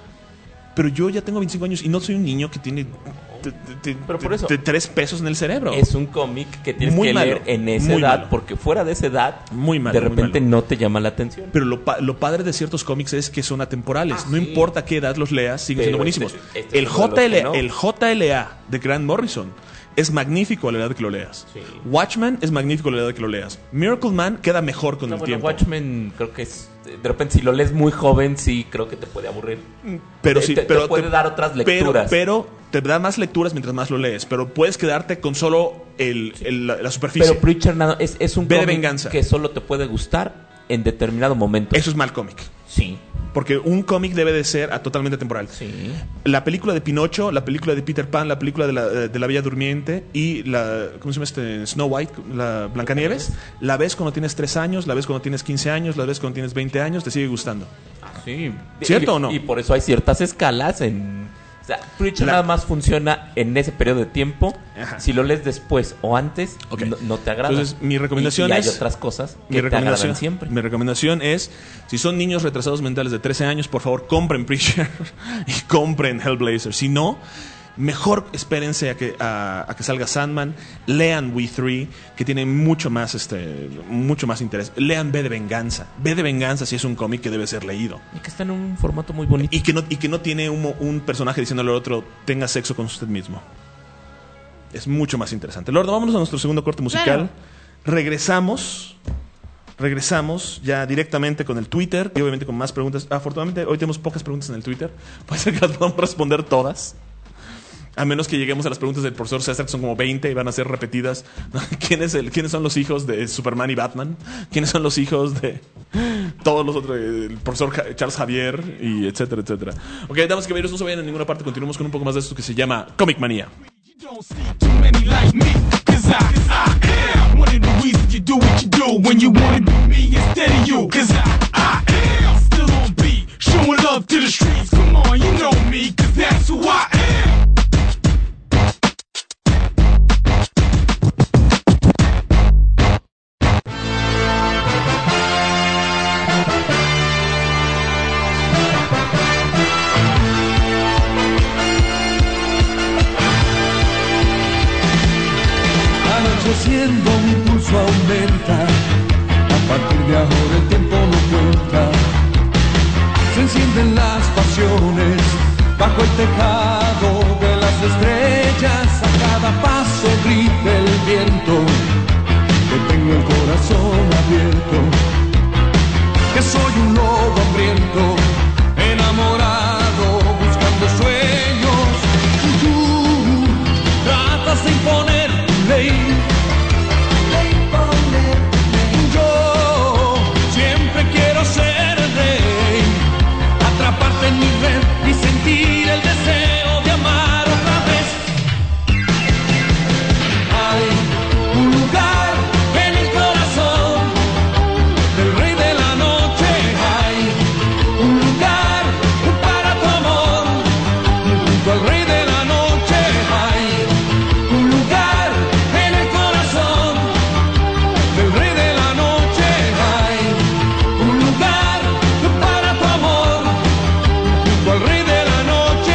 Pero yo ya tengo veinticinco años y no soy un niño que tiene te, te,
Pero por eso,
te, tres pesos en el cerebro.
Es un cómic que tienes
muy
que
malo,
leer en esa
muy
edad,
malo.
porque fuera de esa edad,
muy malo,
de repente
muy malo.
no te llama la atención.
Pero lo, pa lo padre de ciertos cómics es que son atemporales.
Ah,
no
sí.
importa qué edad los leas, siguen siendo
Pero
buenísimos.
este- este
el,
es uno de los
J L A,
que no.
el J L A de Grant Morrison es magnífico a la edad que lo leas.
Sí.
Watchmen es magnífico a la edad que lo leas. Miracle Man queda mejor con
No,
el
bueno,
tiempo.
Watchmen creo que es... De repente si lo lees muy joven, sí, creo que te puede aburrir.
Pero
te,
sí,
te- te
pero
puede dar otras lecturas.
Pero, pero te da más lecturas mientras más lo lees. Pero puedes quedarte con solo el, el- la, la superficie.
Pero Preacher nada, es, es un
Ve de
cómic
venganza.
que solo te puede gustar en determinado momento.
Eso es mal cómic.
Sí.
Porque un cómic debe de ser a totalmente temporal.
Sí.
La película de Pinocho, la película de Peter Pan, la película de la, de la Bella Durmiente y la, ¿cómo se llama este? Snow White, la Blancanieves, la ves cuando tienes tres años, la ves cuando tienes quince años, la ves cuando tienes veinte años, te sigue gustando.
Sí.
¿Cierto
y,
o no?
Y por eso hay ciertas escalas en... O sea, Preacher
La-
nada más funciona en ese periodo de tiempo.
Ajá.
Si lo lees después o antes,
Ok.
no, no te agrada.
Entonces, mi recomendación
y, y hay
es-
otras cosas
Mi
que te
recomendación,
agradan siempre.
mi recomendación es, si son niños retrasados mentales de trece años, por favor compren Preacher y compren Hellblazer. Si no, mejor espérense a que, a, a que salga Sandman, lean We Three, que tiene mucho más, este, mucho más interés. Lean V de Venganza. V de Venganza sí es un cómic que debe ser leído.
Y que está en un formato muy bonito.
Y que no, y que no tiene un, un personaje diciéndole al otro, tenga sexo con usted mismo. Es mucho más interesante. Lordo, vámonos a nuestro segundo corte musical.
Claro.
Regresamos. Regresamos ya directamente con el Twitter y obviamente con más preguntas. Afortunadamente hoy tenemos pocas preguntas en el Twitter. Puede ser que las podamos responder todas. A menos que lleguemos a las preguntas del profesor César, que son como veinte y van a ser repetidas. ¿Quién es el, ¿Quiénes son los hijos de Superman y Batman? ¿Quiénes son los hijos de todos los otros? El profesor Charles Javier, y etcétera, etcétera. Ok, damas y caballeros, no se vayan a ninguna parte. Continuamos con un poco más de esto que se llama Comic Manía.
Showing love to the streets, come on, you know me, cause that's who I am.
Anocheciendo mi pulso aumenta, a partir de ahora el tiempo no cuenta. Se encienden las pasiones bajo el tejado de las estrellas. A cada paso grita el viento, que tengo el corazón abierto, que soy un lobo hambriento, enamorado, buscando sueños. Y tú tratas de imponer tu ley. Yo siempre quiero ser rey, atraparte en mi red y sentir el deseo de amar otra vez. Hay un lugar en el corazón del rey de la noche. Hay un lugar para tu amor junto al rey de la noche. Hay un lugar en el corazón del rey de la noche. Hay un lugar para tu amor junto al rey de la noche.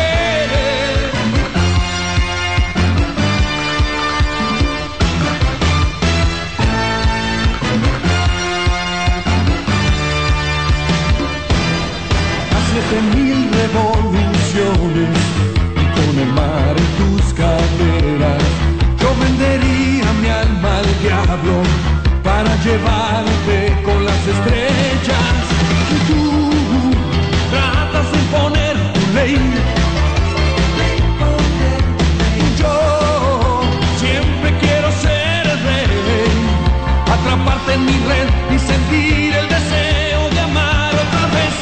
A siete mil revoluciones y con el mar en tus caderas, yo vendería mi alma al diablo para llevarte con las estrellas. Y tú tratas de imponer tu ley. Yo siempre quiero ser rey, atraparte en mi red y sentir el deseo de amar otra vez.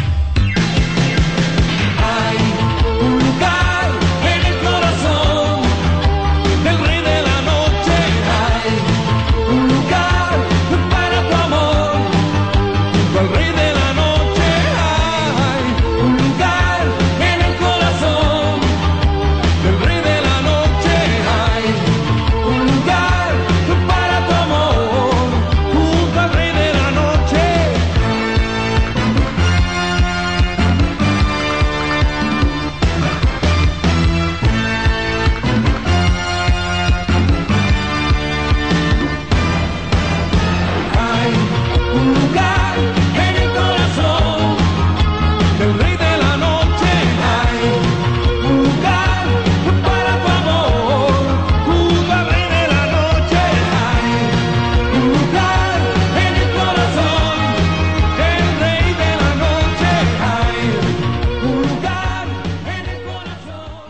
Hay un lugar en el corazón del rey de la noche. Hay un lugar para tu amor junto al rey de la noche. Hay un lugar en el corazón del rey de la noche. Hay un lugar para tu amor junto al rey de la noche. Hay un lugar en el corazón del rey de la noche. Hay un lugar para tu amor junto al rey de la noche. Hay un lugar en el corazón del rey de la noche. Hay un lugar en el corazón.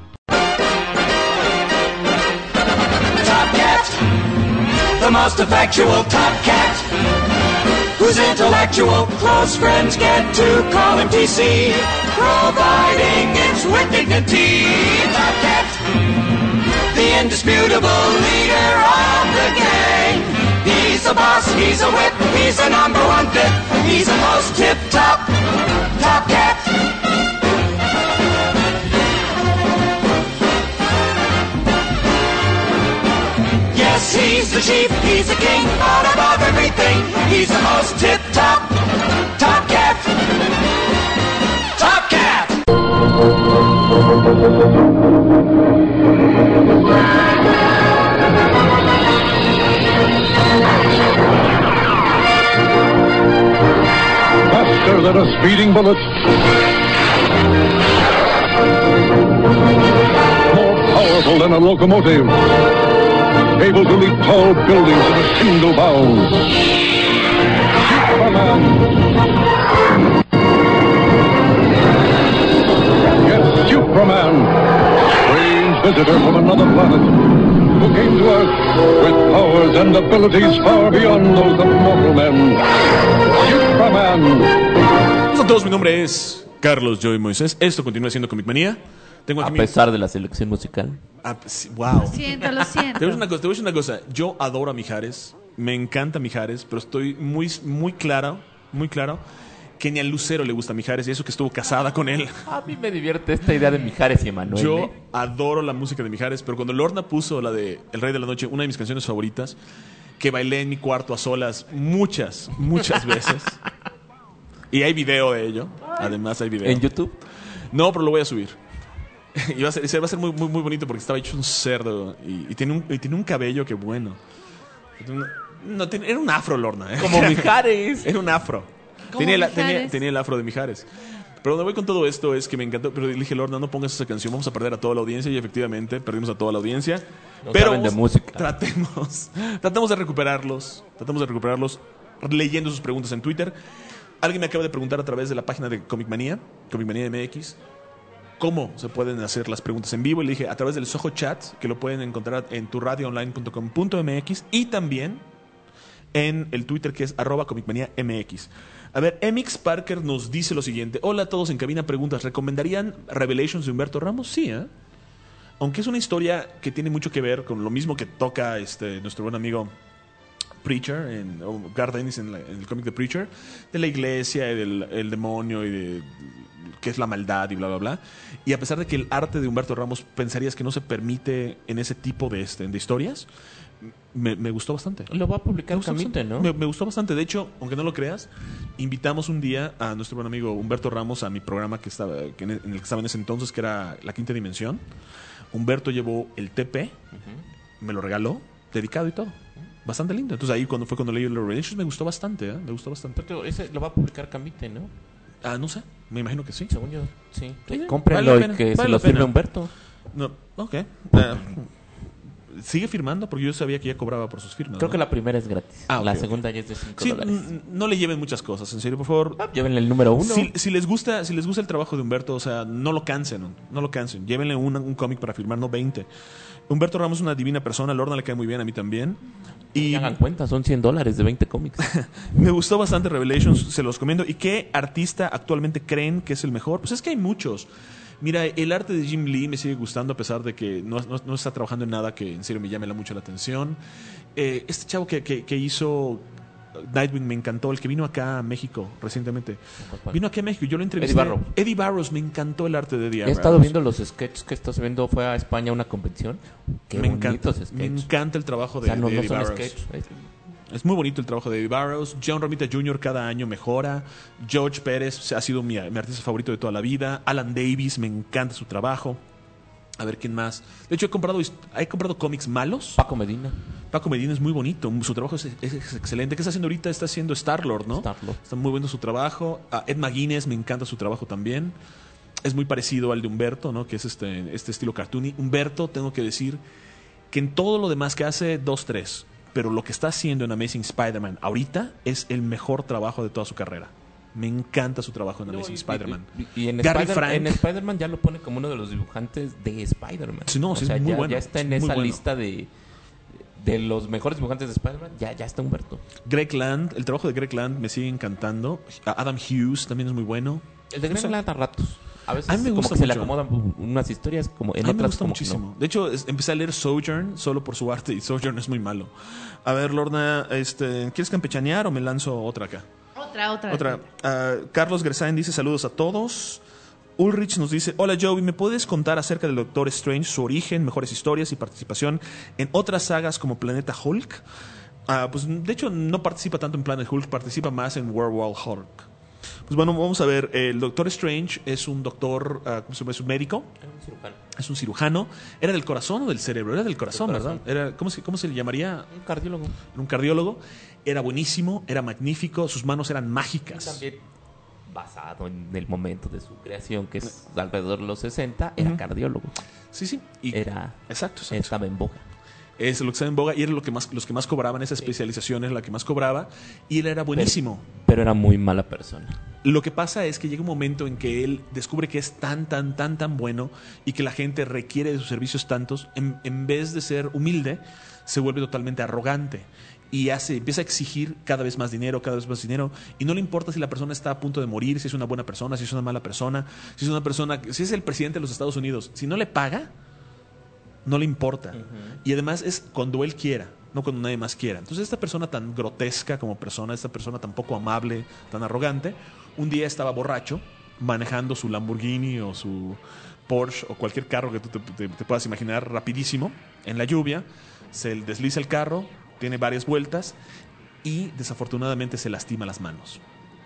Top Cat, the most effectual Top Cat, whose intellectual close friends get to call him T C, providing it's with dignity. Top Cat, the indisputable leader of the gang. He's a boss, he's a whip, he's a number one fit, he's the most tip-top Top Cat. Yes, he's the chief, he's the king, but above everything, he's the most tip-top Top Cat. Top Cat!
Faster than a speeding bullet. More powerful than a locomotive. Able to leap tall buildings in a single bound. Superman. Yes, Superman. visitor from another planet who came to Earth with powers and abilities far beyond those of mortal men. Superman.
Hola a todos, mi nombre es Carlos Joey Moisés. Esto continúa siendo Comic Manía. Tengo aquí
A
mi-
pesar de la selección musical.
Ah, sí, wow.
Lo siento, lo siento.
Te voy a decir una cosa, te voy a decir una cosa. Yo adoro a Mijares, me encanta Mijares, pero estoy muy, muy claro, muy claro que ni al Lucero le gusta Mijares y eso que estuvo casada con él.
A mí me divierte esta idea de Mijares y Emanuel.
Yo
¿eh?
adoro la música de Mijares, pero cuando Lorna puso la de El Rey de la Noche, una de mis canciones favoritas, que bailé en mi cuarto a solas muchas, muchas veces. Y hay video de ello. Además hay video.
¿En YouTube?
No, pero lo voy a subir. Y va a ser, va a ser muy, muy, muy bonito porque estaba hecho un cerdo y, y tiene un, y tiene un cabello que bueno. No, tiene- era un afro, Lorna. ¿eh?
Como Mijares.
Era un afro.
Como
Tenía, la-
Mijares.
tenía, tenía el afro de Mijares. Pero donde voy con todo esto es que me encantó. Pero dije, Lorna, no pongas esa canción, vamos a perder a toda la audiencia. Y efectivamente, perdimos a toda la audiencia.
No
pero
saben de
vamos-
música.
Tratemos, tratamos de recuperarlos. Tratamos de recuperarlos leyendo sus preguntas en Twitter. Alguien me acaba de preguntar a través de la página de Comic Manía, Comic Manía M X, cómo se pueden hacer las preguntas en vivo. Y le dije, a través del Soho Chat, que lo pueden encontrar en tu radio online punto com punto m x y también en el Twitter que es arroba comicmanía mx. A ver, Emix Parker nos dice lo siguiente. Hola a todos en cabina, preguntas. ¿Recomendarían Revelations de Humberto Ramos? Sí, ¿eh? Aunque es una historia que tiene mucho que ver con lo mismo que toca este nuestro buen amigo Preacher, en, o Garth Ennis en, la- en el cómic de Preacher, de la iglesia y del el demonio y de qué es la maldad y bla, bla, bla. Y a pesar de que el arte de Humberto Ramos pensarías que no se permite en ese tipo de, este, de historias, me, me gustó bastante.
Lo va a
Me
publicar
gustó
Camite,
bastante.
¿no?
Me, me gustó bastante. De hecho, aunque no lo creas, invitamos un día a nuestro buen amigo Humberto Ramos a mi programa que estaba, que en, el, en el que estaba en ese entonces, que era La Quinta Dimensión. Humberto llevó el T P, me lo regaló, dedicado y todo. Bastante lindo. Entonces ahí cuando fue cuando leí los Revelations me gustó bastante, ¿eh? Me gustó bastante.
Pero ese lo va a publicar Camite, ¿no?
Ah, no sé. Me imagino que sí.
Según yo, sí.
Sí,
Cómprenlo
vale la
y
pena,
que se
vale
lo
la pena.
firme Humberto.
No, ok. Eh, ¿Sigue firmando? Porque yo sabía que ya cobraba por sus firmas.
Creo
¿no?
que la primera es gratis.
Ah, ok,
la
ok.
segunda ya es de cinco
Sí,
dólares.
n- no le lleven muchas cosas, en serio, por favor.
Llévenle el número uno.
Si, si les gusta, si les gusta el trabajo de Humberto, o sea, no lo cansen, no, no lo cansen. Llévenle un, un cómic para firmar, no veinte. Humberto Ramos es una divina persona, a Lorna le cae muy bien, a mí también. Y
Y hagan cuenta, son cien dólares de veinte cómics.
me gustó bastante Revelations, se los recomiendo. ¿Y qué artista actualmente creen que es el mejor? Pues es que hay muchos. Mira, el arte de Jim Lee me sigue gustando a pesar de que no, no- no está trabajando en nada que en serio me llame la- mucho la atención. Eh, este chavo que, que- que hizo Nightwing me encantó, el que vino acá a México recientemente.
¿Cuál?
Vino aquí a México, yo lo entrevisté.
Eddie Barrow.
Eddie Barrows, me encantó el arte de Eddie
He
Barrows.
estado viendo los sketches que estás viendo. Fue a España a una convención. Qué
me
bonitos
encanta,
sketches.
me encanta el trabajo
O
de,
sea, no,
de
no
Eddie
son
Barrows.
sketches. Es-
Es muy bonito el trabajo de Eddie Barrows. John Romita junior cada año mejora. George Pérez ha sido mi, mi artista favorito de toda la vida. Alan Davis, me encanta su trabajo. A ver quién más. De hecho, he comprado, hist- he comprado cómics malos.
Paco Medina.
Paco Medina es muy bonito. Su trabajo es, es- es excelente. ¿Qué está haciendo ahorita? Está haciendo Star-Lord, ¿no?
Star-Lord.
Está muy bueno su trabajo. Ah, Ed McGuinness, me encanta su trabajo también. Es muy parecido al de Humberto, ¿no? Que es este, este estilo cartoony. Humberto, tengo que decir que en todo lo demás que hace, dos, tres. Pero lo que está haciendo en Amazing Spider-Man ahorita es el mejor trabajo de toda su carrera. Me encanta su trabajo en Amazing
Y-
Spider-Man.
Y, y en,
Gary
Spider-
Frank.
en Spider-Man ya lo pone como uno de los dibujantes de Spider-Man.
Sí, no,
O
sí,
sea,
es muy
ya,
bueno,
ya está
es
en
muy
esa
bueno.
lista de, de los mejores dibujantes de Spider-Man. Ya, ya está Humberto.
Greg Land, el trabajo de Greg Land me sigue encantando. Adam Hughes también es muy bueno.
El de
No
Greg
sé.
Land a ratos. A veces
A mí me
como
gusta
que se le
mucho.
acomodan unas historias, como en
A mí me
otras
gusta
como que
muchísimo.
no.
De hecho, es- empecé a leer Sojourn solo por su arte y Sojourn es muy malo. A ver, Lorna, este, ¿quieres campechanear o me lanzo otra acá?
Otra, otra.
Otra. Ah, Carlos Gresain dice saludos a todos. Ulrich nos dice, hola Joey, ¿me puedes contar acerca del Doctor Strange, su origen, mejores historias y participación en otras sagas como Planeta Hulk? Ah, pues de hecho no participa tanto en Planet Hulk, participa más en World War Hulk. Pues bueno, vamos a ver, el Doctor Strange es un doctor, ah, ¿cómo se llama? Es un médico,
Era un cirujano.
es un cirujano. ¿Era del corazón o del cerebro? Era del corazón,
Del corazón.
¿verdad? Era, ¿cómo, se, ¿Cómo se le llamaría?
Un cardiólogo.
Era un cardiólogo. Era buenísimo, era magnífico, sus manos eran mágicas.
También basado en el momento de su creación, que es alrededor de los sesenta, era
Ujú.
cardiólogo.
Sí, sí. Y-
Era,
Exacto, exacto.
estaba en boga.
Es lo que estaba en boga y era lo que más, los que más cobraban, esa especialización es la que más cobraba. Y él era buenísimo.
Pero era muy mala persona.
Lo que pasa es que llega un momento en que él descubre que es tan, tan, tan, tan bueno y que la gente requiere de sus servicios tantos, en, en vez de ser humilde, se vuelve totalmente arrogante y hace, empieza a exigir cada vez más dinero, cada vez más dinero, y no le importa si la persona está a punto de morir, si es una buena persona, si es una mala persona, si es una persona, si es el presidente de los Estados Unidos, si no le paga, no le importa. Uh-huh. Y además es cuando él quiera, no cuando nadie más quiera. Entonces esta persona tan grotesca como persona, esta persona tan poco amable, tan arrogante, un día estaba borracho, manejando su Lamborghini o su Porsche o cualquier carro que tú te, te, te puedas imaginar, rapidísimo, en la lluvia, se desliza el carro, tiene varias vueltas y desafortunadamente se lastima las manos.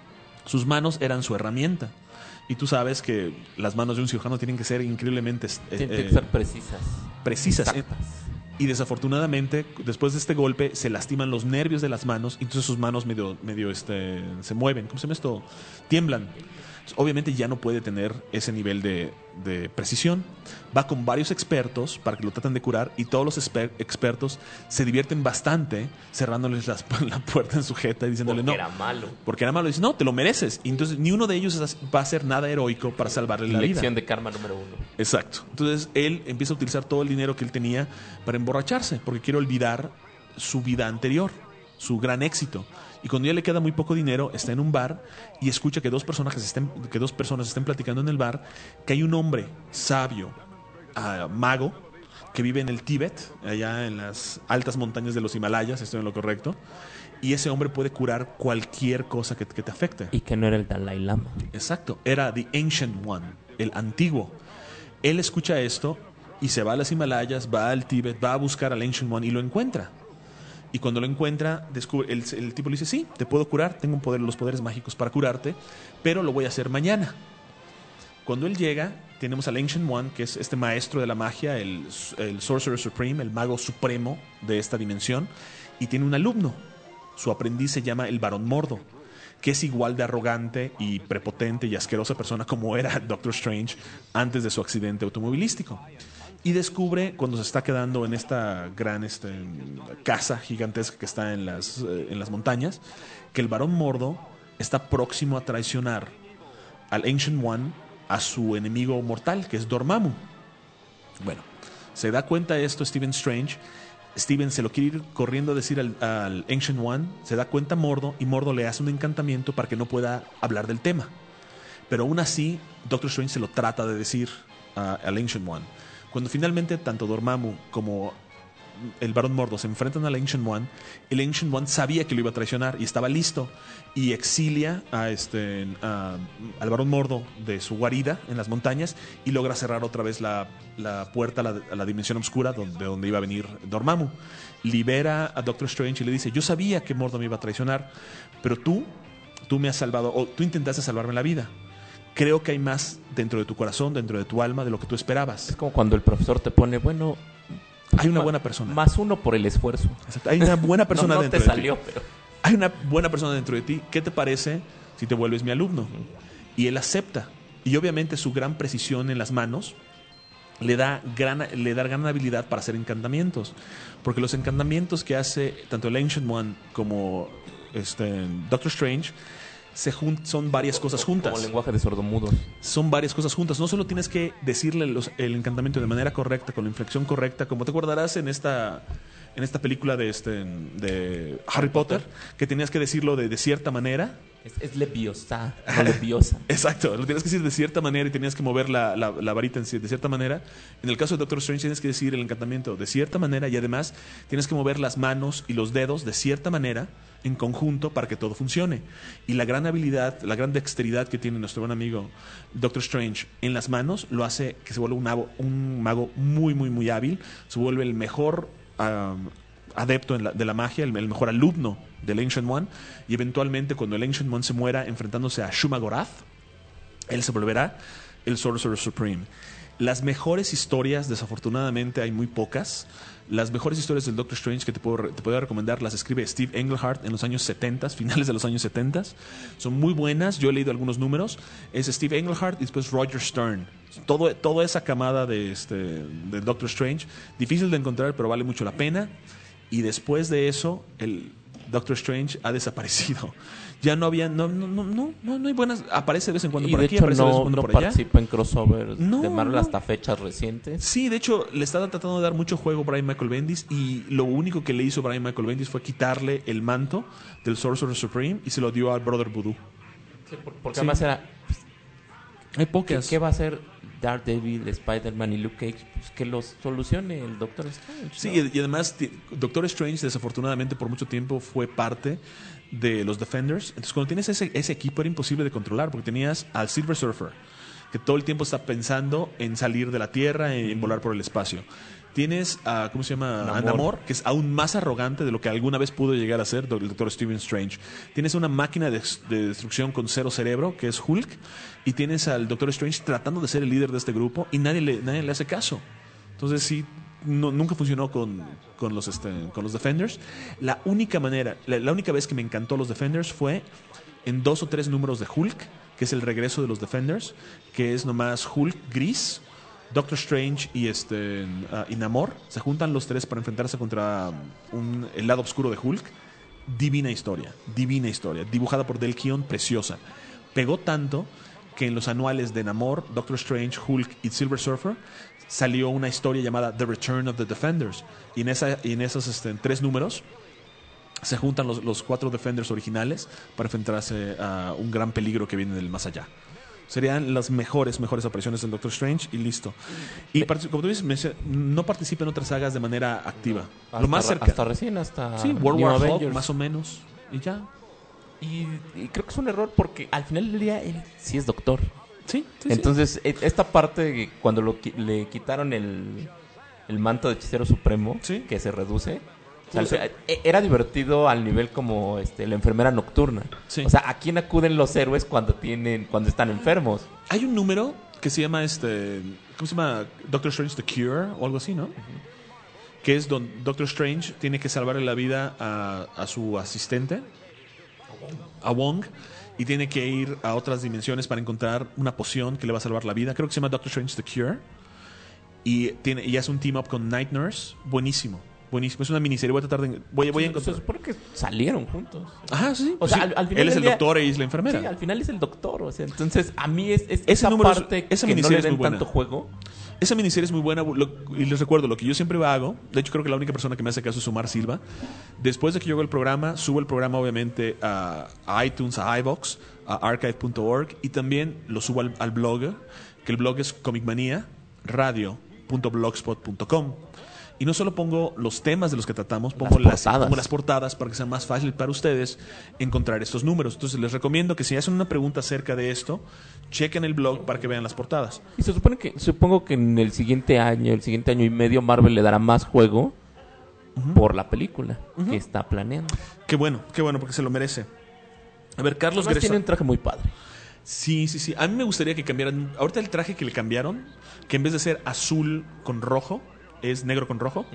Sus manos eran su herramienta. Y tú sabes que las manos de un cirujano tienen que ser increíblemente... Eh,
tienen que ser precisas.
Precisas.
Exactas.
Y desafortunadamente, después de este golpe, se lastiman los nervios de las manos y entonces sus manos medio, medio este, se mueven. ¿Cómo se llama esto? Tiemblan. Entonces, obviamente ya no puede tener ese nivel de, de precisión. Va con varios expertos para que lo traten de curar y todos los exper- expertos se divierten bastante cerrándoles las, la puerta en su jeta y diciéndole
porque
no.
Porque era malo.
Porque era malo. Y dice, no, te lo mereces. Y entonces ni uno de ellos va a hacer nada heroico para salvarle la vida.
Lección de karma número uno.
Exacto. Entonces él empieza a utilizar todo el dinero que él tenía para emborracharse porque quiere olvidar su vida anterior, su gran éxito. Y cuando ya le queda muy poco dinero, está en un bar y escucha que dos personajes estén, que dos personas estén platicando en el bar, que hay un hombre sabio, uh, mago, que vive en el Tíbet, allá en las altas montañas de los Himalayas, estoy en lo correcto, y ese hombre puede curar cualquier cosa que, que te afecte.
Y que no era el Dalai Lama.
Exacto, era The Ancient One, el antiguo. Él escucha esto y se va a las Himalayas, va al Tíbet, va a buscar al Ancient One y lo encuentra. Y cuando lo encuentra, descubre, el, el tipo le dice, sí, te puedo curar, tengo un poder, los poderes mágicos para curarte, pero lo voy a hacer mañana. Cuando él llega, tenemos al Ancient One, que es este maestro de la magia, el, el Sorcerer Supreme, el mago supremo de esta dimensión, y tiene un alumno. Su aprendiz se llama el Barón Mordo, que es igual de arrogante y prepotente y asquerosa persona como era Doctor Strange antes de su accidente automovilístico. Y descubre, cuando se está quedando en esta gran este, casa gigantesca que está en las, eh, en las montañas, que el Barón Mordo está próximo a traicionar al Ancient One, a su enemigo mortal, que es Dormammu. Bueno, se da cuenta de esto Stephen Strange. Steven se lo quiere ir corriendo a decir al, al Ancient One, se da cuenta Mordo, y Mordo le hace un encantamiento para que no pueda hablar del tema. Pero aún así, Doctor Strange se lo trata de decir uh, al Ancient One. Cuando finalmente tanto Dormammu como el Barón Mordo se enfrentan al Ancient One, el Ancient One sabía que lo iba a traicionar y estaba listo, y exilia a este, a, al Barón Mordo de su guarida en las montañas y logra cerrar otra vez la, la puerta a la, a la dimensión oscura donde, de donde iba a venir Dormammu. Libera a Doctor Strange y le dice, yo sabía que Mordo me iba a traicionar, pero tú, tú me has salvado, o tú intentaste salvarme la vida. Creo que hay más dentro de tu corazón, dentro de tu alma, de lo que tú esperabas.
Es como cuando el profesor te pone, bueno...
Hay una buena persona.
Más uno por el esfuerzo.
Exacto. Hay una buena persona
no, no
dentro
te
de
salió,
ti.
Pero...
Hay una buena persona dentro de ti. ¿Qué te parece si te vuelves mi alumno? Y él acepta. Y obviamente su gran precisión en las manos le da gran, le da gran habilidad para hacer encantamientos. Porque los encantamientos que hace tanto el Ancient One como este, Doctor Strange se jun- son varias cosas juntas.
Como lenguaje de sordomudos.
Son varias cosas juntas. No solo tienes que decirle los, el encantamiento de manera correcta, con la inflexión correcta, como te acordarás en esta, en esta película de, este, de Harry Potter, Potter, que tenías que decirlo de, de cierta manera.
Es, es leviosa, no leviosa.
Exacto, lo tienes que decir de cierta manera y tenías que mover la, la, la varita en, de cierta manera. En el caso de Doctor Strange tienes que decir el encantamiento de cierta manera y además tienes que mover las manos y los dedos de cierta manera en conjunto para que todo funcione. Y la gran habilidad, la gran dexteridad que tiene nuestro buen amigo Doctor Strange en las manos lo hace que se vuelva un mago, un mago muy, muy, muy hábil. Se vuelve el mejor um, adepto en la, de la magia, el, el mejor alumno del Ancient One, y eventualmente cuando el Ancient One se muera enfrentándose a Shuma-Gorath, él se volverá el Sorcerer Supreme. Las mejores historias, desafortunadamente hay muy pocas. Las mejores historias del Doctor Strange que te puedo, te puedo recomendar las escribe Steve Englehart en los años setenta, finales de los años setenta. Son muy buenas, yo he leído algunos números. Es Steve Englehart y después Roger Stern. Todo, toda esa camada de, este, de Doctor Strange, difícil de encontrar, pero vale mucho la pena. Y después de eso, el Doctor Strange ha desaparecido. Ya no había, no, no, no, no, no, no hay buenas. Aparece de vez en cuando
Y
por
de
aquí,
hecho
aparece de vez en
no,
cuando
no
por allá.
participa en crossovers
No,
de Marvel
no.
hasta fechas recientes.
Sí, de hecho, le estaba tratando de dar mucho juego a Brian Michael Bendis y lo único que le hizo Brian Michael Bendis fue quitarle el manto del Sorcerer Supreme y se lo dio al Brother Voodoo.
Sí, por- porque
Sí.
además era...
Hay
¿Qué,
pocas.
qué va a hacer Daredevil, Spider-Man y Luke Cage? Pues que los solucione el Doctor Strange, ¿no?
Sí, y y además ti- Doctor Strange desafortunadamente por mucho tiempo fue parte de los Defenders. Entonces cuando tienes ese, ese equipo era imposible de controlar porque tenías al Silver Surfer, que todo el tiempo está pensando en salir de la Tierra, en volar por el espacio. Tienes a, ¿cómo se llama?
Namor.
A Namor, que es aún más arrogante de lo que alguna vez pudo llegar a ser el Doctor Stephen Strange. Tienes una máquina de, de destrucción con cero cerebro, que es Hulk, y tienes al Doctor Strange tratando de ser el líder de este grupo y nadie le, nadie le hace caso. Entonces sí, no- nunca funcionó con, con, los, este, con los Defenders. La única manera, la, la única vez que me encantó los Defenders fue en dos o tres números de Hulk, que es el regreso de los Defenders, que es nomás Hulk gris, Doctor Strange y este uh, y Namor. Se juntan los tres para enfrentarse contra un, el lado oscuro de Hulk. Divina historia, divina historia, dibujada por Del Keown, preciosa. Pegó tanto que en los anuales de Namor, Doctor Strange, Hulk y Silver Surfer salió una historia llamada The Return of the Defenders. Y en, esa, y en esos este, en tres números se juntan los, los cuatro Defenders originales para enfrentarse a un gran peligro que viene del más allá. Serían las mejores, mejores apariciones del Doctor Strange y listo. Y part- como tú dices, me dice, no participa en otras sagas de manera activa.
Hasta
Lo más
re-
cerca.
Hasta recién, hasta
Sí, World
New
War Hulk,
Avengers.
más o menos. Y ya.
Y, y creo que es un error porque al final del día él sí es doctor.
Sí, sí,
Entonces, e- esta parte, cuando lo, qui- le quitaron el, el manto de hechicero supremo,
Sí.
que se reduce, o sea, al
Sí.
fi- e- era divertido al nivel como este, la enfermera nocturna.
Sí.
O sea, ¿a quién acuden los héroes cuando tienen cuando están enfermos?
Hay un número que se llama este, ¿cómo se llama? Doctor Strange The Cure o algo así, ¿no? Que es donde Doctor Strange tiene que salvarle la vida a, a su asistente, a Wong, y tiene que ir a otras dimensiones para encontrar una poción que le va a salvar la vida. Creo que se llama Doctor Strange The Cure. Y tiene y hace un team up con Night Nurse, buenísimo. Buenísimo, es una miniserie. Voy a tratar de voy, voy a
Se
encontrar.
supone que salieron juntos.
Ajá, sí.
O sea,
sí.
al, al final
Él es
del
el
día-
doctor y ella es la enfermera.
Sí, al final es el doctor. O sea, entonces a mí es, es
Ese
esa
número es-
parte
esa
que no
miniserie
le
es
den
muy buena.
tanto juego.
Esa miniserie es muy buena lo- y les recuerdo lo que yo siempre hago. De hecho, creo que la única persona que me hace caso es Omar Silva. Después de que yo hago el programa, subo el programa obviamente a, a iTunes, a iVoox, a archive punto org y también lo subo al, al blog, que el blog es comicmania radio punto blogspot punto com. Y no solo pongo los temas de los que tratamos, pongo
Las
las,
portadas.
pongo las portadas para que sea más fácil para ustedes encontrar estos números. Entonces les recomiendo que si hacen una pregunta acerca de esto, chequen el blog para que vean las portadas.
Y se supone que, supongo que en el siguiente año, el siguiente año y medio, Marvel le dará más juego por la película que está planeando.
Qué bueno, qué bueno, porque se lo merece. A ver, Carlos
Además
Greso.
tiene un traje muy padre.
Sí, sí, sí. A mí me gustaría que cambiaran. Ahorita el traje que le cambiaron, que en vez de ser azul con rojo, es negro con rojo.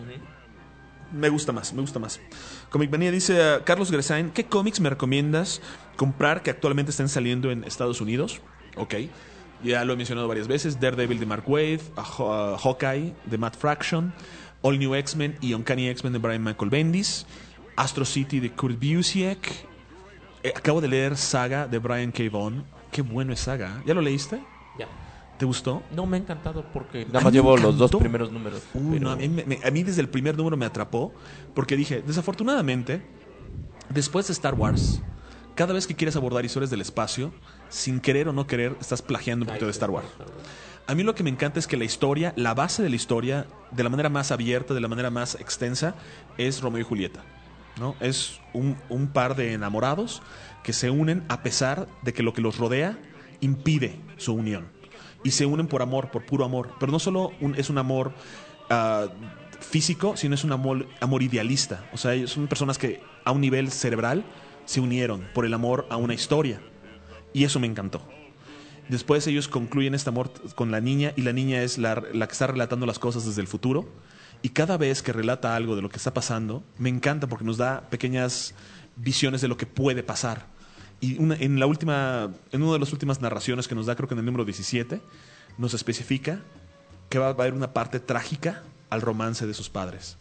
Me gusta más, me gusta más. Comic Manía dice uh, Carlos Gresain, ¿qué cómics me recomiendas comprar que actualmente estén saliendo en Estados Unidos? Ok. Ya lo he mencionado varias veces. Daredevil de Mark Waid, uh, Haw- uh, Hawkeye de Matt Fraction, All New X-Men y Uncanny X-Men de Brian Michael Bendis, Astro City de Kurt Busiek. Eh, acabo de leer Saga de Brian K. Vaughan. Qué bueno es Saga. ¿Ya lo leíste?
Ya.
¿Te gustó?
No me ha encantado porque
A
nada
mí
más
me
llevo los dos
encantó.
primeros números.
Uy,
pero-
no, a, mí, me- me- a mí desde el primer número me atrapó porque dije, desafortunadamente, después de Star Wars, cada vez que quieres abordar historias del espacio, sin querer o no querer, estás plagiando un poquito de Star Wars. A mí lo que me encanta es que la historia, la base de la historia, de la manera más abierta, de la manera más extensa, es Romeo y Julieta, ¿no? Es un, un par de enamorados que se unen a pesar de que lo que los rodea impide su unión. Y se unen por amor, por puro amor. Pero no solo un- es un amor ah, físico, sino es un amor, amor idealista. O sea, son personas que a un nivel cerebral se unieron por el amor a una historia. Y eso me encantó. Después ellos concluyen este amor con la niña y la niña es la, la que está relatando las cosas desde el futuro. Y cada vez que relata algo de lo que está pasando, me encanta porque nos da pequeñas visiones de lo que puede pasar. Y una- en la última, en una de las últimas narraciones que nos da, creo que en el número diecisiete, nos especifica que va a haber una parte trágica al romance de sus padres.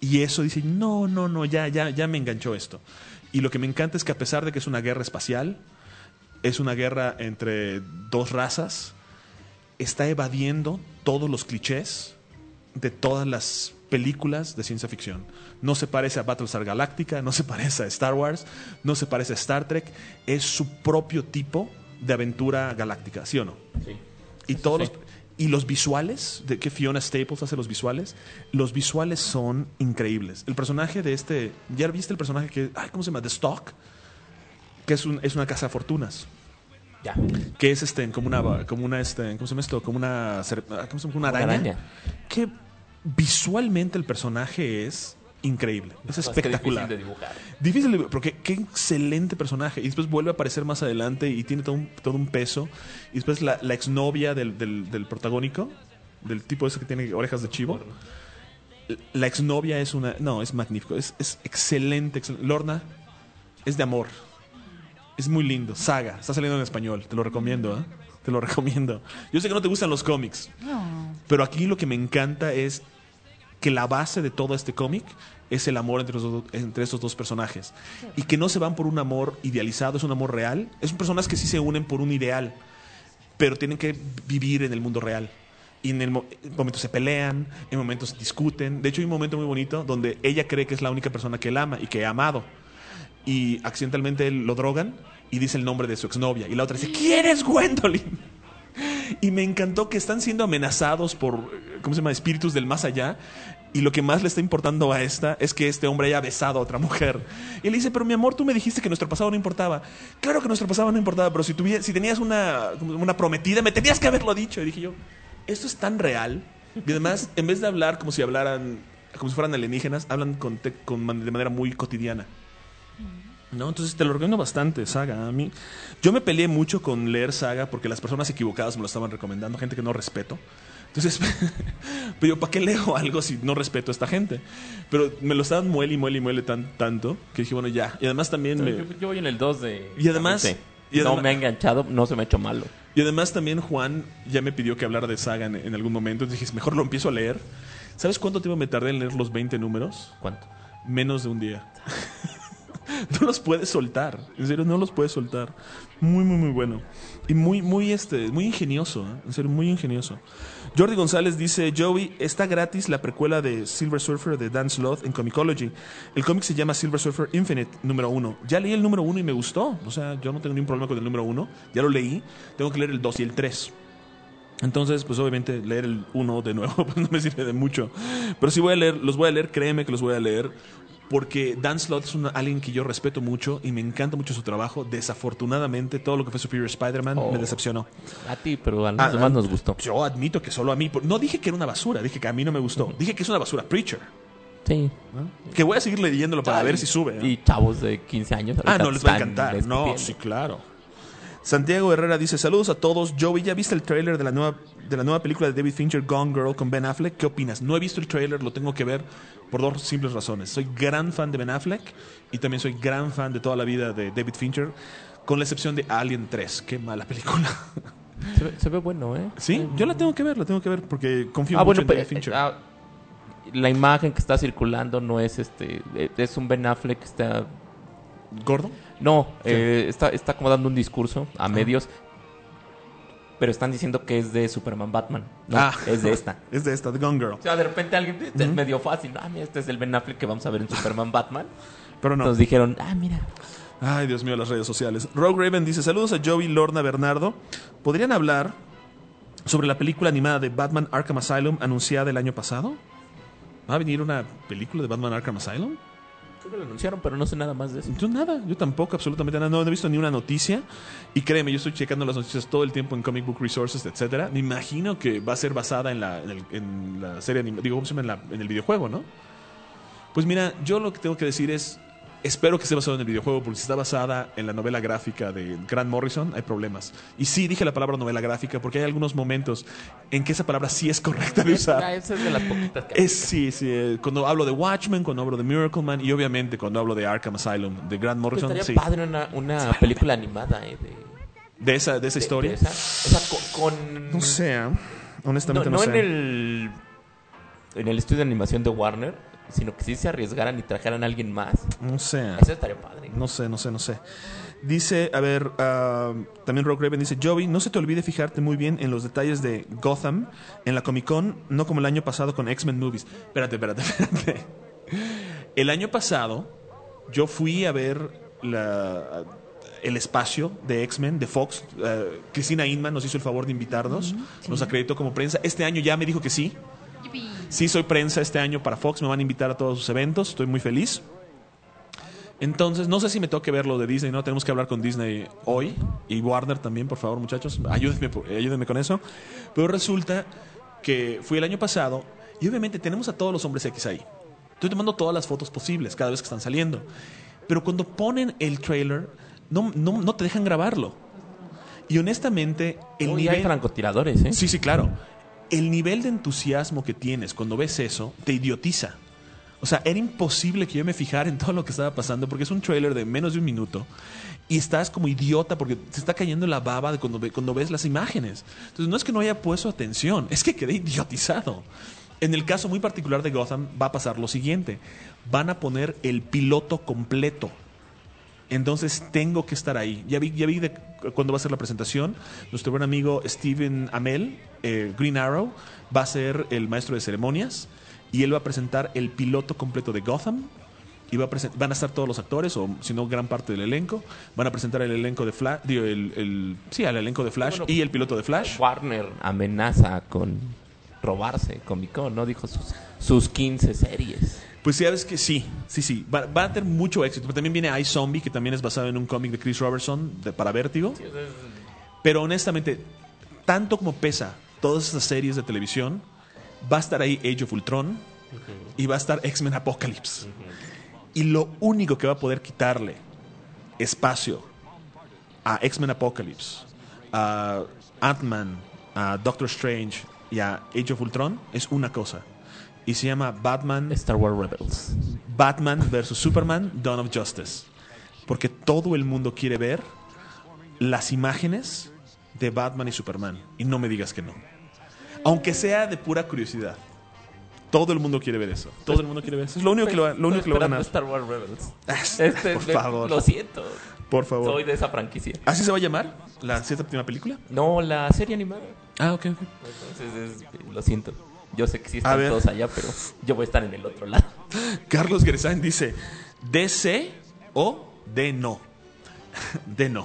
Y eso dice, no, no, no, ya, ya, ya me enganchó esto. Y lo que me encanta es que a pesar de que es una guerra espacial, es una guerra entre dos razas, está evadiendo todos los clichés de todas las películas de ciencia ficción. No se parece a Battlestar Galactica, no se parece a Star Wars, no se parece a Star Trek. Es su propio tipo de aventura galáctica, ¿sí o no?
Sí.
Y
Sí,
todos
sí.
los, y los visuales, de que Fiona Staples hace los visuales, los visuales son increíbles. El personaje de este, ¿ya viste el personaje que, ay, ¿cómo se llama? The Stock, que es, un, es una casa de fortunas.
Ya.
Que es este, como una, como una este, ¿cómo se llama esto? Como una, ser- ¿cómo se llama? Una araña.
Una araña.
Que visualmente el personaje es increíble, es espectacular.
Difícil de dibujar.
Difícil, de- porque qué excelente personaje. Y después vuelve a aparecer más adelante y tiene todo un, todo un peso. Y después la, la exnovia del, del, del protagónico, del tipo ese que tiene orejas de chivo. La exnovia es una... No, es magnífico. Es, es excelente, excelente. Lorna es de amor. Es muy lindo. Saga. Está saliendo en español. Te lo recomiendo, ¿eh? Te lo recomiendo. Yo sé que no te gustan los cómics.
No.
Pero aquí lo que me encanta es que la base de todo este cómic es el amor entre, los dos- entre estos dos personajes. Y que no se van por un amor idealizado, es un amor real. Es personas que sí se unen por un ideal, pero tienen que vivir en el mundo real. Y en el mo- en momentos se pelean, en momentos discuten. De hecho, hay un momento muy bonito donde ella cree que es la única persona que él ama y que ha amado. Y accidentalmente él lo drogan y dice el nombre de su exnovia. Y la otra dice, ¿quién es Gwendolyn? Y me encantó que están siendo amenazados por, ¿cómo se llama?, espíritus del más allá. Y lo que más le está importando a esta es que este hombre haya besado a otra mujer. Y le dice, pero mi amor, tú me dijiste que nuestro pasado no importaba. Claro que nuestro pasado no importaba, pero si, tuviera, si tenías una, como una prometida, me tenías que haberlo dicho. Y dije yo, esto es tan real. Y además, en vez de hablar como si hablaran, como si fueran alienígenas, hablan con te- con man- de manera muy cotidiana. No, entonces te lo recomiendo bastante, Saga. A mí, yo me peleé mucho con leer Saga porque las personas equivocadas me lo estaban recomendando, gente que no respeto. Entonces, pero yo, ¿para qué leo algo si no respeto a esta gente? Pero me lo estaban muele y muele y muele tan, tanto que dije, bueno, ya. Y además también me,
Yo, yo voy en el dos de...
Y además-
Sí.
y
no
además-
me ha enganchado, no se me ha hecho malo.
y además también Juan ya me pidió que hablara de Saga en, en algún momento. Entonces dije, mejor lo empiezo a leer. ¿Sabes cuánto tiempo me tardé en leer los veinte números?
¿Cuánto?
Menos de un día. No los puedes soltar. En serio, no los puedes soltar. Muy, muy, muy bueno. Y muy, muy, este, muy ingenioso. ¿eh? En serio, muy ingenioso. Jordi González dice, Joey, está gratis la precuela de Silver Surfer de Dan Slott en Comixology. El cómic se llama Silver Surfer Infinite, número uno. Ya leí el número uno y me gustó. O sea, yo no tengo ningún problema con el número uno. Ya lo leí. Tengo que leer el dos y el tres. Entonces, pues obviamente leer el uno de nuevo pues, no me sirve de mucho. Pero si voy a leer, los voy a leer, créeme que los voy a leer. Porque Dan Slott es una, alguien que yo respeto mucho y me encanta mucho su trabajo. Desafortunadamente, todo lo que fue Superior Spider-Man
Oh.
me decepcionó.
A ti, pero a los
Ah,
demás
ah,
nos gustó.
Yo admito que solo a mí. No dije que era una basura, dije que a mí no me gustó. Dije que es una basura Preacher.
Sí.
¿no? Que voy a seguir leyéndolo para
Ah,
ver
y-
si sube. ¿no?
Y chavos de quince años.
Ah,
ahorita
no, les va a
están
encantar. No,
escupiendo.
sí, claro. Santiago Herrera dice, saludos a todos. Joey, ¿ya viste el tráiler de la nueva de la nueva película de David Fincher, Gone Girl, con Ben Affleck? ¿Qué opinas? No he visto el tráiler, lo tengo que ver por dos simples razones. Soy gran fan de Ben Affleck y también soy gran fan de toda la vida de David Fincher, con la excepción de Alien tres. Qué mala película.
Se ve, se ve bueno, ¿eh?
Sí, yo la tengo que ver, la tengo que ver porque confío
Ah,
mucho
bueno,
en David
pero,
Fincher.
eh, ah, la imagen que está circulando no es este... eh, Es un Ben Affleck que está...
¿Gordo?
No, eh, está, está como dando un discurso a medios, pero están diciendo que es de Superman Batman. No,
Ah.
es de esta.
Es de esta, de Gone Girl.
O sea, de repente alguien es medio fácil. Ah, mira, este es el Ben Affleck que vamos a ver en Superman Batman.
Pero no.
Nos dijeron, ah, mira.
Ay, Dios mío, las redes sociales. Rogue Raven dice, saludos a Joey, Lorna, Bernardo. ¿Podrían hablar sobre la película animada de Batman Arkham Asylum anunciada el año pasado? ¿Va a venir una película de Batman Arkham Asylum?
Creo que lo anunciaron, pero no sé nada más de eso.
Yo nada, yo tampoco, absolutamente nada. No he visto ni una noticia. Y créeme, yo estoy checando las noticias todo el tiempo en Comic Book Resources, etcétera. Me imagino que va a ser basada en la, en el- en la serie animada, digo, ¿cómo se llama? En, la- en el videojuego, ¿no? Pues mira, yo lo que tengo que decir es, espero que esté basado en el videojuego, porque si está basada en la novela gráfica de Grant Morrison, hay problemas. Y sí dije la palabra novela gráfica, porque hay algunos momentos en que esa palabra sí es correcta de usar.
Ah, esa es de las poquitas que...
Es, sí, sí. eh, Cuando hablo de Watchmen, cuando hablo de Miracle Man y obviamente cuando hablo de Arkham Asylum, de Grant
Pues
Morrison,
estaría
sí.
padre una, una película animada, eh, de,
De esa, de esa
de-
historia.
de esa, esa co- con...
No sé, ¿eh?
No,
honestamente no,
no
sé.
en el... En el estudio de animación de Warner, sino que sí se arriesgaran y trajeran a alguien más.
No sé.
Eso estaría padre.
No sé, no sé, no sé. Dice, a ver, uh, también Rock Raven dice, Joey, no se te olvide fijarte muy bien en los detalles de Gotham en la Comic Con, no como el año pasado con X-Men Movies. Espérate, espérate, espérate. El año pasado yo fui a ver la, el espacio de X-Men, de Fox. Uh, Cristina Inman nos hizo el favor de invitarnos, uh-huh, sí. Nos acreditó como prensa. Este año ya me dijo que sí. Yupi. Sí, soy prensa este año para Fox, me van a invitar a todos sus eventos, estoy muy feliz. Entonces, no sé si me toque ver lo de Disney, ¿no? Tenemos que hablar con Disney hoy. Y Warner también, por favor, muchachos. Ayúdenme, ayúdenme con eso. Pero resulta que fui el año pasado y obviamente tenemos a todos los hombres X ahí. Estoy tomando todas las fotos posibles cada vez que están saliendo. Pero cuando ponen el trailer, no, no, no te dejan grabarlo. Y honestamente, el
Uy,
nivel...
hay francotiradores, ¿eh?
Sí, sí, claro. El nivel de entusiasmo que tienes cuando ves eso te idiotiza. O sea, era imposible que yo me fijara en todo lo que estaba pasando porque es un trailer de menos de un minuto y estás como idiota porque te está cayendo la baba de cuando, ve, cuando ves las imágenes. Entonces, no es que no haya puesto atención, es que quedé idiotizado. En el caso muy particular de Gotham va a pasar lo siguiente. Van a poner el piloto completo. Entonces tengo que estar ahí. Ya vi, ya vi de cuándo va a ser la presentación. Nuestro buen amigo Steven Amell, eh, Green Arrow, va a ser el maestro de ceremonias. Y él va a presentar el piloto completo de Gotham. Y va a present- van a estar todos los actores, o si no, gran parte del elenco. Van a presentar el elenco de Flash. Digo, el, el, sí, el elenco de Flash bueno, y el piloto de Flash.
Warner amenaza con robarse Comic Con, ¿no? Dijo sus, sus quince series.
Pues ya ves que sí, sí, sí. Va, va a tener mucho éxito. Pero también viene iZombie, que también es basado en un cómic de Chris Robertson de, para Vértigo. Sí, o sea, es... Pero honestamente, tanto como pesa todas esas series de televisión, va a estar ahí Age of Ultron uh-huh. y va a estar X-Men Apocalypse. Uh-huh. Y lo único que va a poder quitarle espacio a X-Men Apocalypse, a Ant-Man, a Doctor Strange y a Age of Ultron es una cosa. Y se llama Batman...
Star Wars Rebels.
Batman versus Superman, Dawn of Justice. Porque todo el mundo quiere ver las imágenes de Batman y Superman. Y no me digas que no. Aunque sea de pura curiosidad. Todo el mundo quiere ver eso. Todo el mundo quiere ver eso. Es lo único que lo, lo, único que lo va a ganar.
Star Wars Rebels.
Este, por favor.
Lo siento.
Por favor.
Soy de esa franquicia.
¿Así se va a llamar? ¿La séptima película?
No, la serie animada.
Ah, ok, ok.
Entonces, es, lo siento. Yo sé que sí están todos allá, pero yo voy a estar en el otro lado.
Carlos Gersán dice, ¿D C o D no? D no.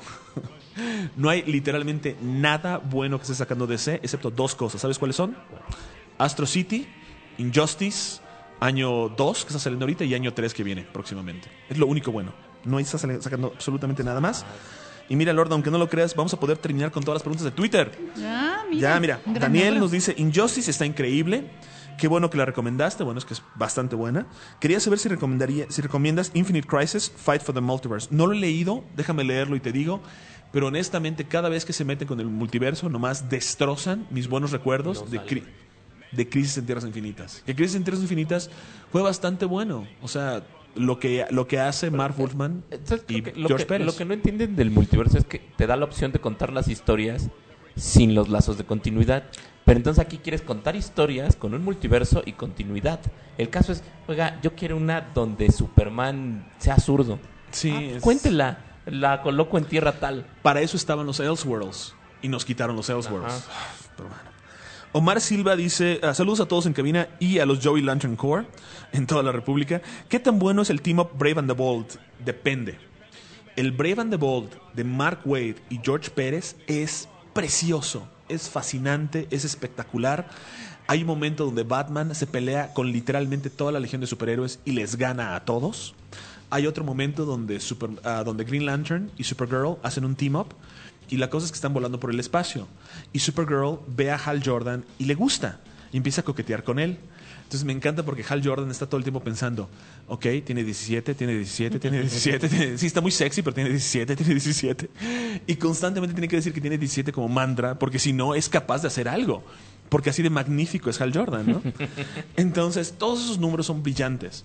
No hay literalmente nada bueno que esté sacando D C, excepto dos cosas. ¿Sabes cuáles son? Astro City, Injustice, año dos, que está saliendo ahorita, y año tres que viene próximamente. Es lo único bueno. No está sacando absolutamente nada más. Y mira, Lord, aunque no lo creas, vamos a poder terminar con todas las preguntas de Twitter.
Ah, mira,
ya, mira. Daniel logro. Nos dice, Injustice está increíble. Qué bueno que la recomendaste. Bueno, es que es bastante buena. Quería saber si recomendaría, si recomiendas Infinite Crisis, Fight for the Multiverse. No lo he leído, déjame leerlo y te digo. Pero honestamente, cada vez que se meten con el multiverso, nomás destrozan mis buenos recuerdos no de, cri- de Crisis en Tierras Infinitas. Que Crisis en Tierras Infinitas fue bastante bueno. O sea... Lo que, lo que hace Marv Wolfman y
que, lo
George
que,
Pérez.
Lo que no entienden del multiverso es que te da la opción de contar las historias sin los lazos de continuidad. Pero entonces aquí quieres contar historias con un multiverso y continuidad. El caso es, oiga, yo quiero una donde Superman sea zurdo.
Sí,
ah,
es...
Cuéntela, la coloco en tierra tal.
Para eso estaban los Elseworlds y nos quitaron los Elseworlds. Pero bueno. Omar Silva dice, uh, saludos a todos en cabina y a los Joey Lantern Corps en toda la República. ¿Qué tan bueno es el team up Brave and the Bold? Depende. El Brave and the Bold de Mark Waid y George Pérez es precioso, es fascinante, es espectacular. Hay un momento donde Batman se pelea con literalmente toda la legión de superhéroes y les gana a todos. Hay otro momento donde, super, uh, donde Green Lantern y Supergirl hacen un team up. Y la cosa es que están volando por el espacio. Y Supergirl ve a Hal Jordan y le gusta. Y empieza a coquetear con él. Entonces me encanta porque Hal Jordan está todo el tiempo pensando, ok, tiene diecisiete, tiene diecisiete, tiene diecisiete. Tiene... Sí, está muy sexy, pero tiene diecisiete, tiene diecisiete. Y constantemente tiene que decir que tiene diecisiete como mantra, porque si no es capaz de hacer algo. Porque así de magnífico es Hal Jordan, ¿no? Entonces todos esos números son brillantes.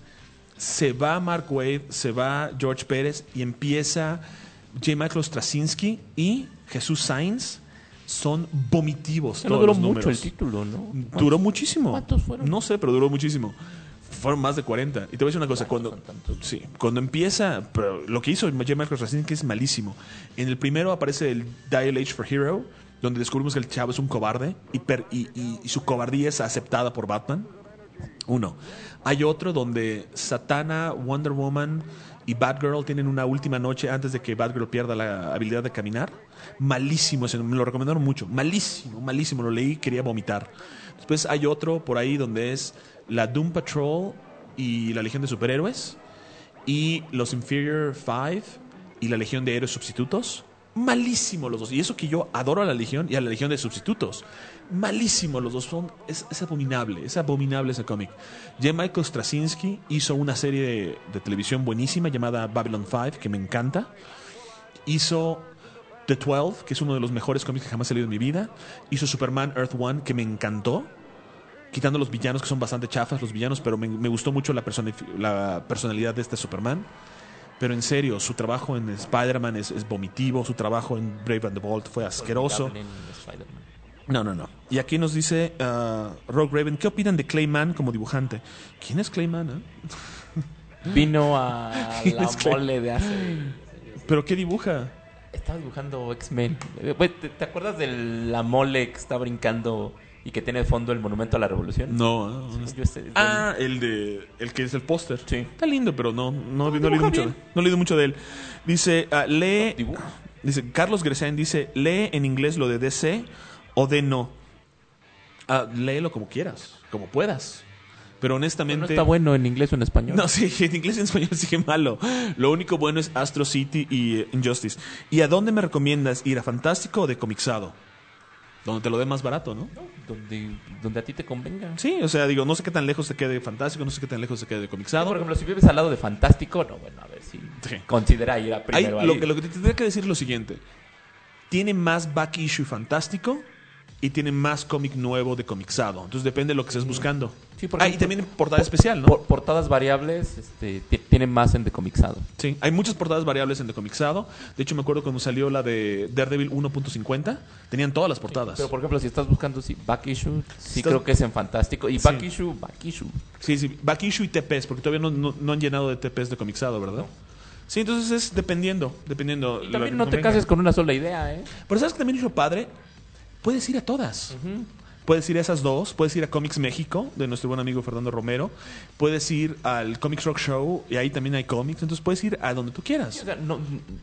Se va Mark Waid, se va George Pérez y empieza... J. Michael Straczynski y Jesús Sainz son vomitivos.
No
todos
duró
los
mucho
números.
el título, ¿no?
Duró muchísimo.
¿Cuántos fueron?
No sé, pero duró muchísimo. fueron más de cuarenta. Y te voy a decir una cosa, cuando, sí, cuando empieza, pero lo que hizo J. Michael Straczynski es malísimo. En el primero aparece el Dial H for Hero, donde descubrimos que el chavo es un cobarde y, per, y, y, y su cobardía es aceptada por Batman. Uno. Hay otro donde Satana, Wonder Woman y Batgirl tienen una última noche antes de que Batgirl pierda la habilidad de caminar. Malísimo ese, me lo recomendaron mucho. Malísimo, malísimo. Lo leí, quería vomitar. Después hay otro por ahí donde es la Doom Patrol y la Legión de Superhéroes y los Inferior Five y la Legión de Héroes Sustitutos. Malísimo los dos. Y eso que yo adoro a la Legión y a la Legión de Sustitutos. Malísimo los dos. Son, es, es abominable. Es abominable ese cómic. J. Michael Straczynski hizo una serie de, de televisión buenísima llamada Babylon five, que me encanta. Hizo The twelve, que es uno de los mejores cómics que jamás he leído en mi vida. Hizo Superman Earth one, que me encantó. Quitando los villanos, que son bastante chafas los villanos, pero me, me gustó mucho la, personi- la personalidad de este Superman. Pero en serio, su trabajo en Spider-Man es, es vomitivo. Su trabajo en Brave and the Bold fue asqueroso. No, no, no. Y aquí nos dice uh, Rogue Raven, ¿qué opinan de Clayman como dibujante? ¿Quién es Clayman? Eh?
Vino a
¿Quién
la
es Clay?
mole de hace...
¿Pero qué dibuja?
Estaba dibujando X-Men. Eh, güey, ¿Te, te acuerdas de la mole que está brincando y que tiene de fondo el Monumento a la Revolución?
No. no, no.
Sí, yo sé,
Ah, el de el que es el póster.
Sí.
Está lindo, pero no no, no,
dibuja
he leído mucho,
bien.
no he leído mucho de él. Dice, uh, lee
dibuja.
dice Carlos Gresain dice, "Lee en inglés lo de D C o de no." Ah, léelo como quieras, como puedas. Pero honestamente
No está bueno en inglés o en español.
No, sí, en inglés y en español sigue malo. Lo único bueno es Astro City y eh, Injustice. ¿Y a dónde me recomiendas ir? ¿A Fantástico o de Comixado? Donde te lo dé más barato, ¿no?
Donde, donde a ti te convenga.
Sí, o sea, digo, no sé qué tan lejos se quede de Fantástico, no sé qué tan lejos se quede de Comixado.
Por ejemplo, si vives al lado de Fantástico, no, bueno, a ver si
Sí.
considera ir a primero
Hay- lo,
ahí.
que- lo que te tendría que decir es lo siguiente. Tiene más back issue Fantástico y tiene más cómic nuevo de Comixado. Entonces depende de lo que estés buscando.
Sí, por
Ah, y
ejemplo,
también portada
por-
especial, ¿no?
por- portadas variables este, ti- tienen más en decomixado.
Sí, hay muchas portadas variables en Decomixado. De hecho, me acuerdo cuando salió la de Daredevil uno punto cincuenta, tenían todas las portadas.
Pero por ejemplo, si estás buscando sí, back issue, sí
Estás-
creo que es en Fantástico. Y
Sí.
back issue, back issue.
Sí, sí, back issue y T Ps, porque todavía no, no, no han llenado de T Ps de Comixado, ¿verdad? Sí, entonces es dependiendo, dependiendo.
Y
lo
también
que
no te
convenga.
cases con una sola idea, ¿eh?
Pero ¿sabes que también es lo padre? Puedes ir a todas. Puedes ir a esas dos, puedes ir a Comics México, de nuestro buen amigo Fernando Romero, puedes ir al Comics Rock Show, y ahí también hay cómics, entonces puedes ir a donde tú
O
quieras.
sea, no,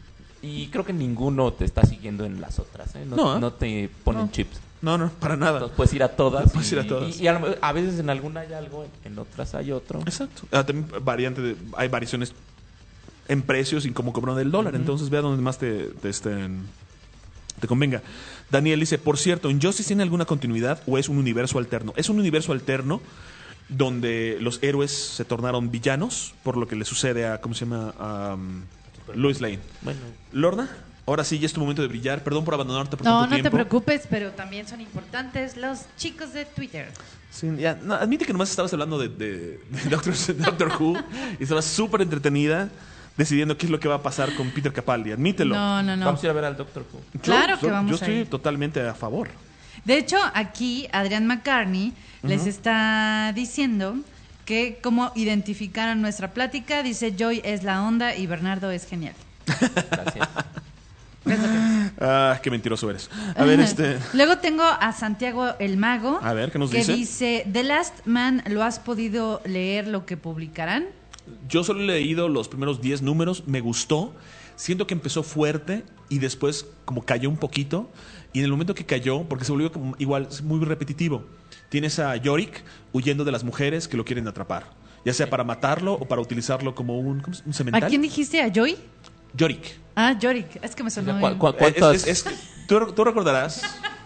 y creo que ninguno te está siguiendo en las otras, ¿eh? No,
No, ¿eh?
no te ponen
No.
chips.
No, no, para nada.
Entonces puedes ir a todas.
Puedes
y,
ir a todas.
Y, y a, lo mejor- a veces en alguna hay algo, en otras hay otro.
Exacto. Ah, también variante de- hay variaciones en precios y como cobran del dólar, entonces ve a donde más te, te, estén- te convenga. Daniel dice, por cierto, ¿Injustice tiene alguna continuidad o es un universo alterno? Es un universo alterno donde los héroes se tornaron villanos por lo que le sucede a, ¿cómo se llama? A um, Lois Lane.
Bueno,
Lorna, ahora sí, ya es tu momento de brillar. Perdón por abandonarte por
No,
tanto
no te
tiempo.
preocupes, pero también son importantes los chicos de Twitter.
Sí, ya, no, admite que nomás estabas hablando de, de, de Doctor, Doctor Who y estabas súper entretenida decidiendo qué es lo que va a pasar con Peter Capaldi. Admítelo.
No, no, no.
vamos a ir a ver al Doctor Who.
Yo-
Claro que
yo-
vamos
Yo
a
estoy
ir.
totalmente a favor.
De hecho, aquí Adrián McCartney les está diciendo que cómo identificaron nuestra plática. Dice, Joy es la onda y Bernardo es genial.
Gracias.
Es lo que-
Ah, qué mentiroso eres. A ver, este...
Luego tengo a Santiago el Mago.
A ver, ¿qué nos
que
dice?
dice, The Last Man, ¿lo has podido leer lo que publicarán?
Yo solo he leído los primeros diez números, me gustó. Siento que empezó fuerte y después como cayó un poquito. Y en el momento que cayó, porque se volvió como igual muy repetitivo, tienes a Yorick huyendo de las mujeres que lo quieren atrapar. Ya sea para matarlo o para utilizarlo como un, ¿cómo se- un
¿A
cemental.
quién dijiste? ¿A Joy?
Yorick.
Ah, Yorick. Es que me sonó...
¿Cu- cu-
Eh,
cuántas-
es- es- es- tú, tú recordarás...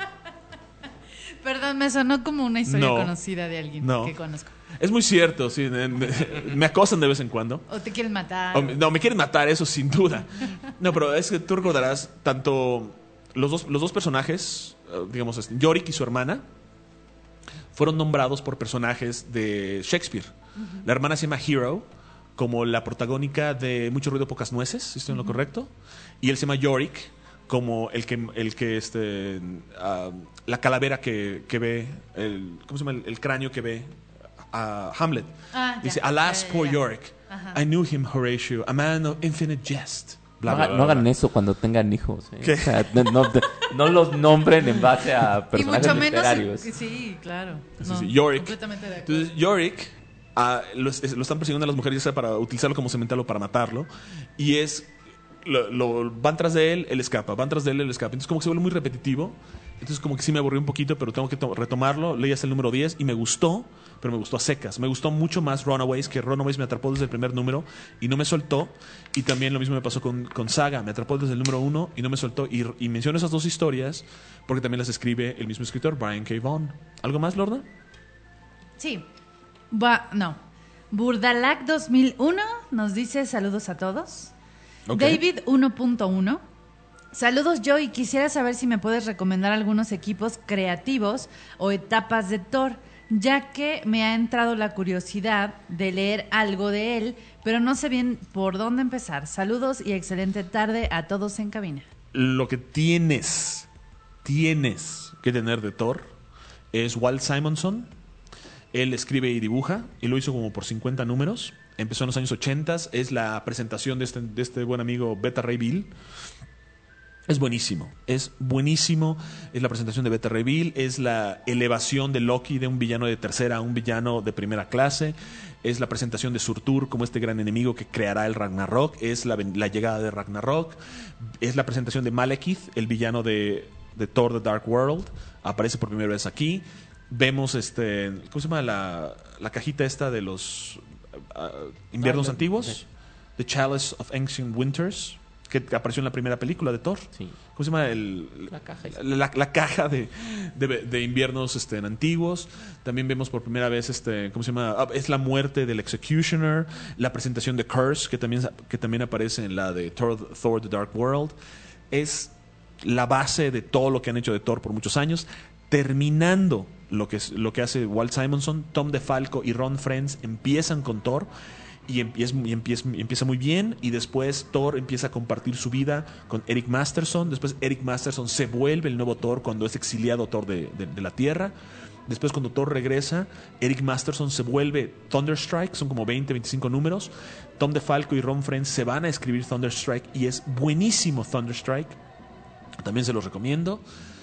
Perdón, me sonó como una historia
No.
conocida de alguien
No.
que conozco.
Es muy cierto, sí. Me, me- me acosan de vez en cuando.
O te quieren matar.
O me- no, me quieren matar, eso sin duda. No, pero es que tú recordarás tanto los dos, los dos personajes, eh, digamos, este, Yorick y su hermana, fueron nombrados por personajes de Shakespeare. La hermana se llama Hero, como la protagónica de Mucho ruido, pocas nueces, si estoy en lo correcto. Y él se llama Yorick, como el que, el que este, ah, la calavera que, que ve, el, ¿cómo se llama? El, el cráneo que ve a Hamlet.
Ah, ya.
Dice, alas,
Ya, ya,
poor
ya.
Yorick.
Ajá.
I knew him, Horatio, a man of infinite jest. Bla,
No,
bla,
haga-
bla,
no
bla.
hagan eso cuando tengan hijos. ¿eh?
¿Qué?
O sea, no, no- no los nombren en base a
Y
personajes
mucho menos.
literarios.
Sí, claro.
Sí,
No,
sí, Yorick.
Completamente de acuerdo.
Entonces, Yorick ah, lo, es- lo están persiguiendo a las mujeres, ya sea para utilizarlo como semental o para matarlo. Y es. Lo, lo- van tras de él, él escapa. Van tras de él, él escapa. Entonces, como que se vuelve muy repetitivo. Entonces, como que sí me aburrí un poquito, pero tengo que to- retomarlo. Leí hasta el número diez y me gustó, pero me gustó a secas. Me gustó mucho más Runaways, que Runaways me atrapó desde el primer número y no me soltó. Y también lo mismo me pasó con, con Saga. Me atrapó desde el número uno y no me soltó. Y, y menciono esas dos historias porque también las escribe el mismo escritor, Brian K. Vaughan. ¿Algo más, Lorna?
Sí. Va, no. Burdalac dos mil uno nos dice saludos a todos.
Ok.
David uno punto uno. Saludos, Joy. Quisiera saber si me puedes recomendar algunos equipos creativos o etapas de Thor, ya que me ha entrado la curiosidad de leer algo de él, pero no sé bien por dónde empezar. Saludos y excelente tarde a todos en cabina.
Lo que tienes, tienes que tener de Thor es Walt Simonson. Él escribe y dibuja y lo hizo como por cincuenta números. Empezó en los años ochenta. Es la presentación de este, de este buen amigo Beta Ray Bill. Es buenísimo, es buenísimo. Es la presentación de Beta Ray Bill, es la elevación de Loki de un villano de tercera a un villano de primera clase. Es la presentación de Surtur como este gran enemigo que creará el Ragnarok. Es la, la llegada de Ragnarok. Es la presentación de Malekith, el villano de, de Thor The Dark World. Aparece por primera vez aquí. Vemos este, ¿cómo se llama la, la cajita esta de los uh, inviernos
Ah, de-
antiguos? The Chalice of Ancient Winters, que apareció en la primera película de Thor.
Sí.
¿Cómo se llama? El,
La caja esa.
la, la caja de, de, de inviernos este, antiguos. También vemos por primera vez, este, ¿cómo se llama? Ah, es la muerte del Executioner. La presentación de Curse, que también, que también aparece en la de Thor, Thor The Dark World. Es la base de todo lo que han hecho de Thor por muchos años. Terminando lo que, es, lo que hace Walt Simonson, Tom DeFalco y Ron Frenz empiezan con Thor. Y empieza, y empieza, empieza muy bien. Y después Thor empieza a compartir su vida con Eric Masterson. Después Eric Masterson se vuelve el nuevo Thor cuando es exiliado Thor de, de, de la Tierra. Después cuando Thor regresa, Eric Masterson se vuelve Thunderstrike. Son como veinte, veinticinco números. Tom DeFalco y Ron Frenz se van a escribir Thunderstrike. Y es buenísimo Thunderstrike. También se los recomiendo.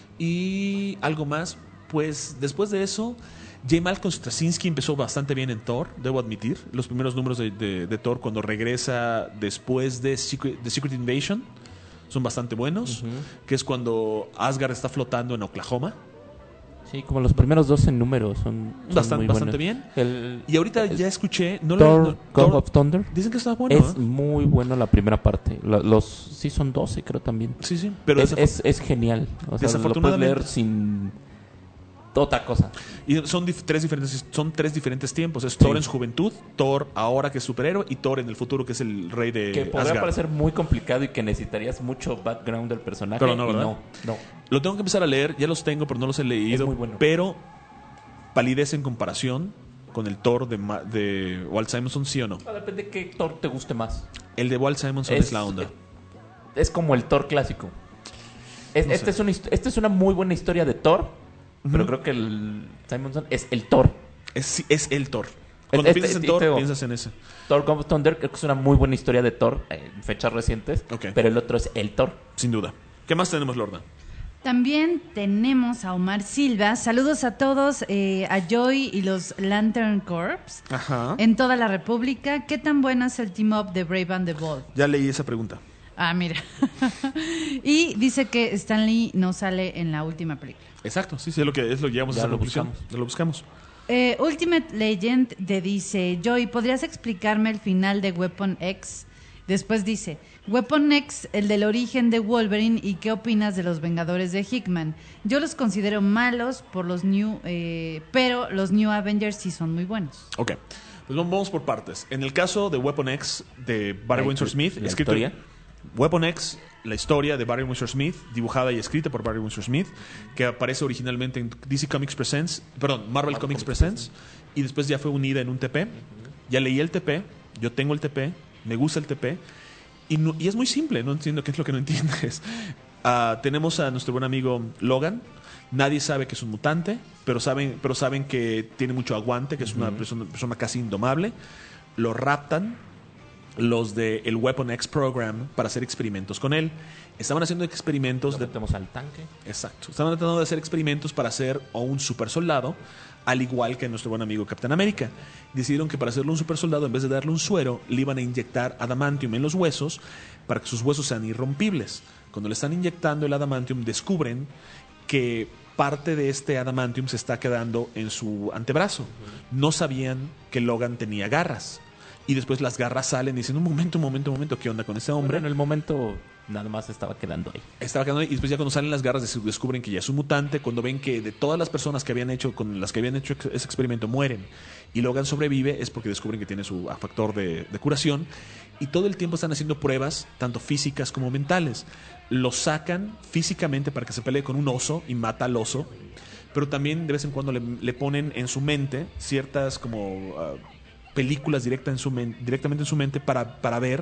Y algo más, pues después de eso, J. Malcolm Straczynski empezó bastante bien en Thor, debo admitir. Los primeros números de, de, de Thor cuando regresa después de Secret, de Secret Invasion son bastante buenos, uh-huh. que es cuando Asgard está flotando en Oklahoma.
Sí, como los primeros doce números son, son
bastante,
muy
bastante
buenos.
bien.
El,
y ahorita
el,
ya escuché... No
Thor,
lo, no,
God
Thor,
of Thunder.
Dicen que está bueno.
Es
¿eh?
muy bueno la primera parte. Los, los sí son doce, creo también.
Sí, sí. Pero
es, es, es genial. O sea, lo puedes leer sin otra cosa.
Y son dif- tres diferentes son tres diferentes tiempos. Es Thor sí. en su juventud, Thor ahora que es superhéroe y Thor en el futuro que es el rey de
Que podría
Asgard.
parecer muy complicado y que necesitarías mucho background del personaje.
Pero no, ¿verdad?
No, no.
Lo tengo que empezar a leer. Ya los tengo, pero no los he leído.
Es muy bueno.
Pero palidez en comparación con el Thor de, Ma- de Walt Simonson, ¿sí o no?
No, depende de qué Thor te guste más.
El de Walt Simonson es, es la onda.
Es, es como el Thor clásico. Es,
No
esta,
sé.
es una, esta es una muy buena historia de Thor, uh-huh. pero creo que el Simonson es el Thor.
Es, es el Thor. Cuando
Este-
piensas en
este-
Thor,
este-
piensas en ese.
Thor God of Thunder creo que es una muy buena historia de Thor en fechas recientes,
Ok.
pero el otro es el Thor.
Sin duda. ¿Qué más tenemos, Lorna?
También tenemos a Omar Silva. Saludos a todos, eh, a Joy y los Lantern Corps
Ajá.
en toda la República. ¿Qué tan bueno es el team up de Brave and the Bold?
Ya leí esa pregunta.
Ah, mira. Y dice que Stan Lee no sale en la última película.
Exacto, sí, sí, es lo que es lo que llegamos
Ya
a esa
lo
conclusión.
buscamos.
Ya lo buscamos.
Eh, Ultimate Legend te dice, Joy, ¿podrías explicarme el final de Weapon X? Después dice, Weapon X, el del origen de Wolverine, ¿y qué opinas de los Vengadores de Hickman? Yo los considero malos por los New, eh, pero los New Avengers sí son muy buenos.
Ok, pues vamos por partes. En el caso de Weapon X de Barry
La-
Windsor Smith,
la
escrito
historia.
Weapon X, la historia de Barry Windsor Smith, dibujada y escrita por Barry Windsor Smith, que aparece originalmente en D C Comics Presents, perdón, Marvel,
Marvel
Comics
Comics
Presents, y después ya fue unida en un T P. Ya leí el T P, yo tengo el T P, me gusta el T P, y, no- y es muy simple, no entiendo qué es lo que no entiendes. Uh, tenemos a nuestro buen amigo Logan. Nadie sabe que es un mutante, pero saben, pero saben que tiene mucho aguante, que es una persona, persona casi indomable. Lo raptan los de el Weapon X Program para hacer experimentos con él. Estaban haciendo experimentos.
Lo metemos al tanque.
Exacto. Estaban tratando de hacer experimentos para hacer o un super soldado, al igual que nuestro buen amigo Capitán América. Decidieron que para hacerle un super soldado, en vez de darle un suero, le iban a inyectar adamantium en los huesos para que sus huesos sean irrompibles. Cuando le están inyectando el adamantium, descubren que parte de este adamantium se está quedando en su antebrazo. No sabían que Logan tenía garras. Y después las garras salen y dicen, un momento, un momento, un momento, ¿qué onda con este hombre?
Bueno, en el momento nada más estaba quedando ahí.
Estaba quedando ahí. Y después ya cuando salen las garras descubren que ya es un mutante. Cuando ven que de todas las personas que habían hecho, con las que habían hecho ese experimento mueren y Logan sobrevive, es porque descubren que tiene su factor de, de curación. Y todo el tiempo están haciendo pruebas, tanto físicas como mentales. Lo sacan físicamente para que se pelee con un oso y mata al oso. Pero también de vez en cuando le, le ponen en su mente ciertas como uh, películas directa en su men- directamente en su mente para, para ver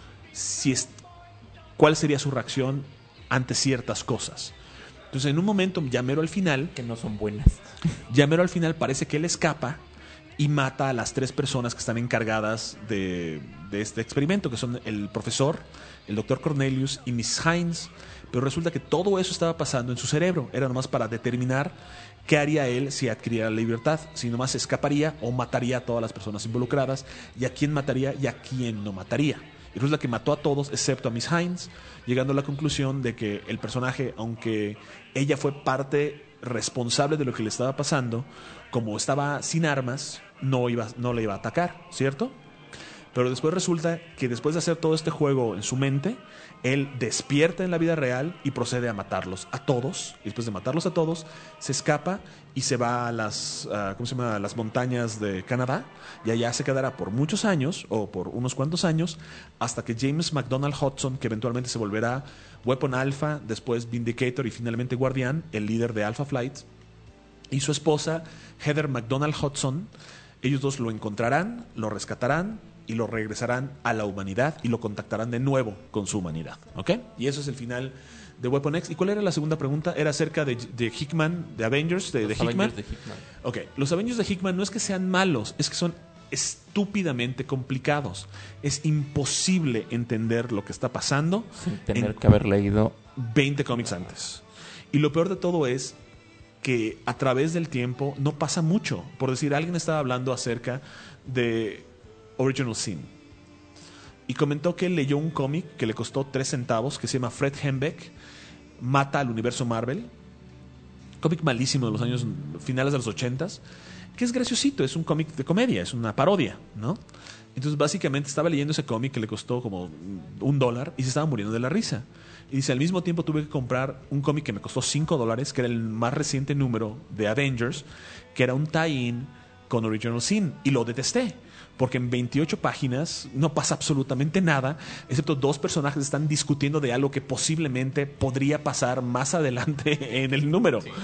si es, cuál sería su reacción ante ciertas cosas. Entonces en un momento, ya mero al final,
que no son buenas,
ya mero al final parece que él escapa y mata a las tres personas que están encargadas de, de este experimento, que son el profesor, el doctor Cornelius y Miss Hines. Pero resulta que todo eso estaba pasando en su cerebro. Era nomás para determinar qué haría él si adquiriera la libertad. Si nomás escaparía o mataría a todas las personas involucradas, y a quién mataría y a quién no mataría. Y resulta que mató a todos excepto a Miss Hines, llegando a la conclusión de que el personaje, aunque ella fue parte responsable de lo que le estaba pasando, como estaba sin armas, no, iba, no le iba a atacar, ¿cierto? Pero después resulta que después de hacer todo este juego en su mente, él despierta en la vida real y procede a matarlos a todos. Y después de matarlos a todos, se escapa y se va a las, uh, ¿cómo se llama? A las montañas de Canadá. Y allá se quedará por muchos años, o por unos cuantos años, hasta que James McDonald Hudson, que eventualmente se volverá Weapon Alpha, después Vindicator y finalmente Guardián, el líder de Alpha Flight, y su esposa Heather McDonald Hudson, ellos dos lo encontrarán, lo rescatarán y lo regresarán a la humanidad y lo contactarán de nuevo con su humanidad, ¿ok? Y eso es el final de Weapon X. ¿Y cuál era la segunda pregunta? Era acerca de, de Hickman, de Avengers, de, de Hickman.
Avengers de Hickman.
Ok, los Avengers de Hickman no es que sean malos, es que son estúpidamente complicados. Es imposible entender lo que está pasando
sin tener
en
que haber leído
veinte cómics antes. Y lo peor de todo es que a través del tiempo no pasa mucho. Por decir, alguien estaba hablando acerca de Original Sin y comentó que él leyó un cómic que le costó tres centavos, que se llama Fred Hembeck mata al universo Marvel, cómic malísimo de los años finales de los ochentas, que es graciosito, es un cómic de comedia, es una parodia, ¿no? Entonces básicamente estaba leyendo ese cómic que le costó como un dólar y se estaba muriendo de la risa. Y dice, al mismo tiempo tuve que comprar un cómic que me costó cinco dólares, que era el más reciente número de Avengers, que era un tie-in con Original Sin, y lo detesté. Porque en veintiocho páginas no pasa absolutamente nada, excepto dos personajes que están discutiendo de algo que posiblemente podría pasar más adelante en el número. Sí.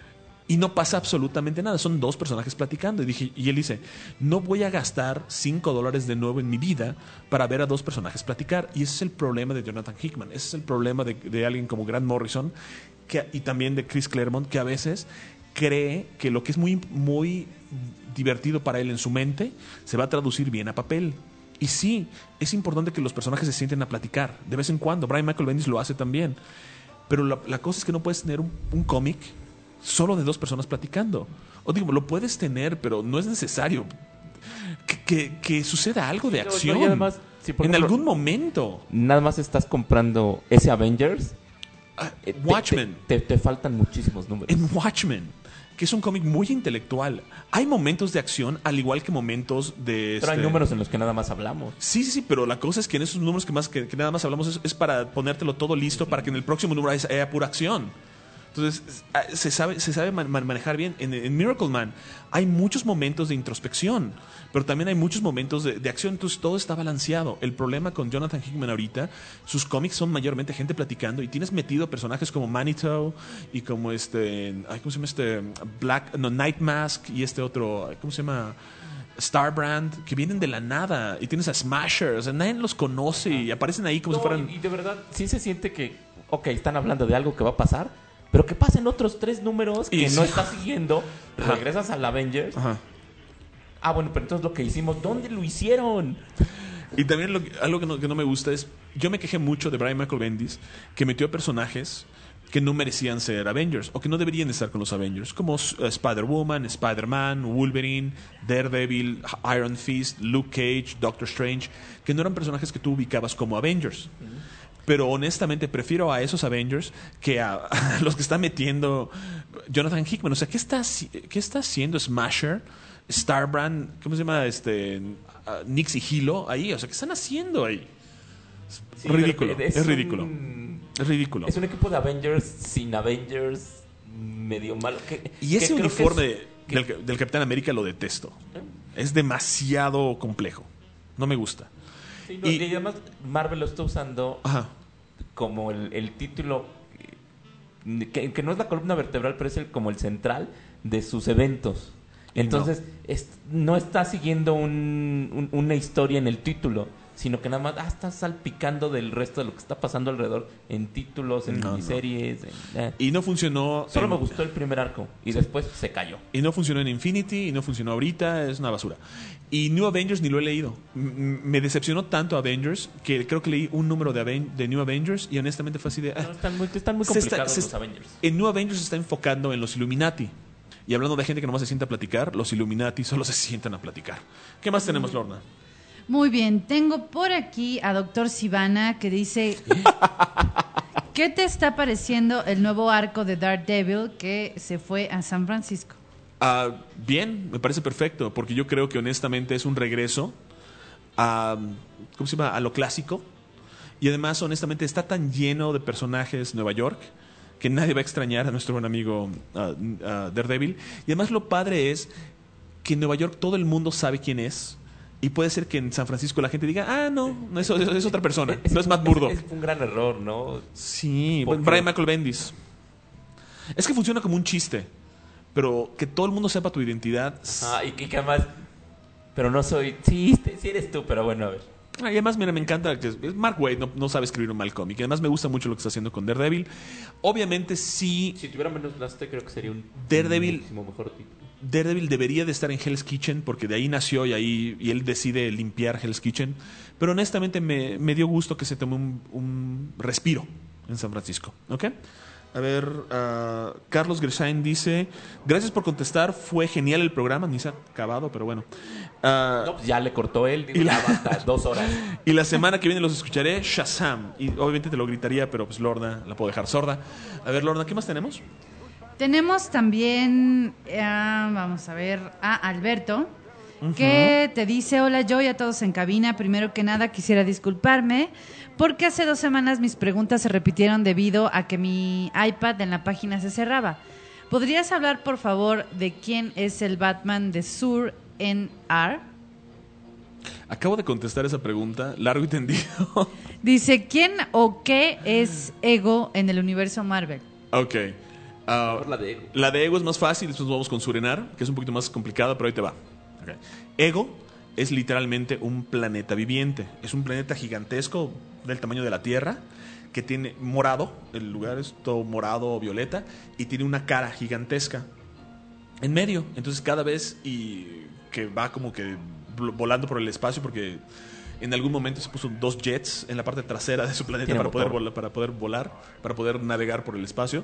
Y no pasa absolutamente nada, son dos personajes platicando. Y, dije, y él dice, no voy a gastar cinco dólares de nuevo en mi vida para ver a dos personajes platicar. Y ese es el problema de Jonathan Hickman, ese es el problema de, de alguien como Grant Morrison que, y también de Chris Claremont, que a veces cree que lo que es muy, muy divertido para él en su mente se va a traducir bien a papel. Y sí, es importante que los personajes se sienten a platicar de vez en cuando. Brian Michael Bendis lo hace también. Pero la, la cosa es que no puedes tener un, un cómic solo de dos personas platicando. O digo, lo puedes tener, pero no es necesario que, que, que suceda algo de acción.
No, y además, si por
en
ejemplo,
algún momento.
Nada más estás comprando ese Avengers.
Uh,
te,
Watchmen.
Te, te, te faltan muchísimos números.
En Watchmen, que es un cómic muy intelectual, hay momentos de acción al igual que momentos de...
Pero
este...
hay números en los que nada más hablamos.
Sí, sí, sí, pero la cosa es que en esos números que, más, que, que nada más hablamos es, es para ponértelo todo listo para que en el próximo número haya, haya pura acción. Entonces, se sabe, se sabe man, manejar bien. En, en Miracle Man hay muchos momentos de introspección, pero también hay muchos momentos de, de acción. Entonces, todo está balanceado. El problema con Jonathan Hickman ahorita, sus cómics son mayormente gente platicando y tienes metido personajes como Manitou y como este... ¿Cómo se llama este? Black... No, Night Mask y este otro... ¿Cómo se llama? Starbrand, que vienen de la nada. Y tienes a Smasher. O sea, nadie los conoce y aparecen ahí como
no,
si fueran...
Y de verdad, sí se siente que ok, están hablando de algo que va a pasar, pero que pasen otros tres números que
Y
no
sí.
estás siguiendo,
Ajá.
regresas al Avengers.
Ajá.
Ah, bueno, pero entonces lo que hicimos, ¿dónde lo hicieron?
Y también lo que- algo que no, que no me gusta es, yo me quejé mucho de Brian Michael Bendis, que metió personajes que no merecían ser Avengers o que no deberían estar con los Avengers, como uh, Spider-Woman, Spider-Man, Wolverine, Daredevil, Iron Fist, Luke Cage, Doctor Strange, que no eran personajes que tú ubicabas como Avengers. Pero honestamente prefiero a esos Avengers que a, a los que está metiendo Jonathan Hickman. O sea, ¿qué está, haci- qué está haciendo Smasher, Starbrand, ¿cómo se llama? Este, uh, Nix y Hilo ahí. O sea, ¿qué están haciendo ahí?
Sí,
ridículo,
pero
es, ridículo.
un-
Es ridículo.
Es un equipo de Avengers sin Avengers medio malo. Que,
Y
que
ese
creo que
uniforme
es- que-
del, del Capitán América lo detesto. Es demasiado complejo. No me gusta.
sí, no,
y-
y además Marvel lo está usando
Ajá.
como el, el título que, que no es la columna vertebral, pero es el, como el central de sus eventos.
Y
Entonces, es- no está siguiendo un- un- una historia en el título, sino que nada más ah, está salpicando del resto de lo que está pasando alrededor en títulos, en
No, no.
miniseries. en- eh.
Y no funcionó.
Solo
en-
me gustó el primer arco y después se cayó.
Y no funcionó en Infinity, y no funcionó ahorita, es una basura. Y New Avengers ni lo he leído. M- me decepcionó tanto Avengers que creo que leí un número de, Aven- de New Avengers y honestamente fue así de... ah.
No, están muy, están muy
Se está-
complicados
se
los
está-
Avengers.
En New Avengers se está enfocando en los Illuminati. Y hablando de gente que nomás se sienta a platicar, los Illuminati solo se sientan a platicar. ¿Qué más tenemos, Lorna?
Muy bien, tengo por aquí a Doctor Sivana que dice, ¿qué te está pareciendo el nuevo arco de Daredevil que se fue a San Francisco?
Ah, bien, me parece perfecto, porque yo creo que honestamente es un regreso a, ¿cómo se llama? A lo clásico. Y además, honestamente, está tan lleno de personajes Nueva York que nadie va a extrañar a nuestro buen amigo ah, ah, Daredevil. Y además lo padre es que en Nueva York todo el mundo sabe quién es. Y puede ser que en San Francisco la gente diga, ah, no, no es, es otra persona, no es Matt Murdock.
Es, es un gran error, ¿no?
Sí,
¿Por
bueno,
qué?
Brian Michael Bendis. Es que funciona como un chiste, pero que todo el mundo sepa tu identidad.
Ah, y que, que además... Pero no soy... Sí, este- sí eres tú, pero bueno, a ver.
Ah, y además, mira, me encanta que es- Mark Waid no, no sabe escribir un mal cómic. Y además me gusta mucho lo que está haciendo con Daredevil. Obviamente sí,
Si tuviera menos lastre, creo que sería un...
Daredevil-
muchísimo mejor título.
Daredevil debería de estar en Hell's Kitchen porque de ahí nació y ahí y él decide limpiar Hell's Kitchen. Pero honestamente me, me dio gusto que se tomó un, un respiro en San Francisco. ¿Ok? A ver, ah, Carlos Gersain dice, gracias por contestar, fue genial el programa, ni se ha acabado, pero bueno. Ah,
No, pues ya le cortó él. Digo,
Y
ya
la-
basta, dos horas.
Y la semana que viene los escucharé, Shazam. Y obviamente te lo gritaría, pero pues Lorna la puedo dejar sorda. A ver, Lorna, ¿qué más tenemos?
Tenemos también, eh, vamos a ver, a Alberto, que te dice, hola yo y a todos en cabina, primero que nada quisiera disculparme porque hace dos semanas mis preguntas se repitieron debido a que mi iPad en la página se cerraba. ¿Podrías hablar por favor de quién es el Batman de Sur N R?
Acabo de contestar esa pregunta, largo y tendido.
Dice, ¿quién o qué es Ego en el universo Marvel?
Ok. Ah,
Por la de Ego.
la de Ego es más fácil, después vamos con Surenar, que es un poquito más complicada, pero ahí te va. Ok. Ego es literalmente un planeta viviente. Es un planeta gigantesco del tamaño de la Tierra, que tiene morado, el lugar es todo morado o violeta, y tiene una cara gigantesca en medio. Entonces cada vez y que va como que vol- volando por el espacio, porque en algún momento se puso dos jets en la parte trasera de su planeta
Tiene
para poder,
motor.
volar, para poder volar, para poder navegar por el espacio.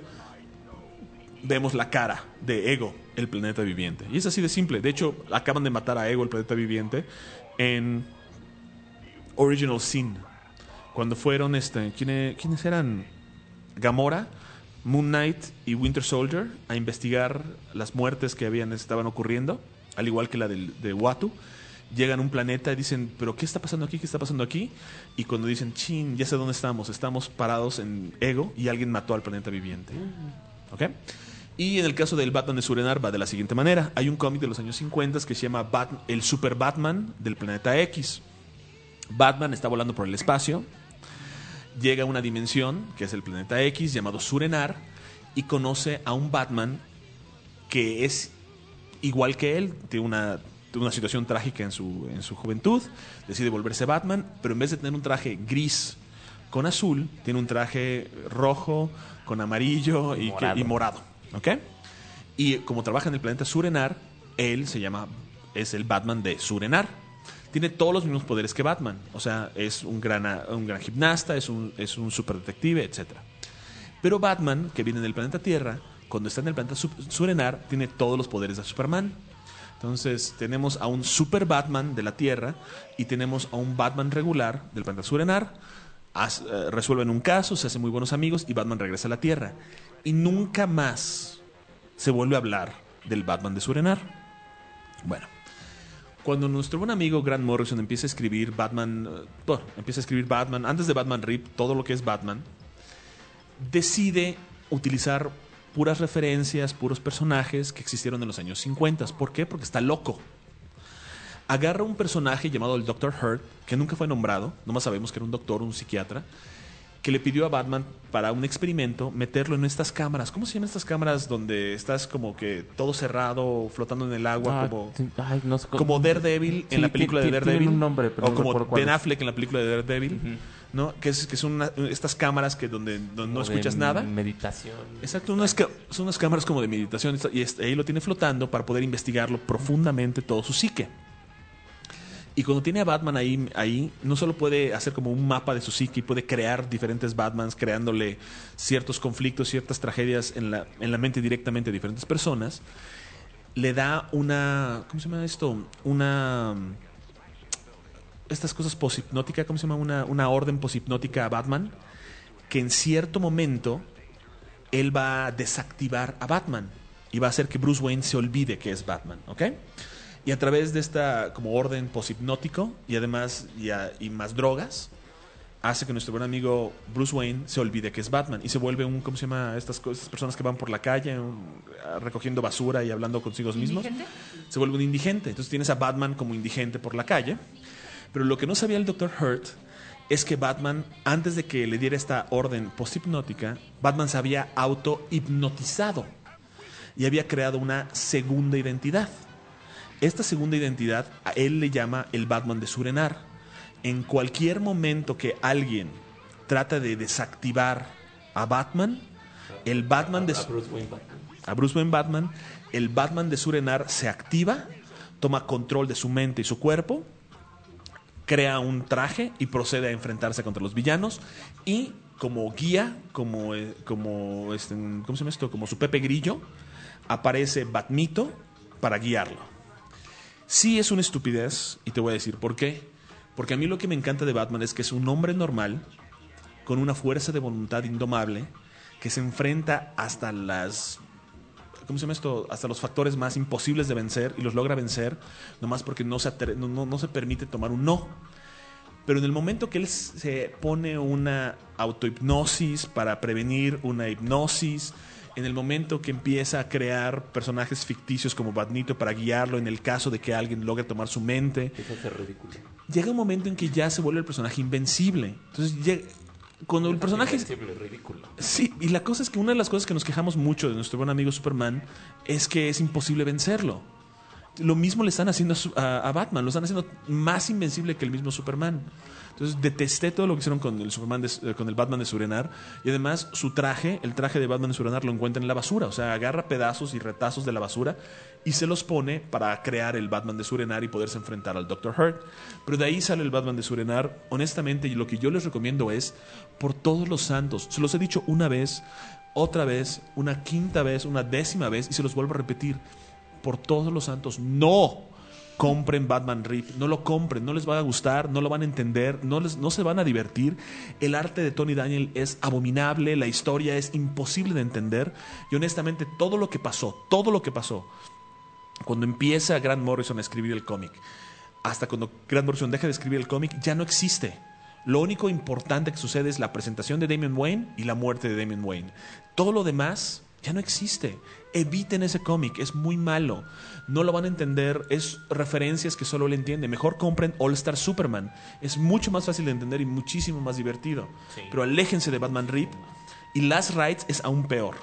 Vemos la cara de Ego, el planeta viviente. Y es así de simple. De hecho, acaban de matar a Ego, el planeta viviente, en Original Sin. Cuando fueron, este, ¿quiénes, ¿quiénes eran? Gamora, Moon Knight y Winter Soldier a investigar las muertes que habían, estaban ocurriendo, al igual que la del, de Uatu. Llegan a un planeta y dicen, ¿pero qué está pasando aquí? ¿Qué está pasando aquí? Y cuando dicen, chin, ya sé dónde estamos. Estamos parados en Ego y alguien mató al planeta viviente. ¿Ok? Y en el caso del Batman de Surenar va de la siguiente manera. Hay un cómic de los años cincuenta que se llama Bat- El Super Batman del planeta X. Batman está volando por el espacio, llega a una dimensión, que es el planeta X, llamado Surenar, y conoce a un Batman que es igual que él, tiene una, tiene una situación trágica en su, en su juventud, decide volverse Batman, pero en vez de tener un traje gris con azul, tiene un traje rojo, con amarillo y,
Morado.
que- y morado. ¿Ok? Y como trabaja en el planeta Surenar, él se llama, es el Batman de Surenar. Tiene todos los mismos poderes que Batman. O sea, es un gran, un gran gimnasta, es un, es un super detective, etcétera. Pero Batman, que viene del planeta Tierra, cuando está en el planeta Su- Surenar, tiene todos los poderes de Superman. Entonces, tenemos a un Super Batman de la Tierra y tenemos a un Batman regular del planeta Surenar. Haz- eh, resuelven un caso, se hacen muy buenos amigos y Batman regresa a la Tierra. Y nunca más se vuelve a hablar del Batman de Surenar. Bueno, cuando nuestro buen amigo Grant Morrison empieza a escribir Batman, eh, bueno, empieza a escribir Batman, antes de Batman Rip, todo lo que es Batman, decide utilizar puras referencias, puros personajes que existieron en los años cincuenta. ¿Por qué? Porque está loco. Agarra un personaje llamado el doctor Hurt, que nunca fue nombrado, nomás sabemos que era un doctor, un psiquiatra, que le pidió a Batman para un experimento meterlo en estas cámaras. ¿Cómo se llaman estas cámaras donde estás como que todo cerrado, flotando en el agua,
Ah,
como,
sí, ay, no sé cómo-
como Daredevil
Sí,
en la
ti-
película
ti-
de Daredevil?
tienen un nombre, pero
o
no
como
recuerdo cuál
Ben
es.
Affleck en la película de Daredevil, ¿no? Que, es, que son una- estas cámaras que donde, donde no
Como de
escuchas nada.
Meditación.
Exacto, unas ca- son unas cámaras como de meditación y es- ahí lo tiene flotando para poder investigarlo profundamente todo su psique. Y cuando tiene a Batman ahí, ahí, no solo puede hacer como un mapa de su psique, puede crear diferentes Batmans, creándole ciertos conflictos, ciertas tragedias en la, en la mente directamente a diferentes personas. Le da una, ¿cómo se llama esto? Una, estas cosas poshipnótica, ¿cómo se llama? Una, una orden poshipnótica a Batman, que en cierto momento él va a desactivar a Batman y va a hacer que Bruce Wayne se olvide que es Batman, ¿ok? Y a través de esta como orden poshipnótico y además y, a- y más drogas, hace que nuestro buen amigo Bruce Wayne se olvide que es Batman y se vuelve un, ¿cómo se llama? Estas, co- estas personas que van por la calle un- recogiendo basura y hablando consigo mismos.
¿Indigente?
Se vuelve un indigente. Entonces tienes a Batman como indigente por la calle. Pero lo que no sabía el doctor Hurt es que Batman, antes de que le diera esta orden poshipnótica, Batman se había auto-hipnotizado y había creado una segunda identidad. Esta segunda identidad a él le llama el Batman de Surenar. En cualquier momento que alguien trata de desactivar a Batman, el Batman de
A Bruce Wayne Batman.
a Bruce Wayne Batman, el Batman de Surenar se activa, toma control de su mente y su cuerpo, crea un traje y procede a enfrentarse contra los villanos y como guía, como, eh, como este, ¿cómo se llama esto? Como su Pepe Grillo, aparece Batmito para guiarlo. Sí es una estupidez y te voy a decir por qué. Porque a mí lo que me encanta de Batman es que es un hombre normal con una fuerza de voluntad indomable que se enfrenta hasta las ¿cómo se llama esto? Hasta los factores más imposibles de vencer y los logra vencer nomás porque no se, atre- no, no, no se permite tomar un no. Pero en el momento que él se pone una autohipnosis para prevenir una hipnosis, en el momento que empieza a crear personajes ficticios como Batmito para guiarlo en el caso de que alguien logre tomar su mente,
Eso es ridículo.
llega un momento en que ya se vuelve el personaje invencible. Entonces, llega- cuando el personaje...
Invencible, ridículo.
Sí, y la cosa es que una de las cosas que nos quejamos mucho de nuestro buen amigo Superman es que es imposible vencerlo. Lo mismo le están haciendo a, su- a- a Batman, lo están haciendo más invencible que el mismo Superman. Entonces detesté todo lo que hicieron con el Superman de- eh, con el Batman de Surenar y además su traje, el traje de Batman de Surenar lo encuentra en la basura, o sea, agarra pedazos y retazos de la basura y se los pone para crear el Batman de Surenar y poderse enfrentar al doctor Hurt. Pero de ahí sale el Batman de Surenar, honestamente, y lo que yo les recomiendo es, por todos los santos, se los he dicho una vez, otra vez, una quinta vez, una décima vez y se los vuelvo a repetir, por todos los santos, no compren Batman Rip, no lo compren, no les va a gustar, no lo van a entender, no, les, no se van a divertir. El arte de Tony Daniel es abominable, la historia es imposible de entender y honestamente todo lo que pasó, todo lo que pasó cuando empieza Grant Morrison a escribir el cómic, hasta cuando Grant Morrison deja de escribir el cómic, ya no existe. Lo único importante que sucede es la presentación de Damian Wayne y la muerte de Damian Wayne. Todo lo demás ya no existe. Eviten ese cómic, es muy malo. No lo van a entender, es referencias que solo él entiende. Mejor compren All Star Superman. Es mucho más fácil de entender y muchísimo más divertido.
Sí.
Pero aléjense de Batman Rip. Y Last Rides es aún peor.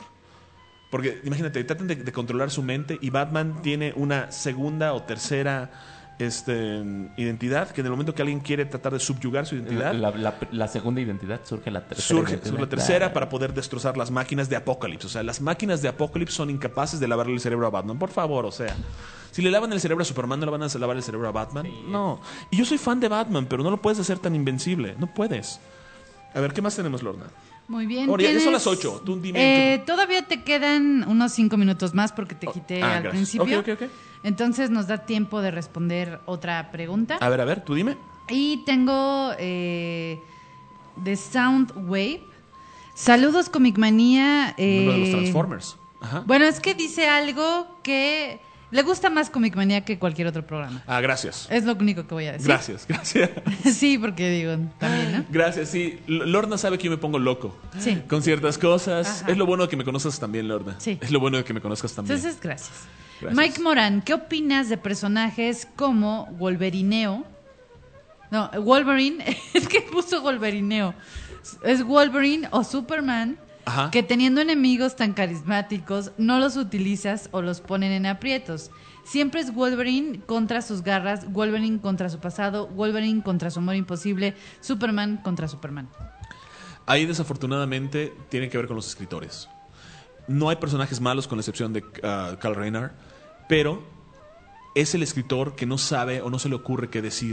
Porque imagínate, tratan de, de controlar su mente y Batman tiene una segunda o tercera este, identidad, que en el momento que alguien quiere tratar de subyugar su identidad,
La, la- la segunda identidad surge la tercera.
surge,
identidad.
surge la tercera
Ah.
para poder destrozar las máquinas de Apocalipsis. O sea, las máquinas de Apocalipsis son incapaces de lavarle el cerebro a Batman. Por favor, o sea, si le lavan el cerebro a Superman, ¿no le van a lavar el cerebro a Batman? No. Y yo soy fan de Batman, pero no lo puedes hacer tan invencible. No puedes. A ver, ¿qué más tenemos, Lorna?
Muy bien.
Ahora, ya
tienes-
son las ocho. Tú dime.
Eh, todavía te quedan unos cinco minutos más porque te quité
Ah,
al
gracias.
principio.
Ok, ok, ok.
Entonces nos da tiempo de responder otra pregunta.
A ver, a ver, tú dime.
Y tengo eh, de Soundwave. Saludos, Comic Manía. eh,
Uno de los Transformers. Ajá.
Bueno, es que dice algo que le gusta más Comic Manía que cualquier otro programa.
Ah, gracias.
Es lo único que voy a decir.
Gracias, gracias.
Sí, porque digo, también, ¿no?
Gracias, sí. L- Lorna sabe que yo me pongo loco
Sí.
con ciertas cosas.
Ajá.
Es lo bueno de que me conozcas también, Lorna.
Sí.
Es lo bueno de que me conozcas también.
Entonces, gracias.
Gracias.
Mike Morán, ¿qué opinas de personajes como Wolverineo? No, Wolverine, es que puso Wolverineo. Es Wolverine o Superman,
Ajá.
que teniendo enemigos tan carismáticos, no los utilizas o los ponen en aprietos. Siempre es Wolverine contra sus garras, Wolverine contra su pasado, Wolverine contra su amor imposible, Superman contra Superman.
Ahí desafortunadamente tiene que ver con los escritores. No hay personajes malos con la excepción de uh, Carl Reiner, pero es el escritor que no sabe o no se le ocurre qué decir.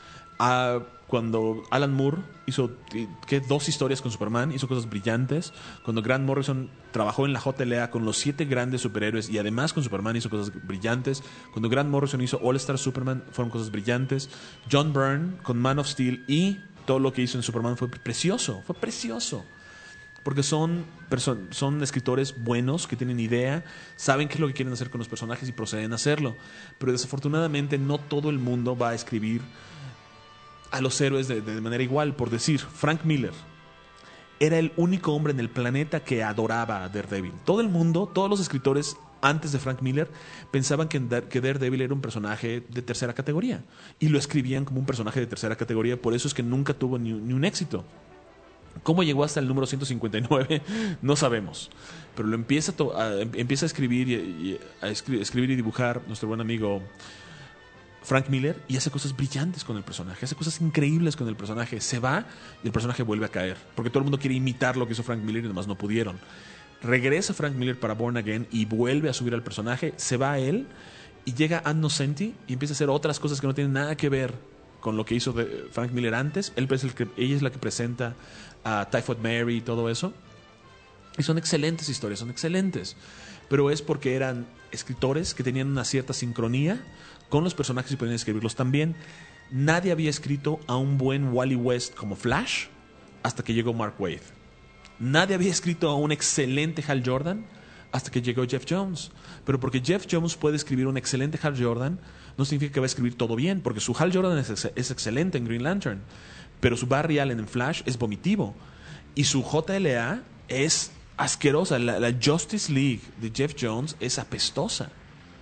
Ah, cuando Alan Moore hizo eh, ¿qué? dos historias con Superman, hizo cosas brillantes. Cuando Grant Morrison trabajó en la J L A con los siete grandes superhéroes y además con Superman hizo cosas brillantes. Cuando Grant Morrison hizo All Star Superman fueron cosas brillantes. John Byrne con Man of Steel y todo lo que hizo en Superman fue precioso, fue precioso. Porque son, perso- son escritores buenos, que tienen idea, saben qué es lo que quieren hacer con los personajes y proceden a hacerlo. Pero desafortunadamente no todo el mundo va a escribir a los héroes de, de manera igual. Por decir, Frank Miller era el único hombre en el planeta que adoraba a Daredevil. Todo el mundo, todos los escritores antes de Frank Miller pensaban que, Dar- que Daredevil era un personaje de tercera categoría. Y lo escribían como un personaje de tercera categoría. Por eso es que nunca tuvo ni, ni un éxito. ¿Cómo llegó hasta el número ciento cincuenta y nueve? No sabemos. Pero lo empieza a, to- a- empieza a escribir y, y a escri- escribir y dibujar nuestro buen amigo Frank Miller y hace cosas brillantes con el personaje, hace cosas increíbles con el personaje. Se va y el personaje vuelve a caer. Porque todo el mundo quiere imitar lo que hizo Frank Miller y demás no pudieron. Regresa Frank Miller para Born Again y vuelve a subir al personaje. Se va a él y llega Ann Nocenti y empieza a hacer otras cosas que no tienen nada que ver con lo que hizo de Frank Miller antes. Él es el que, ella es la que presenta a Typhoid Mary y todo eso. Y son excelentes historias, son excelentes. Pero es porque eran escritores que tenían una cierta sincronía con los personajes y podían escribirlos también. Nadie había escrito a un buen Wally West como Flash hasta que llegó Mark Waid. Nadie había escrito a un excelente Hal Jordan hasta que llegó Jeff Jones. Pero porque Jeff Jones puede escribir un excelente Hal Jordan, no significa que va a escribir todo bien, porque su Hal Jordan es, ex- es excelente en Green Lantern, pero su Barry Allen en Flash es vomitivo. Y su J L A es asquerosa. La, la Justice League de Jeff Jones es apestosa.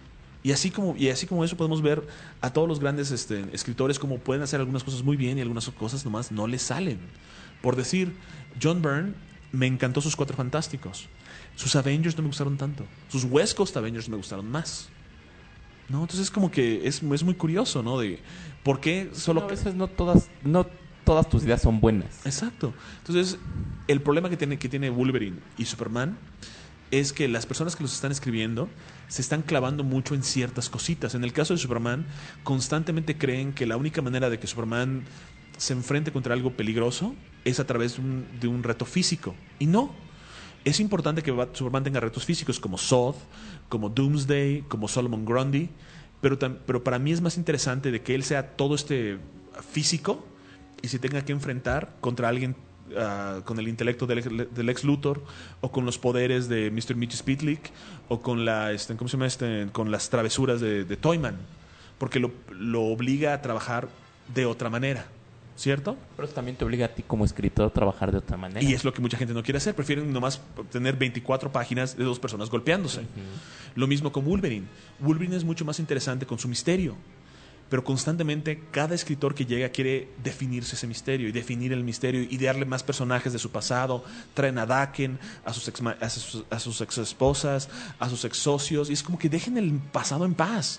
Y así como, y así como eso podemos ver a todos los grandes este, escritores como pueden hacer algunas cosas muy bien y algunas cosas nomás no les salen. Por decir, John Byrne, me encantó sus Cuatro Fantásticos. Sus Avengers no me gustaron tanto. Sus West Coast Avengers me gustaron más. ¿No? Entonces es como que es, es muy curioso, ¿no? De por qué solo...
No, a veces no todas, no todas tus ideas son buenas.
Exacto. Entonces, el problema que tiene, que tiene Wolverine y Superman es que las personas que los están escribiendo se están clavando mucho en ciertas cositas. En el caso de Superman, constantemente creen que la única manera de que Superman se enfrente contra algo peligroso es a través de un, de un reto físico. Y no. Es importante que Superman tenga retos físicos como Zod, como Doomsday, como Solomon Grundy, pero, tam- pero para mí es más interesante de que él sea todo este físico y se tenga que enfrentar contra alguien uh, con el intelecto del, del Lex Luthor o con los poderes de mister Mitch Spitlick o con la este, ¿cómo se llama este? Con las travesuras de, de Toyman, porque lo, lo obliga a trabajar de otra manera, ¿cierto?
Pero eso también te obliga a ti como escritor a trabajar de otra manera.
Y es lo que mucha gente no quiere hacer. Prefieren nomás tener veinticuatro páginas de dos personas golpeándose. Uh-huh. Lo mismo con Wolverine. Wolverine es mucho más interesante con su misterio. Pero constantemente cada escritor que llega quiere definirse ese misterio y definir el misterio y darle más personajes de su pasado. Traen a Daken, a sus ex, a sus, a sus ex esposas, a sus ex socios. Y es como que dejen el pasado en paz.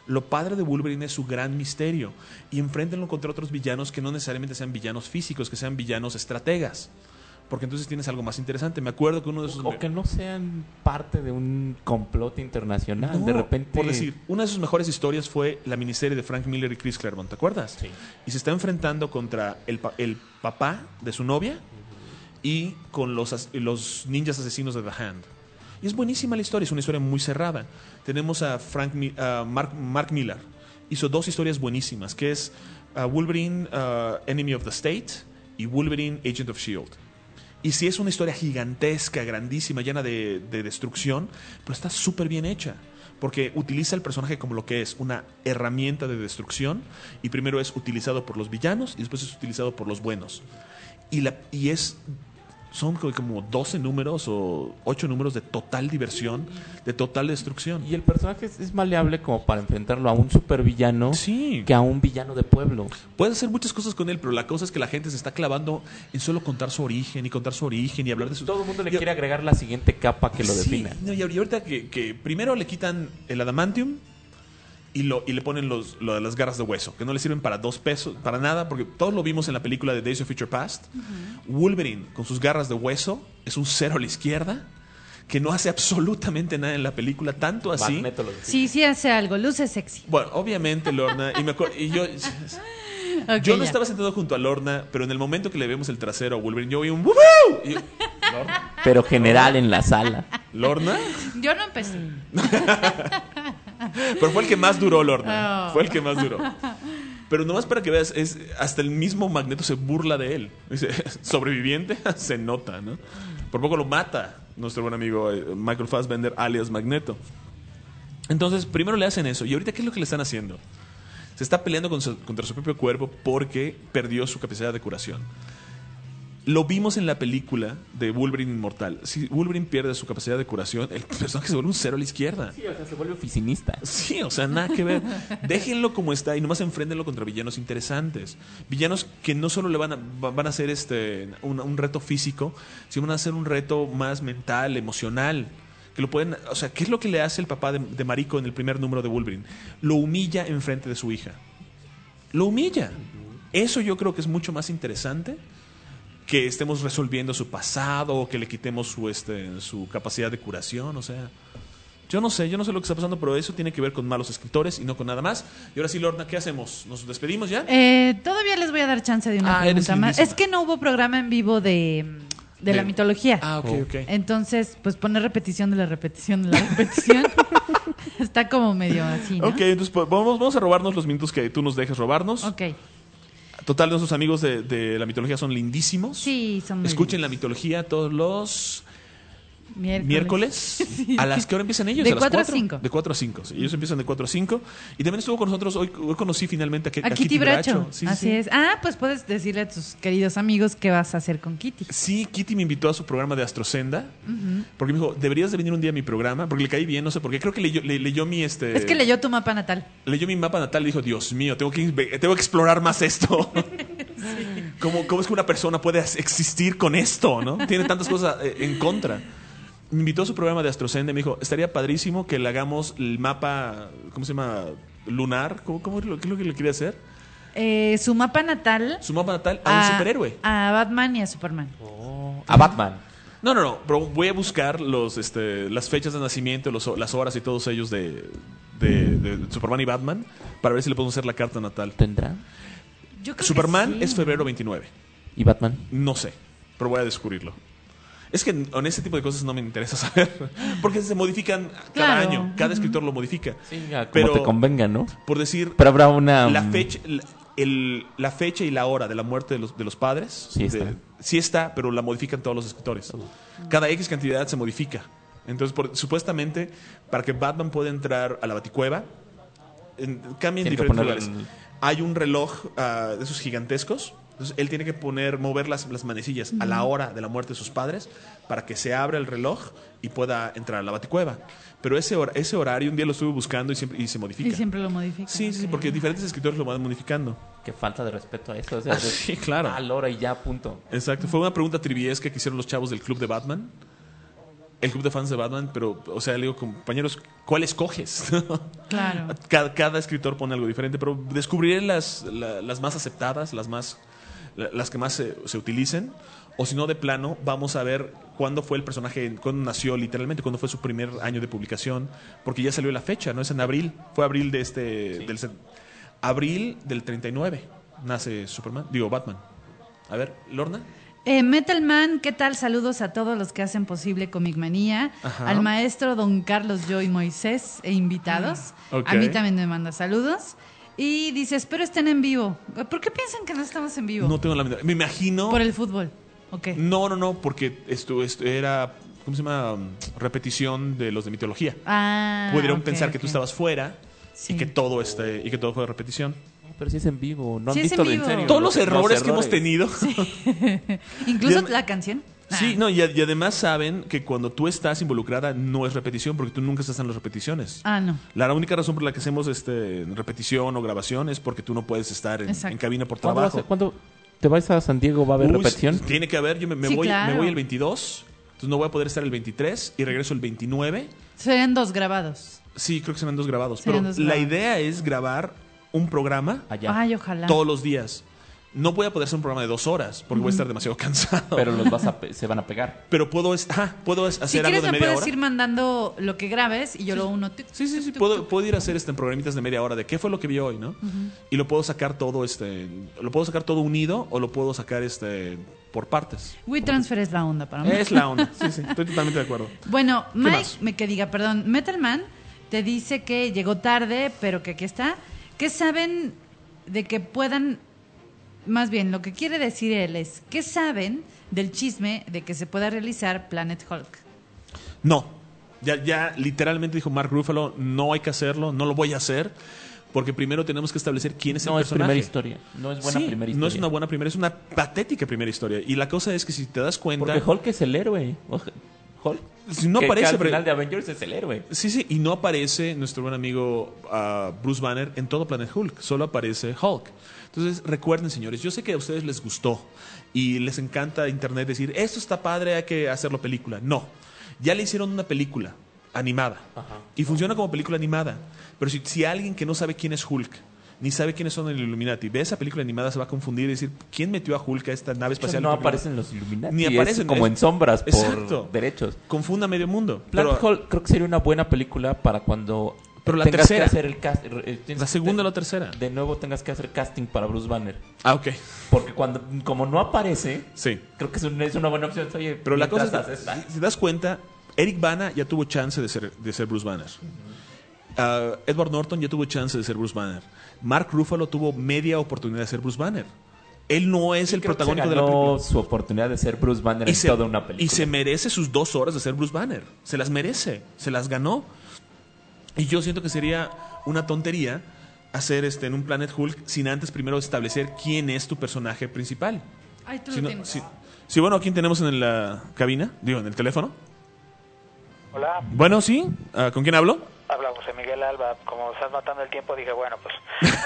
Lo padre de Wolverine es su gran misterio. Y enfréntenlo contra otros villanos que no necesariamente sean villanos físicos, que sean villanos estrategas. Porque entonces tienes algo más interesante. Me acuerdo que uno de esos...
O que no sean parte de un complot internacional.
No,
de repente...
por decir, una de sus mejores historias fue la miniserie de Frank Miller y Chris Claremont, ¿te acuerdas?
Sí.
Y se está enfrentando contra el, pa- el papá de su novia y con los, as- los ninjas asesinos de The Hand. Y es buenísima la historia, es una historia muy cerrada. Tenemos a Frank Mi- a Mark, Mark Millar. Hizo dos historias buenísimas, que es uh, Wolverine, uh, Enemy of the State, y Wolverine, Agent of S H I E L D. Y sí es una historia gigantesca, grandísima, llena de, de destrucción, pero está súper bien hecha. Porque utiliza el personaje como lo que es, una herramienta de destrucción. Y primero es utilizado por los villanos y después es utilizado por los buenos. Y, la, y es... Son como doce números o ocho números de total diversión, de total destrucción.
Y el personaje es, es maleable como para enfrentarlo a un supervillano
Sí.
que a un villano de pueblo.
Puedes hacer muchas cosas con él, pero la cosa es que la gente se está clavando en solo contar su origen y contar su origen y hablar de su...
Todo el mundo le
y-
quiere agregar la siguiente capa que lo
Sí,
defina.
no, y ahorita que, que primero le quitan el adamantium y, lo, y le ponen los, lo de las garras de hueso, que no le sirven para dos pesos, para nada, porque todos lo vimos en la película de Days of Future Past. Wolverine, con sus garras de hueso, es un cero a la izquierda, que no hace absolutamente nada en la película, tanto así...
Magneto lo define.
Sí, sí hace algo, luce sexy.
Bueno, obviamente, Lorna, y, me acuerdo, y yo...
Ok,
Yo no
ya.
estaba sentado junto a Lorna, pero en el momento que le vemos el trasero a Wolverine, yo vi un ¡woohoo! Y yo, ¿Lorna?
Pero general en la sala.
¿Lorna?
Yo no empecé.
Pero fue el que más duró, Lorna.
Oh.
Fue el que más duró. Pero nomás para que veas, es, hasta el mismo Magneto se burla de él. Dice, sobreviviente, se nota, ¿no? Por poco lo mata nuestro buen amigo eh, Michael Fassbender, alias Magneto. Entonces, primero le hacen eso. ¿Y ahorita qué es lo que le están haciendo? Se está peleando con su- contra su propio cuerpo porque perdió su capacidad de curación. Lo vimos en la película de Wolverine Inmortal. Si Wolverine pierde su capacidad de curación, el personaje se vuelve un cero a la izquierda.
Sí, o sea, se vuelve oficinista.
Sí, o sea, nada que ver. Déjenlo como está y nomás enfréntenlo contra villanos interesantes. Villanos que no solo le van a, va- van a hacer este, un, un reto físico, sino van a hacer un reto más mental, emocional. Que lo pueden, o sea, ¿qué es lo que le hace el papá de, de Mariko en el primer número de Wolverine? Lo humilla enfrente de su hija. Lo humilla. Eso yo creo que es mucho más interesante que estemos resolviendo su pasado o que le quitemos su, este, su capacidad de curación. O sea, yo no sé, yo no sé lo que está pasando, pero eso tiene que ver con malos escritores y no con nada más. Y ahora sí, Lorna, ¿qué hacemos? ¿Nos despedimos ya?
Eh, todavía les voy a dar chance de una
Ah, eres
pregunta más.
lindísima.
Es que no hubo programa en vivo de, de la
De-
mitología.
Ah, ok, ok.
Entonces, pues poner repetición de la repetición de la repetición. Está como medio así, ¿no?
Ok, entonces pues, vamos, vamos a robarnos los minutos que tú nos dejes robarnos.
Ok.
Total, nuestros amigos de, de la mitología son lindísimos.
Sí, son muy
Escuchen la
lindos.
mitología todos los
Miércoles.
miércoles. ¿A las qué hora empiezan ellos?
De
¿A las
cuatro a
cuatro?
cinco.
De cuatro a cinco. Sí, ellos empiezan de cuatro a cinco. Y también estuvo con nosotros, hoy, hoy conocí finalmente a, Ke-
A
a
Kitty Bracho.
Sí, sí,
Así
sí.
es. Ah, pues puedes decirle a tus queridos amigos qué vas a hacer con Kitty.
Sí, Kitty me invitó a su programa de Astrosenda. Porque me dijo, deberías de venir un día a mi programa. Porque le caí bien, no sé por qué. Creo que leyó, le- leyó mi... Este,
Es que leyó tu mapa natal.
leyó mi mapa natal y dijo, Dios mío, tengo que, inve- tengo que explorar más esto. ¿Cómo, ¿Cómo es que una persona puede as- existir con esto? ¿No? Tiene tantas cosas eh, en contra. Me invitó a su programa de Astrosenda y me dijo, estaría padrísimo que le hagamos el mapa, ¿cómo se llama? Lunar. ¿Cómo, cómo es lo, ¿Qué es lo que le quería hacer?
Eh, su mapa natal
Su mapa natal a, un superhéroe.
A Batman y a Superman.
A Batman.
No, no, no. Pero voy a buscar los, este, las fechas de nacimiento, los, las horas y todos ellos de, de, de Superman y Batman para ver si le podemos hacer la carta natal.
¿Tendrá?
Yo creo
Superman
que sí.
es febrero veintinueve.
¿Y Batman?
No sé, pero voy a descubrirlo. Es que en ese tipo de cosas no me interesa saber, porque se modifican cada
Claro.
año, cada escritor lo modifica.
Sí, ya, como
Pero-
te convenga, ¿no?
Por decir,
Pero habrá una...
la
mm,
fecha, la, el- la fecha y la hora de la muerte de los, de los padres,
Sí está.
de- sí está, pero la modifican todos los escritores. Cada X cantidad se modifica. Entonces, por- supuestamente, para que Batman pueda entrar a la Baticueva, en- cambia en
Tiene que
diferentes
ponerle
lugares.
el-
Hay un reloj ah, de esos gigantescos. Entonces, él tiene que poner, mover las, las manecillas a la hora de la muerte de sus padres para que se abra el reloj y pueda entrar a la Baticueva. Pero ese, hor- ese horario un día lo estuve buscando y, siempre, y se modifica.
Y siempre lo modifican.
Sí, sí, sí,
ok.
porque diferentes escritores lo van modificando.
Qué falta de respeto a eso. O sea,
Ah, sí, claro.
A la hora y ya, punto.
Exacto. Fue una pregunta triviesca que hicieron los chavos del club de Batman. el club de fans de Batman, pero, o sea, le digo, compañeros, ¿cuál escoges?
Claro.
cada, cada escritor pone algo diferente, pero descubriré las, la, las más aceptadas, las más la, las que más se, se utilicen, o si no, de plano, vamos a ver cuándo fue el personaje, cuándo nació literalmente, cuándo fue su primer año de publicación, porque ya salió la fecha, ¿no? Es en abril, fue abril de este, sí. del, abril del treinta y nueve, nace Superman, digo, Batman. A ver, Lorna.
Eh, Metal Man, ¿qué tal? Saludos a todos los que hacen posible Comic Manía,
Ajá.
al maestro don Carlos Joy Moisés e invitados.
Okay.
A mí también me manda saludos. Y dice, espero estén en vivo. ¿Por qué piensan que no estamos en vivo?
No tengo la menor. Me imagino.
Por el fútbol. Okay.
No, no, no, porque esto, esto era, ¿cómo se llama? Repetición de los de mitología.
Ah,
Pudieron
okay,
pensar
okay.
que tú estabas fuera
sí.
y que todo este y que todo fue repetición.
Pero si es en vivo, no
sí
han visto de en serio.
Todos los,
los
errores,
errores
que hemos tenido.
Sí. Incluso
Y
la canción.
Sí,
Ah.
no, y, y además saben que cuando tú estás involucrada no es repetición, porque tú nunca estás en las repeticiones.
Ah, no.
La única razón por la que hacemos este repetición o grabación es porque tú no puedes estar en, en cabina por trabajo.
¿Cuándo te vas a San Diego? ¿Va a haber
Uy,
repetición?
Tiene que haber, yo me, me
Sí,
voy,
claro.
me voy el veintidós, entonces no voy a poder estar el veintitrés y regreso el veintinueve.
Serían dos grabados.
Sí, creo que serán dos grabados.
Serían
pero
dos
la
grabados.
idea es grabar un programa
Allá.
Ay, ojalá.
todos los días. No voy a poder hacer un programa de dos horas porque voy a estar demasiado cansado.
Pero los vas a pe- se van a pegar.
Pero puedo, es- ajá, puedo es-
Si
hacer
quieres
algo de
me
media
puedes
hora.
ir mandando lo que grabes y yo lo uno. Tic,
Sí, sí, sí.
tic, tic,
Puedo,
tic.
puedo ir a hacer este en programitas de media hora de qué fue lo que vi hoy, ¿no? Y lo puedo sacar todo, este, lo puedo sacar todo unido o lo puedo sacar, este, por partes.
WeTransfer es la onda para mí.
Es la onda. Sí, sí. Estoy totalmente de acuerdo.
Bueno, Mike,
más?
me que diga, perdón, Metalman te dice que llegó tarde, pero que aquí está. ¿Qué saben de que puedan, más bien, lo que quiere decir él es, ¿qué saben del chisme de que se pueda realizar Planet Hulk?
No. Ya, ya literalmente dijo Mark Ruffalo, no hay que hacerlo, no lo voy a hacer, porque primero tenemos que establecer quién es
No
el
es
personaje.
primera historia. No es buena
Sí,
primera historia.
no es una buena primera, es una patética primera historia. Y la cosa es que si te das cuenta...
Porque Hulk es el héroe. Hulk.
Si no
que,
aparece...
que al
pero-
final de Avengers es el héroe.
Sí, sí, y no aparece nuestro buen amigo uh, Bruce Banner en todo Planet Hulk, solo aparece Hulk. Entonces, recuerden, señores, yo sé que a ustedes les gustó y les encanta internet decir, esto está padre, hay que hacerlo película. No, ya le hicieron una película animada
Ajá.
y funciona como película animada. Pero si, si alguien que no sabe quién es Hulk, ni sabe quiénes son el Illuminati, ve esa película animada, se va a confundir y decir, ¿quién metió a Hulk a esta nave
De hecho,
espacial?
no
Porque
aparecen los Illuminati.
Ni
es
aparecen,
como
es-
en sombras por
Exacto.
derechos.
Confunda a medio mundo.
Planet
Pero-
Hulk creo que sería una buena película para cuando
Pero la
tengas
tercera.
que hacer el cast, eh, tienes
La
que-
segunda o la tercera.
De nuevo tengas que hacer casting para Bruce Banner.
Ah, ok.
Porque cuando como no aparece,
Sí.
creo que es, un- es una buena opción. Oye,
Pero la cosa
mientras
es,
haces-
que, si te das cuenta, Eric Bana ya tuvo chance de ser, de ser Bruce Banner. Uh, Edward Norton ya tuvo chance de ser Bruce Banner. Mark Ruffalo tuvo media oportunidad de ser Bruce Banner. Él no es el
Creo que
protagónico
se
de la
ganó
película.
su oportunidad de ser Bruce Banner
Y
en
se,
toda una película.
y se merece sus dos horas de ser Bruce Banner. Se las merece. Se las ganó. Y yo siento que sería una tontería hacer este en un Planet Hulk sin antes primero establecer quién es tu personaje principal.
Ay, tú
Si
lo
no-
tienes.
si- si, bueno, ¿a quién tenemos en la cabina? Digo, en el teléfono.
Hola,
Bueno, sí. Ah, ¿con quién hablo?
habla José Miguel Alba. Como estás matando el tiempo, dije, bueno, pues...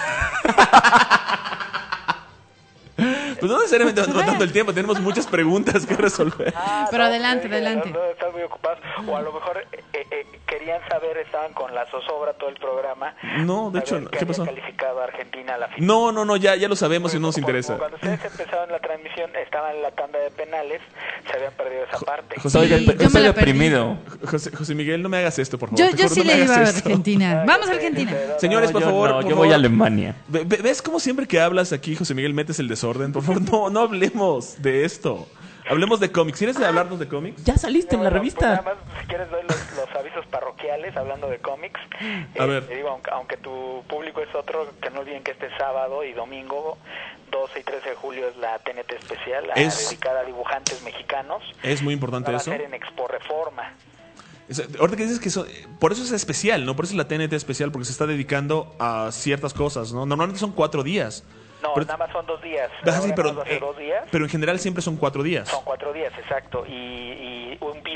Pues no necesariamente matando el tiempo, tenemos muchas preguntas que resolver.
Ah,
Pero
no,
adelante,
dije,
adelante.
No, están muy ocupados. O a lo mejor eh, eh, querían saber, estaban con la zozobra todo el programa.
No, de hecho,
saber
¿qué
que
pasó?
había calificado a Argentina a la final.
No, no, no, ya, ya lo sabemos y no nos
Como-
interesa.
como Cuando ustedes empezaron la transmisión, estaban en la tanda de penales, se habían perdido esa parte.
José,
Soy,
Sí,
de-
yo me
soy
la perdí.
deprimido.
José, José Miguel, no me hagas esto, por favor.
Yo,
Te
yo
juro,
sí
no me
le iba a
hagas esto.
Argentina. Vamos a Argentina.
Señores,
No,
por
yo
favor,
no,
por
yo
favor.
voy a Alemania.
Ve- ve- ¿Ves cómo siempre que hablas aquí, José Miguel, metes el desorden? Por favor, no, no hablemos de esto. Hablemos de cómics. ¿Quieres hablarnos de cómics?
Ya saliste en la
Bueno,
revista.
pues nada más, si quieres, doy los, los avisos parroquiales hablando de cómics.
A
Eh,
ver.
te digo, aunque, aunque tu público es otro, que no olviden que este sábado y domingo, doce y trece de julio, es la T N T especial, la
Es-
dedicada a dibujantes mexicanos.
Es muy importante
Va a
eso.
ser en Expo Reforma.
Es- Ahorita que dices que eso, por eso es especial, ¿no? Por eso es la T N T especial, porque se está dedicando a ciertas cosas, ¿no? Normalmente son cuatro días.
No,
Pero-
nada más son dos días.
Ah, sí,
Ahora
pero,
nada más va a ser
eh,
dos días.
pero en general siempre son cuatro días.
Son cuatro días, exacto. Y, y un bis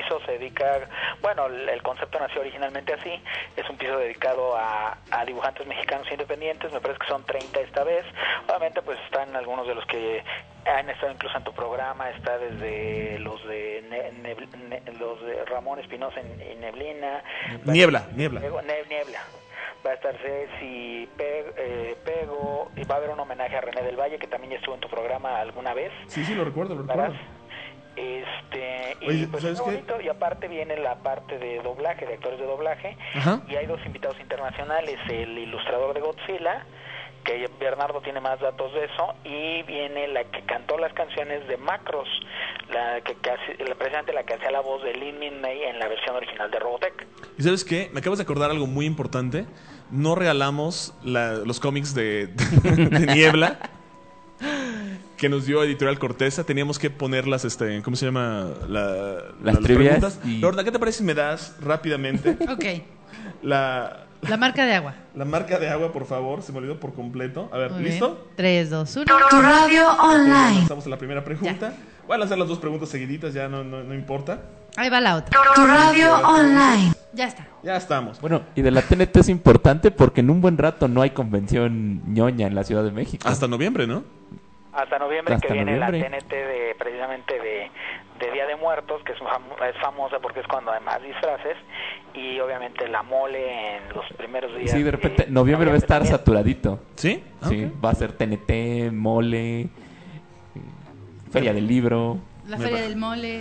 piso se dedica, bueno, el, el concepto nació originalmente así, es un piso dedicado a, a dibujantes mexicanos independientes, me parece que son treinta esta vez, obviamente pues están algunos de los que han estado incluso en tu programa, está desde los de ne, ne, ne, los de Ramón Espinosa y Neblina.
Niebla, Niebla.
Ne, niebla. Va a estar Ceci, Pe, eh, Pego, y va a haber un homenaje a René del Valle, que también ya estuvo en tu programa alguna vez.
Sí, sí, lo recuerdo, lo recuerdo.
Este, y
Oye,
pues
¿sabes
es
qué?
bonito, y aparte viene la parte de doblaje, de actores de doblaje,
Ajá.
y hay dos invitados internacionales, el ilustrador de Godzilla, que Bernardo tiene más datos de eso, y viene la que cantó las canciones de Macros, la que casi, la, precisamente la que hacía la voz de Lin Min May en la versión original de Robotech.
¿Y sabes qué? Me acabas de acordar algo muy importante. No regalamos la- los cómics de, de Niebla que nos dio Editorial Corteza. Teníamos que ponerlas, este, ¿cómo se llama? La,
Las
la-
trivias
preguntas.
y-
Lorna, ¿qué te parece si me das rápidamente
Ok.
la,
La marca de agua.
la marca de agua, por favor? Se me olvidó por completo. A ver,
Muy
¿listo?
bien. tres, dos, uno.
Tu radio online.
Estamos en la primera pregunta. Voy a lanzar las dos preguntas seguiditas, ya no, no, no importa.
Ahí va la otra.
Tu radio online.
Ya está.
Ya estamos.
Bueno, y de la T N T es importante porque en un buen rato no hay convención ñoña en la Ciudad de México.
Hasta noviembre, ¿no?
Hasta noviembre
Hasta
que viene
noviembre.
la T N T de, precisamente de, de Día de Muertos, que es, fam- es famosa porque es cuando hay más disfraces, y obviamente la mole en los primeros días.
Sí, de repente,
de
noviembre va a estar
también.
saturadito.
¿Sí? Ah,
Sí,
ok.
va a ser T N T, mole, eh, Feria del Libro.
La
Me
feria
pa-
del mole.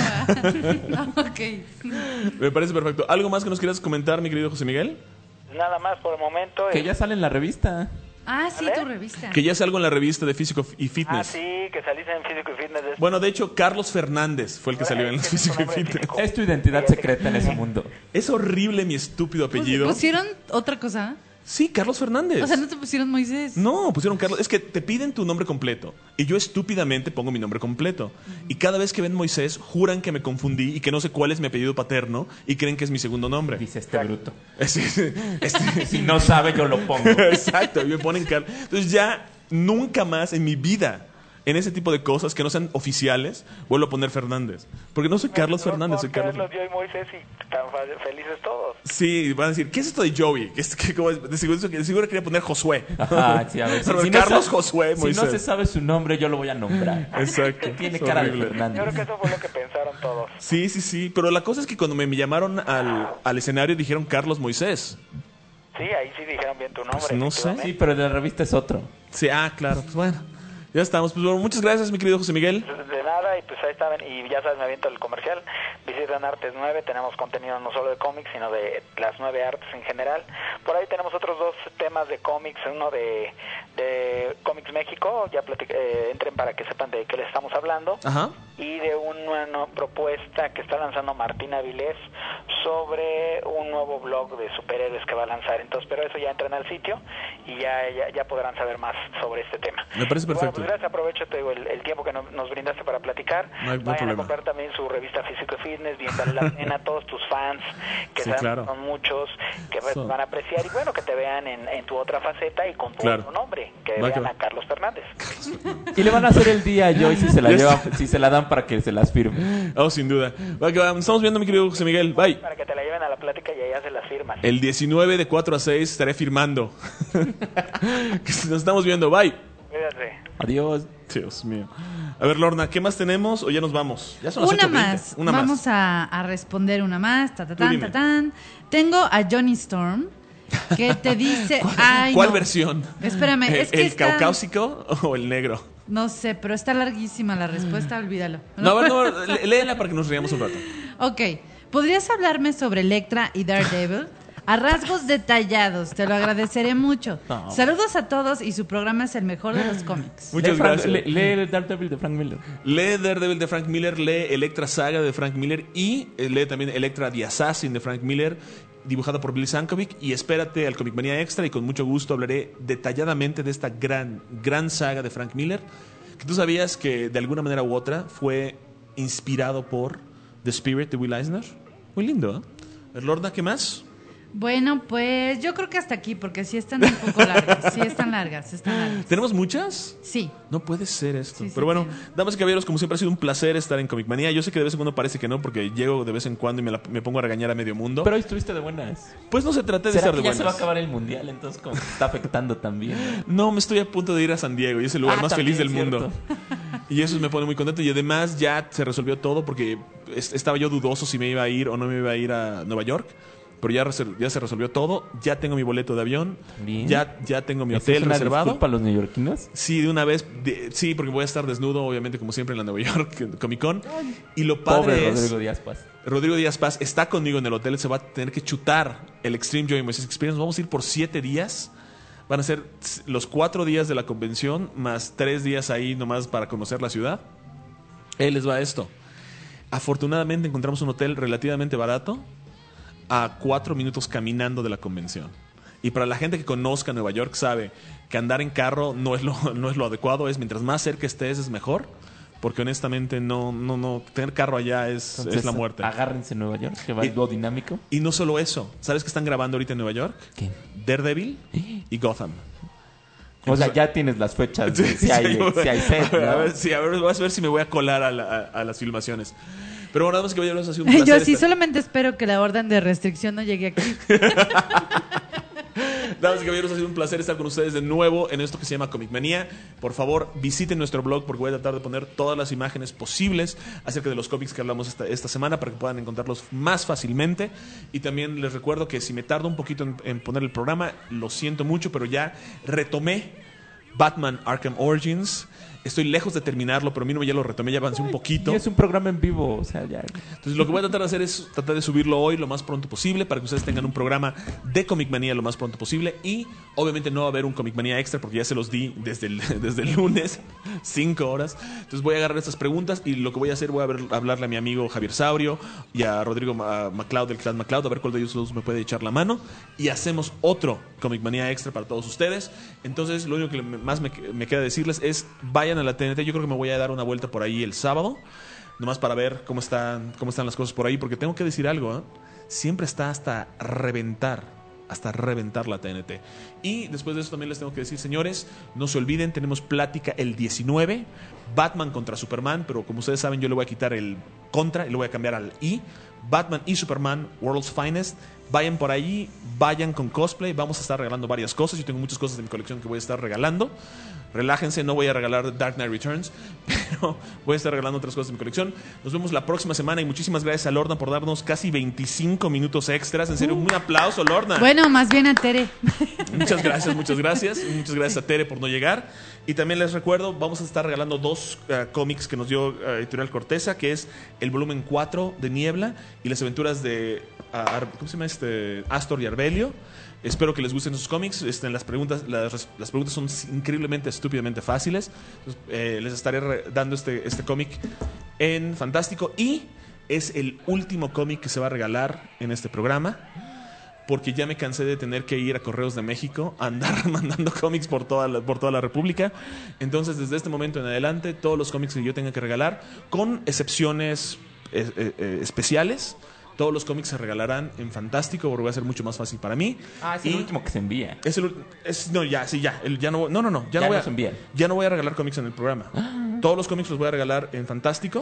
Ok.
Me parece perfecto. ¿Algo más que nos quieras comentar, mi querido José Miguel?
Nada más por el momento.
Que
eh,
ya sale en la revista.
Ah, sí,
¿Vale?
tu revista.
Que ya salgo en la revista de Físico y
Ah,
Fitness.
sí, que saliste en Físico y Fitness. de-
Bueno, de hecho, Carlos Fernández fue el que
Ahora,
salió en
es
los
que es
Físico
un
y
nombre
Fitness.
físico.
Es tu identidad secreta en ese mundo.
Es horrible mi estúpido apellido.
¿Pusieron otra cosa?
Sí, Carlos Fernández.
O sea, no te pusieron Moisés.
No, pusieron Carlos. Es que te piden tu nombre completo. Y yo estúpidamente pongo mi nombre completo. Y cada vez que ven Moisés, juran que me confundí y que no sé cuál es mi apellido paterno y creen que es mi segundo nombre.
Dice este bruto.
Es- este-
Si no sabe, yo lo pongo.
Exacto, y me ponen Carlos. Entonces ya nunca más en mi vida, en ese tipo de cosas que no sean oficiales, vuelvo a poner Fernández. Porque no soy Carlos
No,
Fernández,
no,
soy Carlos.
Carlos, yo y Moisés, y tan fa- felices todos.
Sí, van a decir, ¿qué es esto de Joey? ¿Qué es- qué- cómo es? De seguro, de seguro quería poner Josué.
Ajá, sí, a ver.
Pero
si no
Carlos
sa-
Josué
Si
Moisés.
no se sabe su nombre, yo lo voy a nombrar.
Exacto.
Tiene
Es
cara
horrible.
de Fernández.
Yo creo que eso fue lo que pensaron todos.
Sí, sí, sí. Pero la cosa es que cuando me llamaron al, al escenario dijeron Carlos Moisés.
Sí, ahí sí dijeron bien tu nombre.
Pues no sé.
efectivamente.
Sí, pero de la revista es otro.
Sí, ah, claro. Pues bueno, ya estamos. Pues bueno, muchas gracias, mi querido José Miguel.
De nada, y pues ahí está, y ya sabes, me aviento el comercial. Visitan Artes nueve, tenemos contenido no solo de cómics, sino de las nueve artes en general. Por ahí tenemos otros dos temas de cómics, uno de, de Cómics México, ya platic- eh, entren para que sepan de qué les estamos hablando,
Ajá.
y de una no- propuesta que está lanzando Martina Vilés sobre un nuevo blog de superhéroes que va a lanzar. Entonces, pero eso ya entren al sitio y ya, ya, ya podrán saber más sobre este tema.
Me parece
Bueno,
perfecto.
pues gracias, aprovecho te digo, el, el tiempo que no- nos brindaste para platicar.
No hay- no hay
Vayan
problema.
a comprar también su revista Físico y Fitness, bien vale la pena, todos tus fans, que
Sí,
saben
claro.
que son muchos, que
Son-
van a apreciar, y bueno, que te vean en, en tu otra faceta y con tu
Claro.
otro nombre, que
Va que
vean
va.
a Carlos Fernández.
Y le van a hacer el día a Joy si se la
Ya
lleva,
está.
si se la dan para que se las firme.
Oh, sin duda. Va que va. Nos estamos viendo, mi querido José Miguel. Bye.
Para que te la lleven a la plática y ahí haces las firmas.
El diecinueve de cuatro a seis estaré firmando. Nos estamos viendo. Bye.
Cuídate.
Adiós.
Dios mío. A ver, Lorna, ¿qué más tenemos o ya nos vamos? Ya son las
Una
ocho veinte.
más.
Una
Vamos
más.
A, a responder una más. Ta, ta,
Tú
tan,
dime.
ta, tan. Tengo a Johnny Storm que te dice. Ay,
¿Cuál
no.
versión?
Espérame,
¿El,
es que
el
está-
caucásico o el negro?
No sé, pero está larguísima la respuesta, olvídalo.
No, a ver, no, lé- léela para que nos riamos un rato.
Ok. ¿Podrías hablarme sobre Electra y Daredevil? A rasgos detallados, te lo agradeceré mucho.
No.
Saludos a todos y su programa es el mejor de los cómics.
Muchas
lee, Frank-
gracias.
lee- lee Daredevil de Frank Miller.
Lee Daredevil de Frank Miller, lee Electra Saga de Frank Miller y eh, lee también Electra The Assassin de Frank Miller, dibujada por Billy Sankovic. Y espérate al Comic Manía Extra y con mucho gusto hablaré detalladamente de esta gran, gran saga de Frank Miller. Que tú sabías que de alguna manera u otra fue inspirado por The Spirit de Will Eisner. Muy lindo, ¿eh? A ver, Lorna, ¿qué más?
Bueno, pues yo creo que hasta aquí, porque sí están un poco largas. Sí están largas, están largas.
¿Tenemos muchas?
Sí.
No puede ser esto.
Sí, sí,
Pero bueno,
tiene.
damas y caballeros, como siempre ha sido un placer estar en Comic Manía. Yo sé que de vez en cuando parece que no, porque llego de vez en cuando y me, la- me pongo a regañar a medio mundo.
Pero hoy estuviste de buenas.
Pues no se trata de
¿Será
estar
que
de
ya se va a
buenas.
acabar el mundial? Entonces como que está afectando también. ¿no?
No, me estoy a punto de ir a San Diego y es el lugar
Ah,
más
también,
feliz del
cierto.
mundo. Y eso me pone muy contento. Y además ya se resolvió todo porque es- estaba yo dudoso si me iba a ir o no me iba a ir a Nueva York. Pero ya, resol- ya se resolvió todo. Ya tengo mi boleto de avión.
Bien.
Ya, ya tengo mi
¿Eso
hotel
es una
reservado.
disculpa a los neoyorquinos?
Sí, de una vez. de- sí, porque voy a estar desnudo, obviamente, como siempre, en la Nueva York Comic Con. Y lo padre
Pobre
es...
Rodrigo Díaz Paz.
Rodrigo Díaz Paz está conmigo en el hotel. Se va a tener que chutar el Extreme Joy Moisés Experience. Vamos a ir por siete días. Van a ser los cuatro días de la convención, más tres días ahí nomás para conocer la ciudad. Él les va a esto. Afortunadamente encontramos un hotel relativamente barato a cuatro minutos caminando de la convención. Y para la gente que conozca Nueva York sabe que andar en carro no es lo, no es lo adecuado. Es mientras más cerca estés es mejor. Porque honestamente no, no, no, tener carro allá es,
Entonces,
es la muerte.
Agárrense en Nueva York, que va
Y-
el dúo dinámico.
Y no solo eso. ¿Sabes qué están grabando ahorita en Nueva York?
¿Qué?
Daredevil y Gotham.
O sea, ya tienes las fechas de
Sí,
si, hay,
sí,
si hay set,
a ver,
¿no?
a ver, sí, a ver, vas a ver si me voy a colar a, la- a- a las filmaciones. Pero bueno, nada más que vayan, ha sido un placer.
Yo sí
estar-
solamente espero que la orden de restricción no llegue aquí.
Damas y caballeros, ha sido un placer estar con ustedes de nuevo en esto que se llama Comic Manía. Por favor, visiten nuestro blog porque voy a tratar de poner todas las imágenes posibles acerca de los cómics que hablamos esta, esta semana para que puedan encontrarlos más fácilmente. Y también les recuerdo que si me tardo un poquito en, en poner el programa, lo siento mucho, pero ya retomé Batman Arkham Origins. Estoy lejos de terminarlo, pero mínimo ya lo retomé, ya avancé un poquito.
Y es un programa en vivo, o sea, ya.
Entonces lo que voy a tratar de hacer es tratar de subirlo hoy lo más pronto posible para que ustedes tengan un programa de Comic Manía lo más pronto posible. Y obviamente no va a haber un Comic Manía extra porque ya se los di desde el, desde el lunes, cinco horas. Entonces voy a agarrar estas preguntas y lo que voy a hacer, voy a, ver, a hablarle a mi amigo Javier Saurio y a Rodrigo Ma- MacLeod del Clan MacLeod, a ver cuál de ellos dos me puede echar la mano. Y hacemos otro Comic Manía extra para todos ustedes. Entonces lo único que me- más me, me queda decirles es vayan a la T N T. Yo creo que me voy a dar una vuelta por ahí el sábado. Nomás para ver cómo están, cómo están las cosas por ahí. Porque tengo que decir algo, ¿eh? Siempre está hasta reventar. Hasta reventar la T N T. Y después de eso también les tengo que decir, señores, no se olviden, tenemos plática el diecinueve. Batman contra Superman. Pero como ustedes saben, yo le voy a quitar el contra y le voy a cambiar al I. Batman y Superman, World's Finest. Vayan por ahí, vayan con cosplay. Vamos a estar regalando varias cosas. Yo tengo muchas cosas de mi colección que voy a estar regalando. Relájense, no voy a regalar Dark Knight Returns, pero voy a estar regalando otras cosas de mi colección. Nos vemos la próxima semana y muchísimas gracias a Lorna por darnos casi veinticinco minutos extras. En serio, un aplauso, Lorna.
Bueno, más bien a Tere.
Muchas gracias, muchas gracias. Y muchas gracias a Tere por no llegar. Y también les recuerdo, vamos a estar regalando dos uh, cómics que nos dio uh, Editorial Corteza, que es el volumen cuatro de Niebla y las aventuras de uh, Ar- ¿cómo se llama este? Astor y Arbelio. Espero que les gusten esos cómics. Este, las, preguntas, las, las preguntas son increíblemente, estúpidamente fáciles. Entonces, eh, les estaré re- dando este, este cómic en Fantástico. Y es el último cómic que se va a regalar en este programa. Porque ya me cansé de tener que ir a Correos de México a andar mandando cómics por toda la, por toda la República. Entonces, desde este momento en adelante, todos los cómics que yo tenga que regalar, con excepciones eh, eh, eh, especiales, todos los cómics se regalarán en Fantástico, porque va a ser mucho más fácil para mí.
Ah, es
Y
el último que se envía.
es el, ul- es- no, ya, sí, ya. El- ya no, no, no, no. Ya,
Ya
no voy
no se
a,
envían.
ya no voy a regalar cómics en el programa. Todos los cómics los voy a regalar en Fantástico.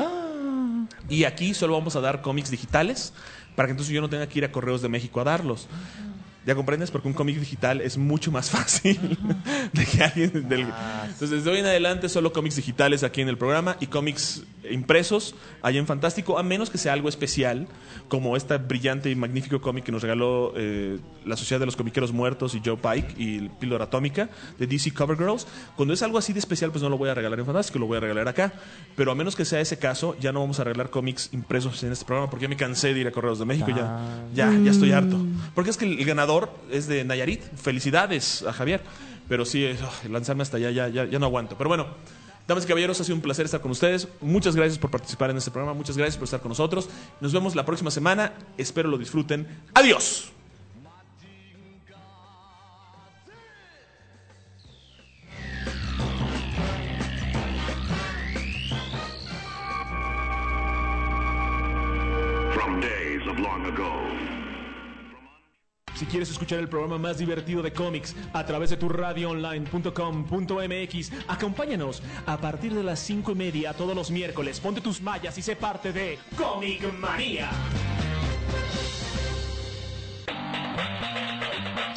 Y aquí solo vamos a dar cómics digitales para que entonces yo no tenga que ir a Correos de México a darlos. ¿Ya comprendes? Porque un cómic digital es mucho más fácil de que alguien del... Entonces, desde hoy en adelante, solo cómics digitales aquí en el programa y cómics impresos allá en Fantástico, a menos que sea algo especial, como este brillante y magnífico cómic que nos regaló eh, la Sociedad de los Comiqueros Muertos y Joe Pike y Píldora Atómica de D C Cover Girls. Cuando es algo así de especial, pues no lo voy a regalar en Fantástico, lo voy a regalar acá. Pero a menos que sea ese caso, ya no vamos a regalar cómics impresos en este programa porque ya me cansé de ir a Correos de México.
Ah.
Ya, ya, ya estoy harto. Porque es que el ganador es de Nayarit. Felicidades a Javier. Pero sí, oh, lanzarme hasta allá ya, ya, ya no aguanto. Pero bueno, damas y caballeros, ha sido un placer estar con ustedes. Muchas gracias por participar en este programa. Muchas gracias por estar con nosotros. Nos vemos la próxima semana. Espero lo disfruten. Adiós.
From days of long ago.
Si quieres escuchar el programa más divertido de cómics a través de tu radio online punto com punto m x, acompáñanos a partir de las cinco y media todos los miércoles. Ponte tus mallas y sé parte de Comic Manía.